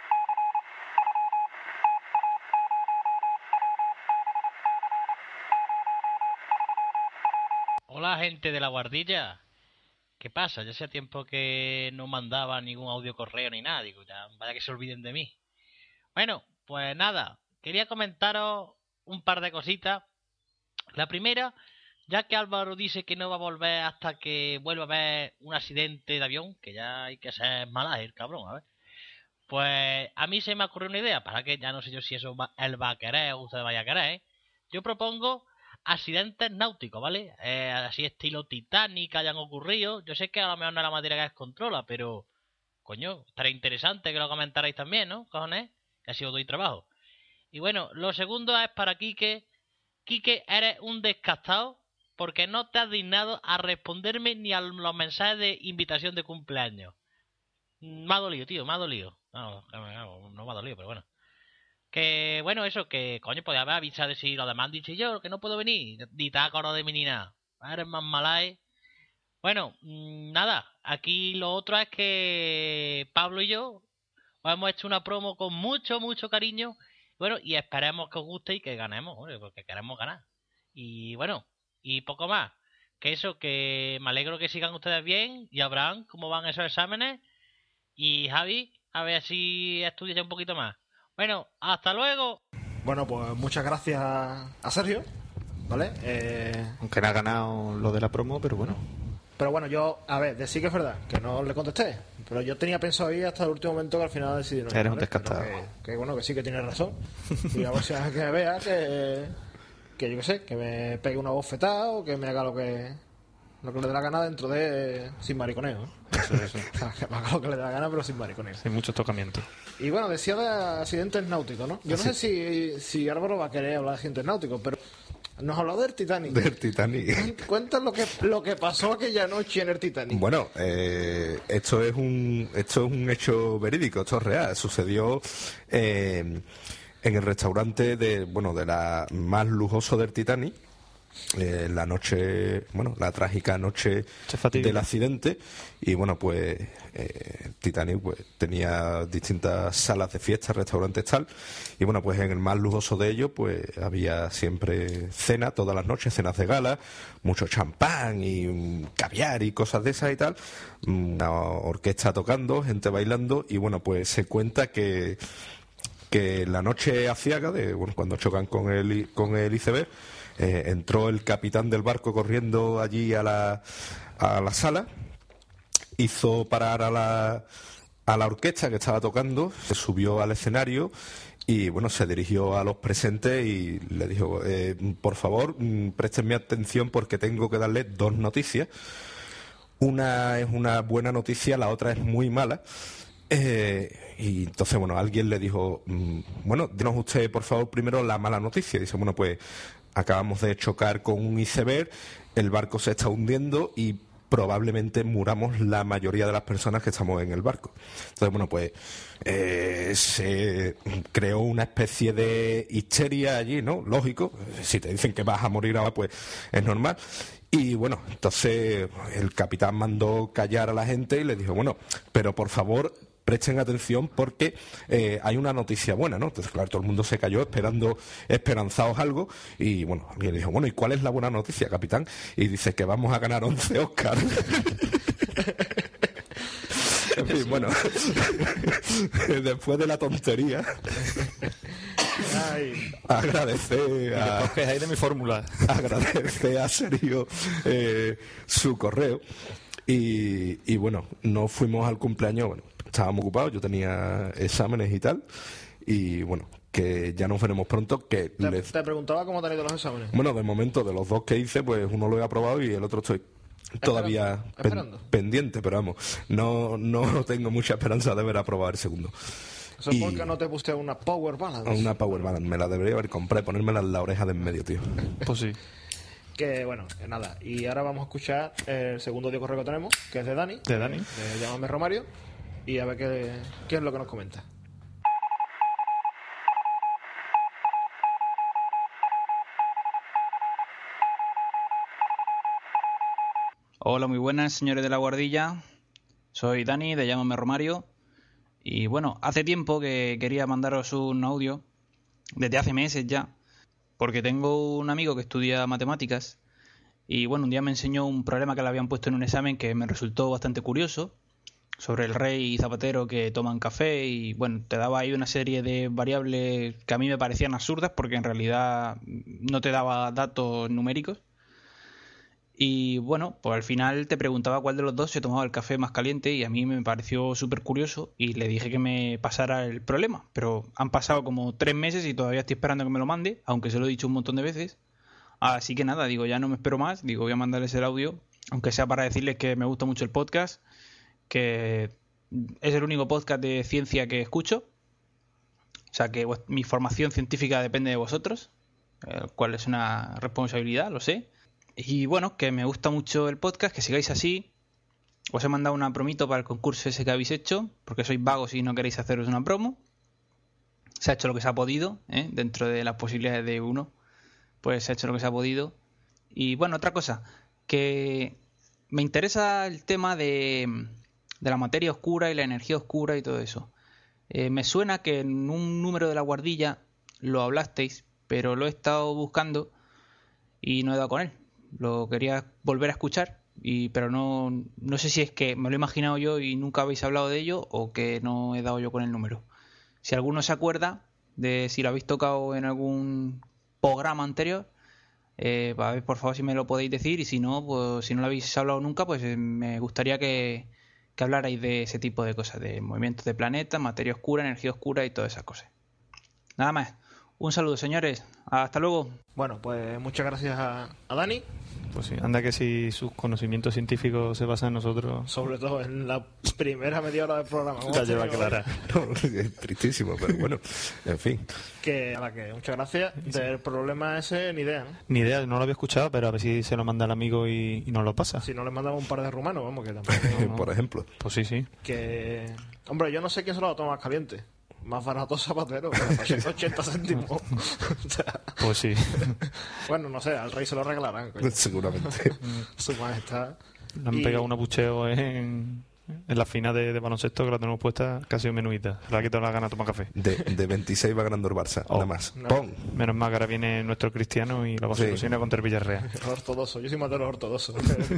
Hola, gente de la guardilla. ¿Qué pasa? Ya hacía tiempo que no mandaba ningún audio correo ni nada. Digo, ya, vaya que se olviden de mí. Bueno, pues nada. Quería comentaros un par de cositas. La primera, ya que Álvaro dice que no va a volver hasta que vuelva a ver un accidente de avión, que ya hay que ser malaje, cabrón, a ver. Pues a mí se me ocurrió una idea, para que ya no sé yo si eso él va a querer o usted vaya a querer, ¿eh? Yo propongo accidentes náuticos, ¿vale? Así estilo Titanic que hayan ocurrido. Yo sé que a lo mejor no es la materia que descontrola, pero coño, estaría interesante que lo comentarais también, ¿no? Cojones, que así os doy trabajo. Y bueno, lo segundo es para Quique. Quique, eres un descastado porque no te has dignado a responderme ni a los mensajes de invitación de cumpleaños. Me ha dolido, tío, me ha dolido. No me ha dolido, pero bueno. Que, bueno, eso, que, coño, podía haber avisado de si los demás han dicho yo, que no puedo venir, ni te has acordado de mí ni nada. Eres más malae. Bueno, nada, aquí lo otro es que Pablo y yo os hemos hecho una promo con mucho, mucho cariño. Bueno, y esperemos que os guste y que ganemos, porque queremos ganar. Y bueno, y poco más. que eso, que me alegro que sigan ustedes bien. Y Abraham, ¿cómo van esos exámenes? Y Javi, a ver si estudias ya un poquito más. Bueno, hasta luego.
Bueno, pues muchas gracias a Sergio, ¿vale?
Aunque no ha ganado lo de la promo, pero bueno.
Pero bueno, yo, a ver, decir que es verdad, que no le contesté. Pero yo tenía pensado ir hasta el último momento, que al final decidí no ir,
Eres
¿vale?
un descastado.
Que bueno, que sí que tienes razón. Y a ver si que vea que yo qué sé, que me pegue una bofetada o que me haga lo que le dé la gana dentro de sin mariconeo.
Eso.
O sea, que me haga lo que le dé la gana, pero sin mariconeo.
Hay muchos tocamientos.
Y bueno, decía de accidentes náuticos, ¿no? Yo no sé si Álvaro va a querer hablar de accidentes náuticos, pero nos ha hablado del Titanic.
Del Titanic.
Cuéntanos lo que pasó aquella noche en el Titanic.
Bueno, esto es un hecho verídico, esto es real. Sucedió en el restaurante de la más lujoso del Titanic. La noche, la trágica noche del accidente. Y bueno, pues Titanic pues tenía distintas salas de fiesta, restaurantes tal. Y bueno, pues en el más lujoso de ellos pues había siempre cena todas las noches, cenas de gala, mucho champán y caviar y cosas de esas y tal. Una orquesta tocando, gente bailando. Y bueno, pues se cuenta que la noche aciaga cuando chocan con el iceberg, entró el capitán del barco corriendo allí a la sala, hizo parar a la orquesta que estaba tocando, se subió al escenario y bueno, se dirigió a los presentes y le dijo, por favor, préstenme atención porque tengo que darles dos noticias. Una es una buena noticia, la otra es muy mala. Y entonces, alguien le dijo, denos usted, por favor, primero la mala noticia. Dice, pues acabamos de chocar con un iceberg, el barco se está hundiendo y probablemente muramos la mayoría de las personas que estamos en el barco. Entonces, se creó una especie de histeria allí, ¿no? Lógico, si te dicen que vas a morir ahora, pues es normal. Y bueno, entonces el capitán mandó callar a la gente y le dijo, pero por favor presten atención porque hay una noticia buena, ¿no? Entonces, claro, todo el mundo se cayó esperanzados algo y bueno, alguien dijo, ¿y cuál es la buena noticia, capitán? Y dice que vamos a ganar 11 Oscars. En fin, después de la tontería, agradecer a Sergio su correo y bueno, no fuimos al cumpleaños, estábamos ocupados, yo tenía exámenes y tal, y bueno, que ya nos veremos pronto. Te
preguntaba cómo te han ido los exámenes.
Bueno, de momento, de los dos que hice, pues uno lo he aprobado y el otro estoy todavía pendiente, pero vamos, no tengo mucha esperanza de haber aprobado el segundo.
Eso es porque no te puse una Power Balance.
Una Power Balance, me la debería haber comprado y ponérmela en la oreja de en medio, tío.
Pues sí.
Que nada, y ahora vamos a escuchar el segundo audio correo que tenemos, que es de Dani. De Llámame Romario, y a ver qué es lo que nos comenta.
Hola, muy buenas, señores de la guardilla. Soy Dani, de Llámame Romario. Y bueno, hace tiempo que quería mandaros un audio, desde hace meses ya, porque tengo un amigo que estudia matemáticas y bueno, un día me enseñó un problema que le habían puesto en un examen que me resultó bastante curioso, sobre el rey y Zapatero que toman café y bueno, te daba ahí una serie de variables que a mí me parecían absurdas porque en realidad no te daba datos numéricos. Y bueno, pues al final te preguntaba cuál de los dos se tomaba el café más caliente y a mí me pareció súper curioso y le dije que me pasara el problema. Pero han pasado como 3 meses y todavía estoy esperando que me lo mande, aunque se lo he dicho un montón de veces. Así que nada, ya no me espero más, voy a mandarles el audio, aunque sea para decirles que me gusta mucho el podcast, que es el único podcast de ciencia que escucho. O sea que mi formación científica depende de vosotros, cual es una responsabilidad, lo sé. Y bueno, que me gusta mucho el podcast, que sigáis así. Os he mandado una promito para el concurso ese que habéis hecho, porque sois vagos y no queréis haceros una promo. Se ha hecho lo que se ha podido, dentro de las posibilidades de uno. Pues se ha hecho lo que se ha podido. Y bueno, otra cosa, que me interesa el tema de la materia oscura y la energía oscura y todo eso. Me suena que en un número de la guardilla lo hablasteis, pero lo he estado buscando y no he dado con él. lo quería volver a escuchar, pero no sé si es que me lo he imaginado yo y nunca habéis hablado de ello o que no he dado yo con el número. Si alguno se acuerda de si lo habéis tocado en algún programa anterior, a ver, por favor, si me lo podéis decir, y si no, pues si no lo habéis hablado nunca, pues me gustaría que hablarais de ese tipo de cosas, de movimientos de planetas, materia oscura, energía oscura y todas esas cosas. Nada más. Un saludo, señores. Hasta luego.
Bueno, pues muchas gracias a Dani.
Pues sí, anda que si sus conocimientos científicos se basan en nosotros.
Sobre todo en la primera media hora del programa.
La lleva clara.
No, es tristísimo, pero bueno, en fin.
Que muchas gracias. Del problema ese, ni idea, ¿no?
Ni idea, no lo había escuchado, pero a ver si se lo manda el amigo y nos lo pasa.
Si no le mandamos un par de rumanos, vamos, que tampoco.
Por ejemplo.
Pues sí.
Que. Hombre, yo no sé quién se lo va a tomar más caliente. Más barato zapatero, 80 céntimos. O sea,
pues sí.
Bueno, no sé, al rey se lo regalarán. Coño.
Seguramente.
Su majestad.
Le han pegado un abucheo en la final de baloncesto, que la tenemos puesta casi un menuita. Le ha quitado la gana de tomar café.
De 26 va ganando el Barça, nada más.
No.
¡Pum!
Menos mal que ahora viene nuestro Cristiano y la constitución contra el Villarreal.
Ortodoxo, yo soy más de los ortodoxos.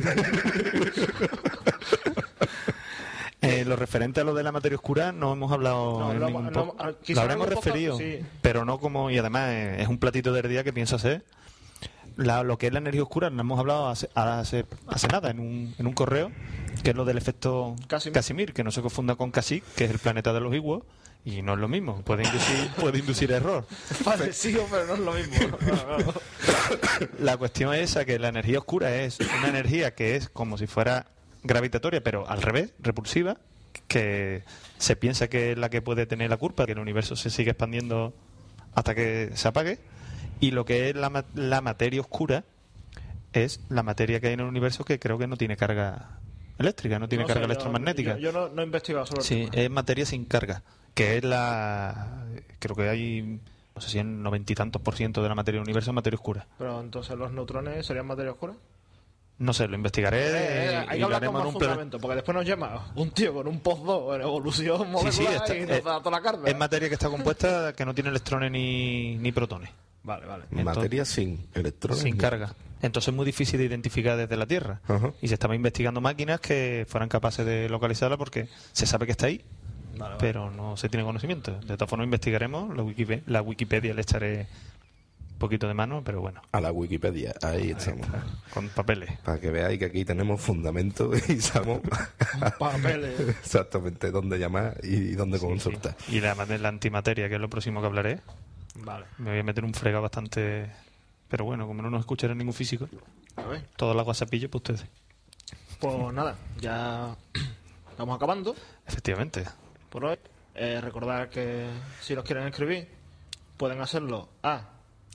Lo referente a lo de la materia oscura no hemos hablado en ningún lo habremos referido,
sí.
Pero no como, y además es un platito del día que pienso hacer. Lo que es la energía oscura no hemos hablado hace nada en un correo, que es lo del efecto Casimir, que no se confunda con Kashyyyk, que es el planeta de los Iguos, y no es lo mismo, puede inducir error.
Parecido, pero no es lo mismo. No.
La cuestión es esa, que la energía oscura es una energía que es como si fuera gravitatoria, pero al revés, repulsiva, que se piensa que es la que puede tener la culpa, que el universo se sigue expandiendo hasta que se apague, y lo que es la materia oscura es la materia que hay en el universo que creo que no tiene carga eléctrica, no tiene carga electromagnética.
Yo no he investigado sobre
sí, es materia sin carga, que es creo que hay, no sé si en 90 y tantos % de la materia del universo es materia oscura.
Pero entonces los neutrones serían materia oscura.
No sé, lo investigaré.
Hay que hablar con más fundamento, porque después nos llama un tío con un post-2 en evolución molecular y nos da toda la carga.
Es materia que está compuesta que no tiene electrones ni protones.
Vale.
Entonces, materia sin electrones.
Sin carga. Entonces es muy difícil de identificar desde la Tierra. Y se estaba investigando máquinas que fueran capaces de localizarla porque se sabe que está ahí, pero no se tiene conocimiento. De todas formas investigaremos. La Wikipedia le echaré un poquito de mano, pero bueno.
A la Wikipedia, ahí estamos.
Con papeles.
Para que veáis que aquí tenemos fundamento y sabemos
papeles.
Exactamente dónde llamar y dónde consultar.
Y la antimateria, que es lo próximo que hablaré.
Vale.
Me voy a meter un fregado bastante... Pero bueno, como no nos escuchará ningún físico, todas las guasapillas para ustedes.
Pues nada, ya vamos acabando.
Efectivamente.
Por hoy. Recordad que si nos quieren escribir, pueden hacerlo a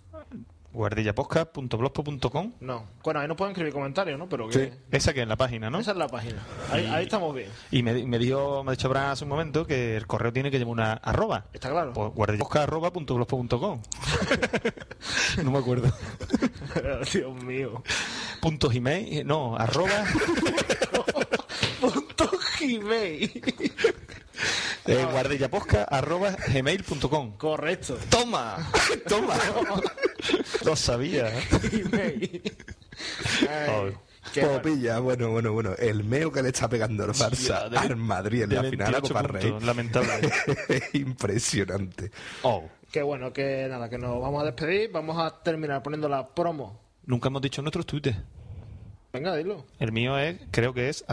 guardillapodcast.blogspot.com.
No, bueno, ahí no pueden escribir comentarios, ¿no? Pero
sí, esa que es la página, ¿no?
Esa es la página. Ahí estamos bien.
Y me ha dicho Abraham hace un momento que el correo tiene que llevar una arroba.
Está claro.
Pues guardillapodcast@blogspot.com. No me acuerdo.
Dios mío.
Punto Gmail, no, arroba.
Punto Gmail.
guardillapodcast@gmail.com.
Correcto.
Toma. Lo sabía.
Popilla, bueno. El meo que le está pegando el Barça al Madrid en la final de la Copa Rey.
Lamentable.
Es impresionante.
Qué bueno, que nada, que nos vamos a despedir. Vamos a terminar poniendo la promo.
Nunca hemos dicho nuestros tweets.
Venga, dilo.
El mío creo que es @.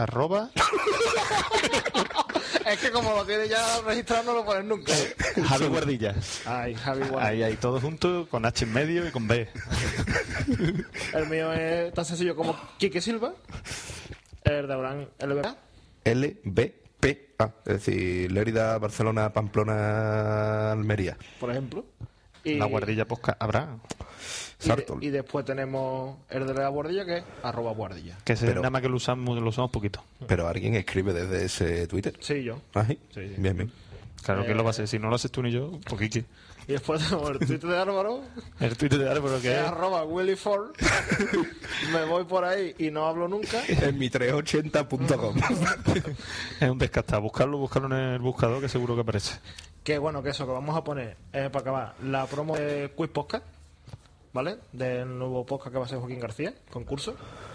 Es que como lo tiene ya registrado no lo pones nunca.
Javi Guardilla.
Ay, Javi Guardilla.
Ahí, todo junto, con H en medio y con B.
El mío es tan sencillo como Quique Silva. El de Abraham, LBPA.
LBPA. Es decir, Lérida, Barcelona, Pamplona, Almería.
Por ejemplo.
La Guardilla Podcast Abraham.
Y después tenemos el de la Guardilla, que es @Guardilla.
Que nada más que lo usamos poquito.
Pero alguien escribe desde ese Twitter.
Sí, yo.
¿Ah, sí? Bien.
Claro que lo va a hacer. Si no lo haces tú ni yo, pues Quique.
Y después tenemos el Twitter de Álvaro.
El Twitter de Álvaro que es
@WillyFord. Me voy por ahí y no hablo nunca.
En mi 380.com.
Es un descastado. Buscarlo en el buscador, que seguro que aparece.
Que bueno, que eso, que vamos a poner para acabar la promo de Quiz Podcast. ¿vale? Del nuevo podcast que va a ser Joaquín García, concurso.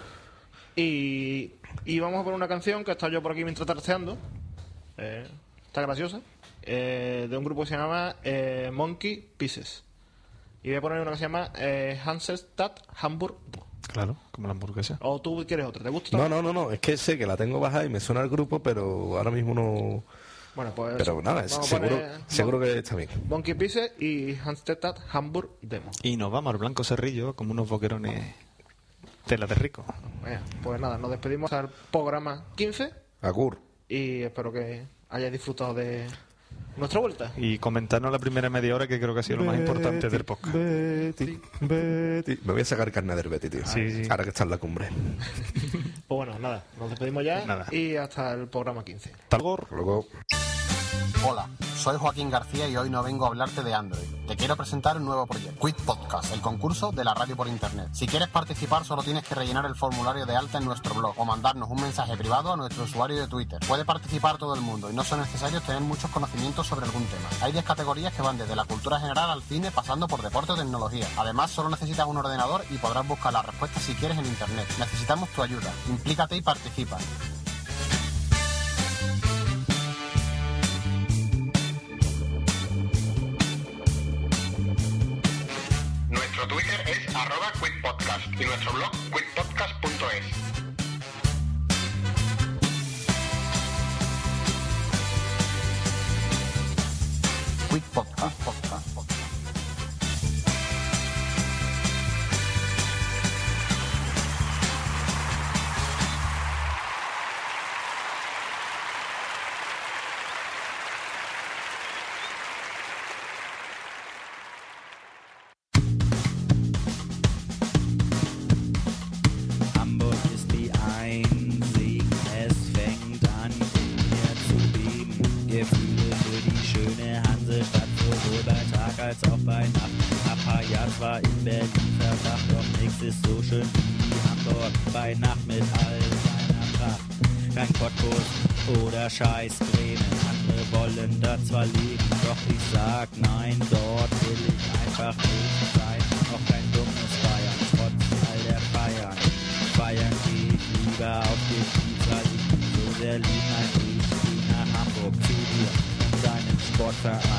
Y vamos a poner una canción que he estado yo por aquí mientras trasteando. Está graciosa. De un grupo que se llama Monkey Pieces. Y voy a poner una que se llama Hansestadt Hamburg.
Claro, como la hamburguesa.
¿O tú quieres otra? ¿Te gusta?
No, es que sé que la tengo bajada y me suena el grupo, pero ahora mismo no...
Bueno, pues...
Pero nada, seguro que está bien.
Monkey Pieces y Hansestadt Hamburg Demo.
Y nos vamos al Blanco Cerrillo como unos boquerones tela de rico.
Pues nada, nos despedimos al programa 15.
Agur.
Y espero que hayáis disfrutado de nuestra vuelta.
Y comentarnos la primera media hora, que creo que ha sido lo más importante del podcast.
Betty. Me voy a sacar carne del Betty, tío.
Sí.
Ahora que está en la cumbre.
Pues bueno, nada, nos despedimos ya.
Nada.
Y hasta el programa 15.
Hasta luego.
Hola, soy Joaquín García y hoy no vengo a hablarte de Android. Te quiero presentar un nuevo proyecto, Quit Podcast, el concurso de la radio por internet. Si quieres participar solo tienes que rellenar el formulario de alta en nuestro blog o mandarnos un mensaje privado a nuestro usuario de Twitter. Puede participar todo el mundo y no son necesarios tener muchos conocimientos sobre algún tema. Hay 10 categorías que van desde la cultura general al cine pasando por deporte o tecnología. Además solo necesitas un ordenador y podrás buscar las respuestas si quieres en internet. Necesitamos tu ayuda. Implícate y participa. Nuestro Twitter es @quitpodcast y nuestro blog quitpodcast.es. Quit Podcast.
Hamburg ist wie ein See, es fängt an hier zu beben. Gefühle für die schöne Hansestadt, sowohl bei Tag als auch bei Nacht. Papaya zwar in Berlin verbracht, doch nix ist so schön wie Hamburg bei Nacht mit all seiner Pracht. Kein Cottbus oder scheiß Bremen, andere wollen da zwar leben, doch ich sag nein, dort will ich einfach nicht sein. Noch kein dummes Bayern, trotz all der Feiern. Feiern geh ich lieber auf den Kiez, weil ich bin so sehr lieb, nein, ich geh nach Hamburg zu dir, deinem Sportverein.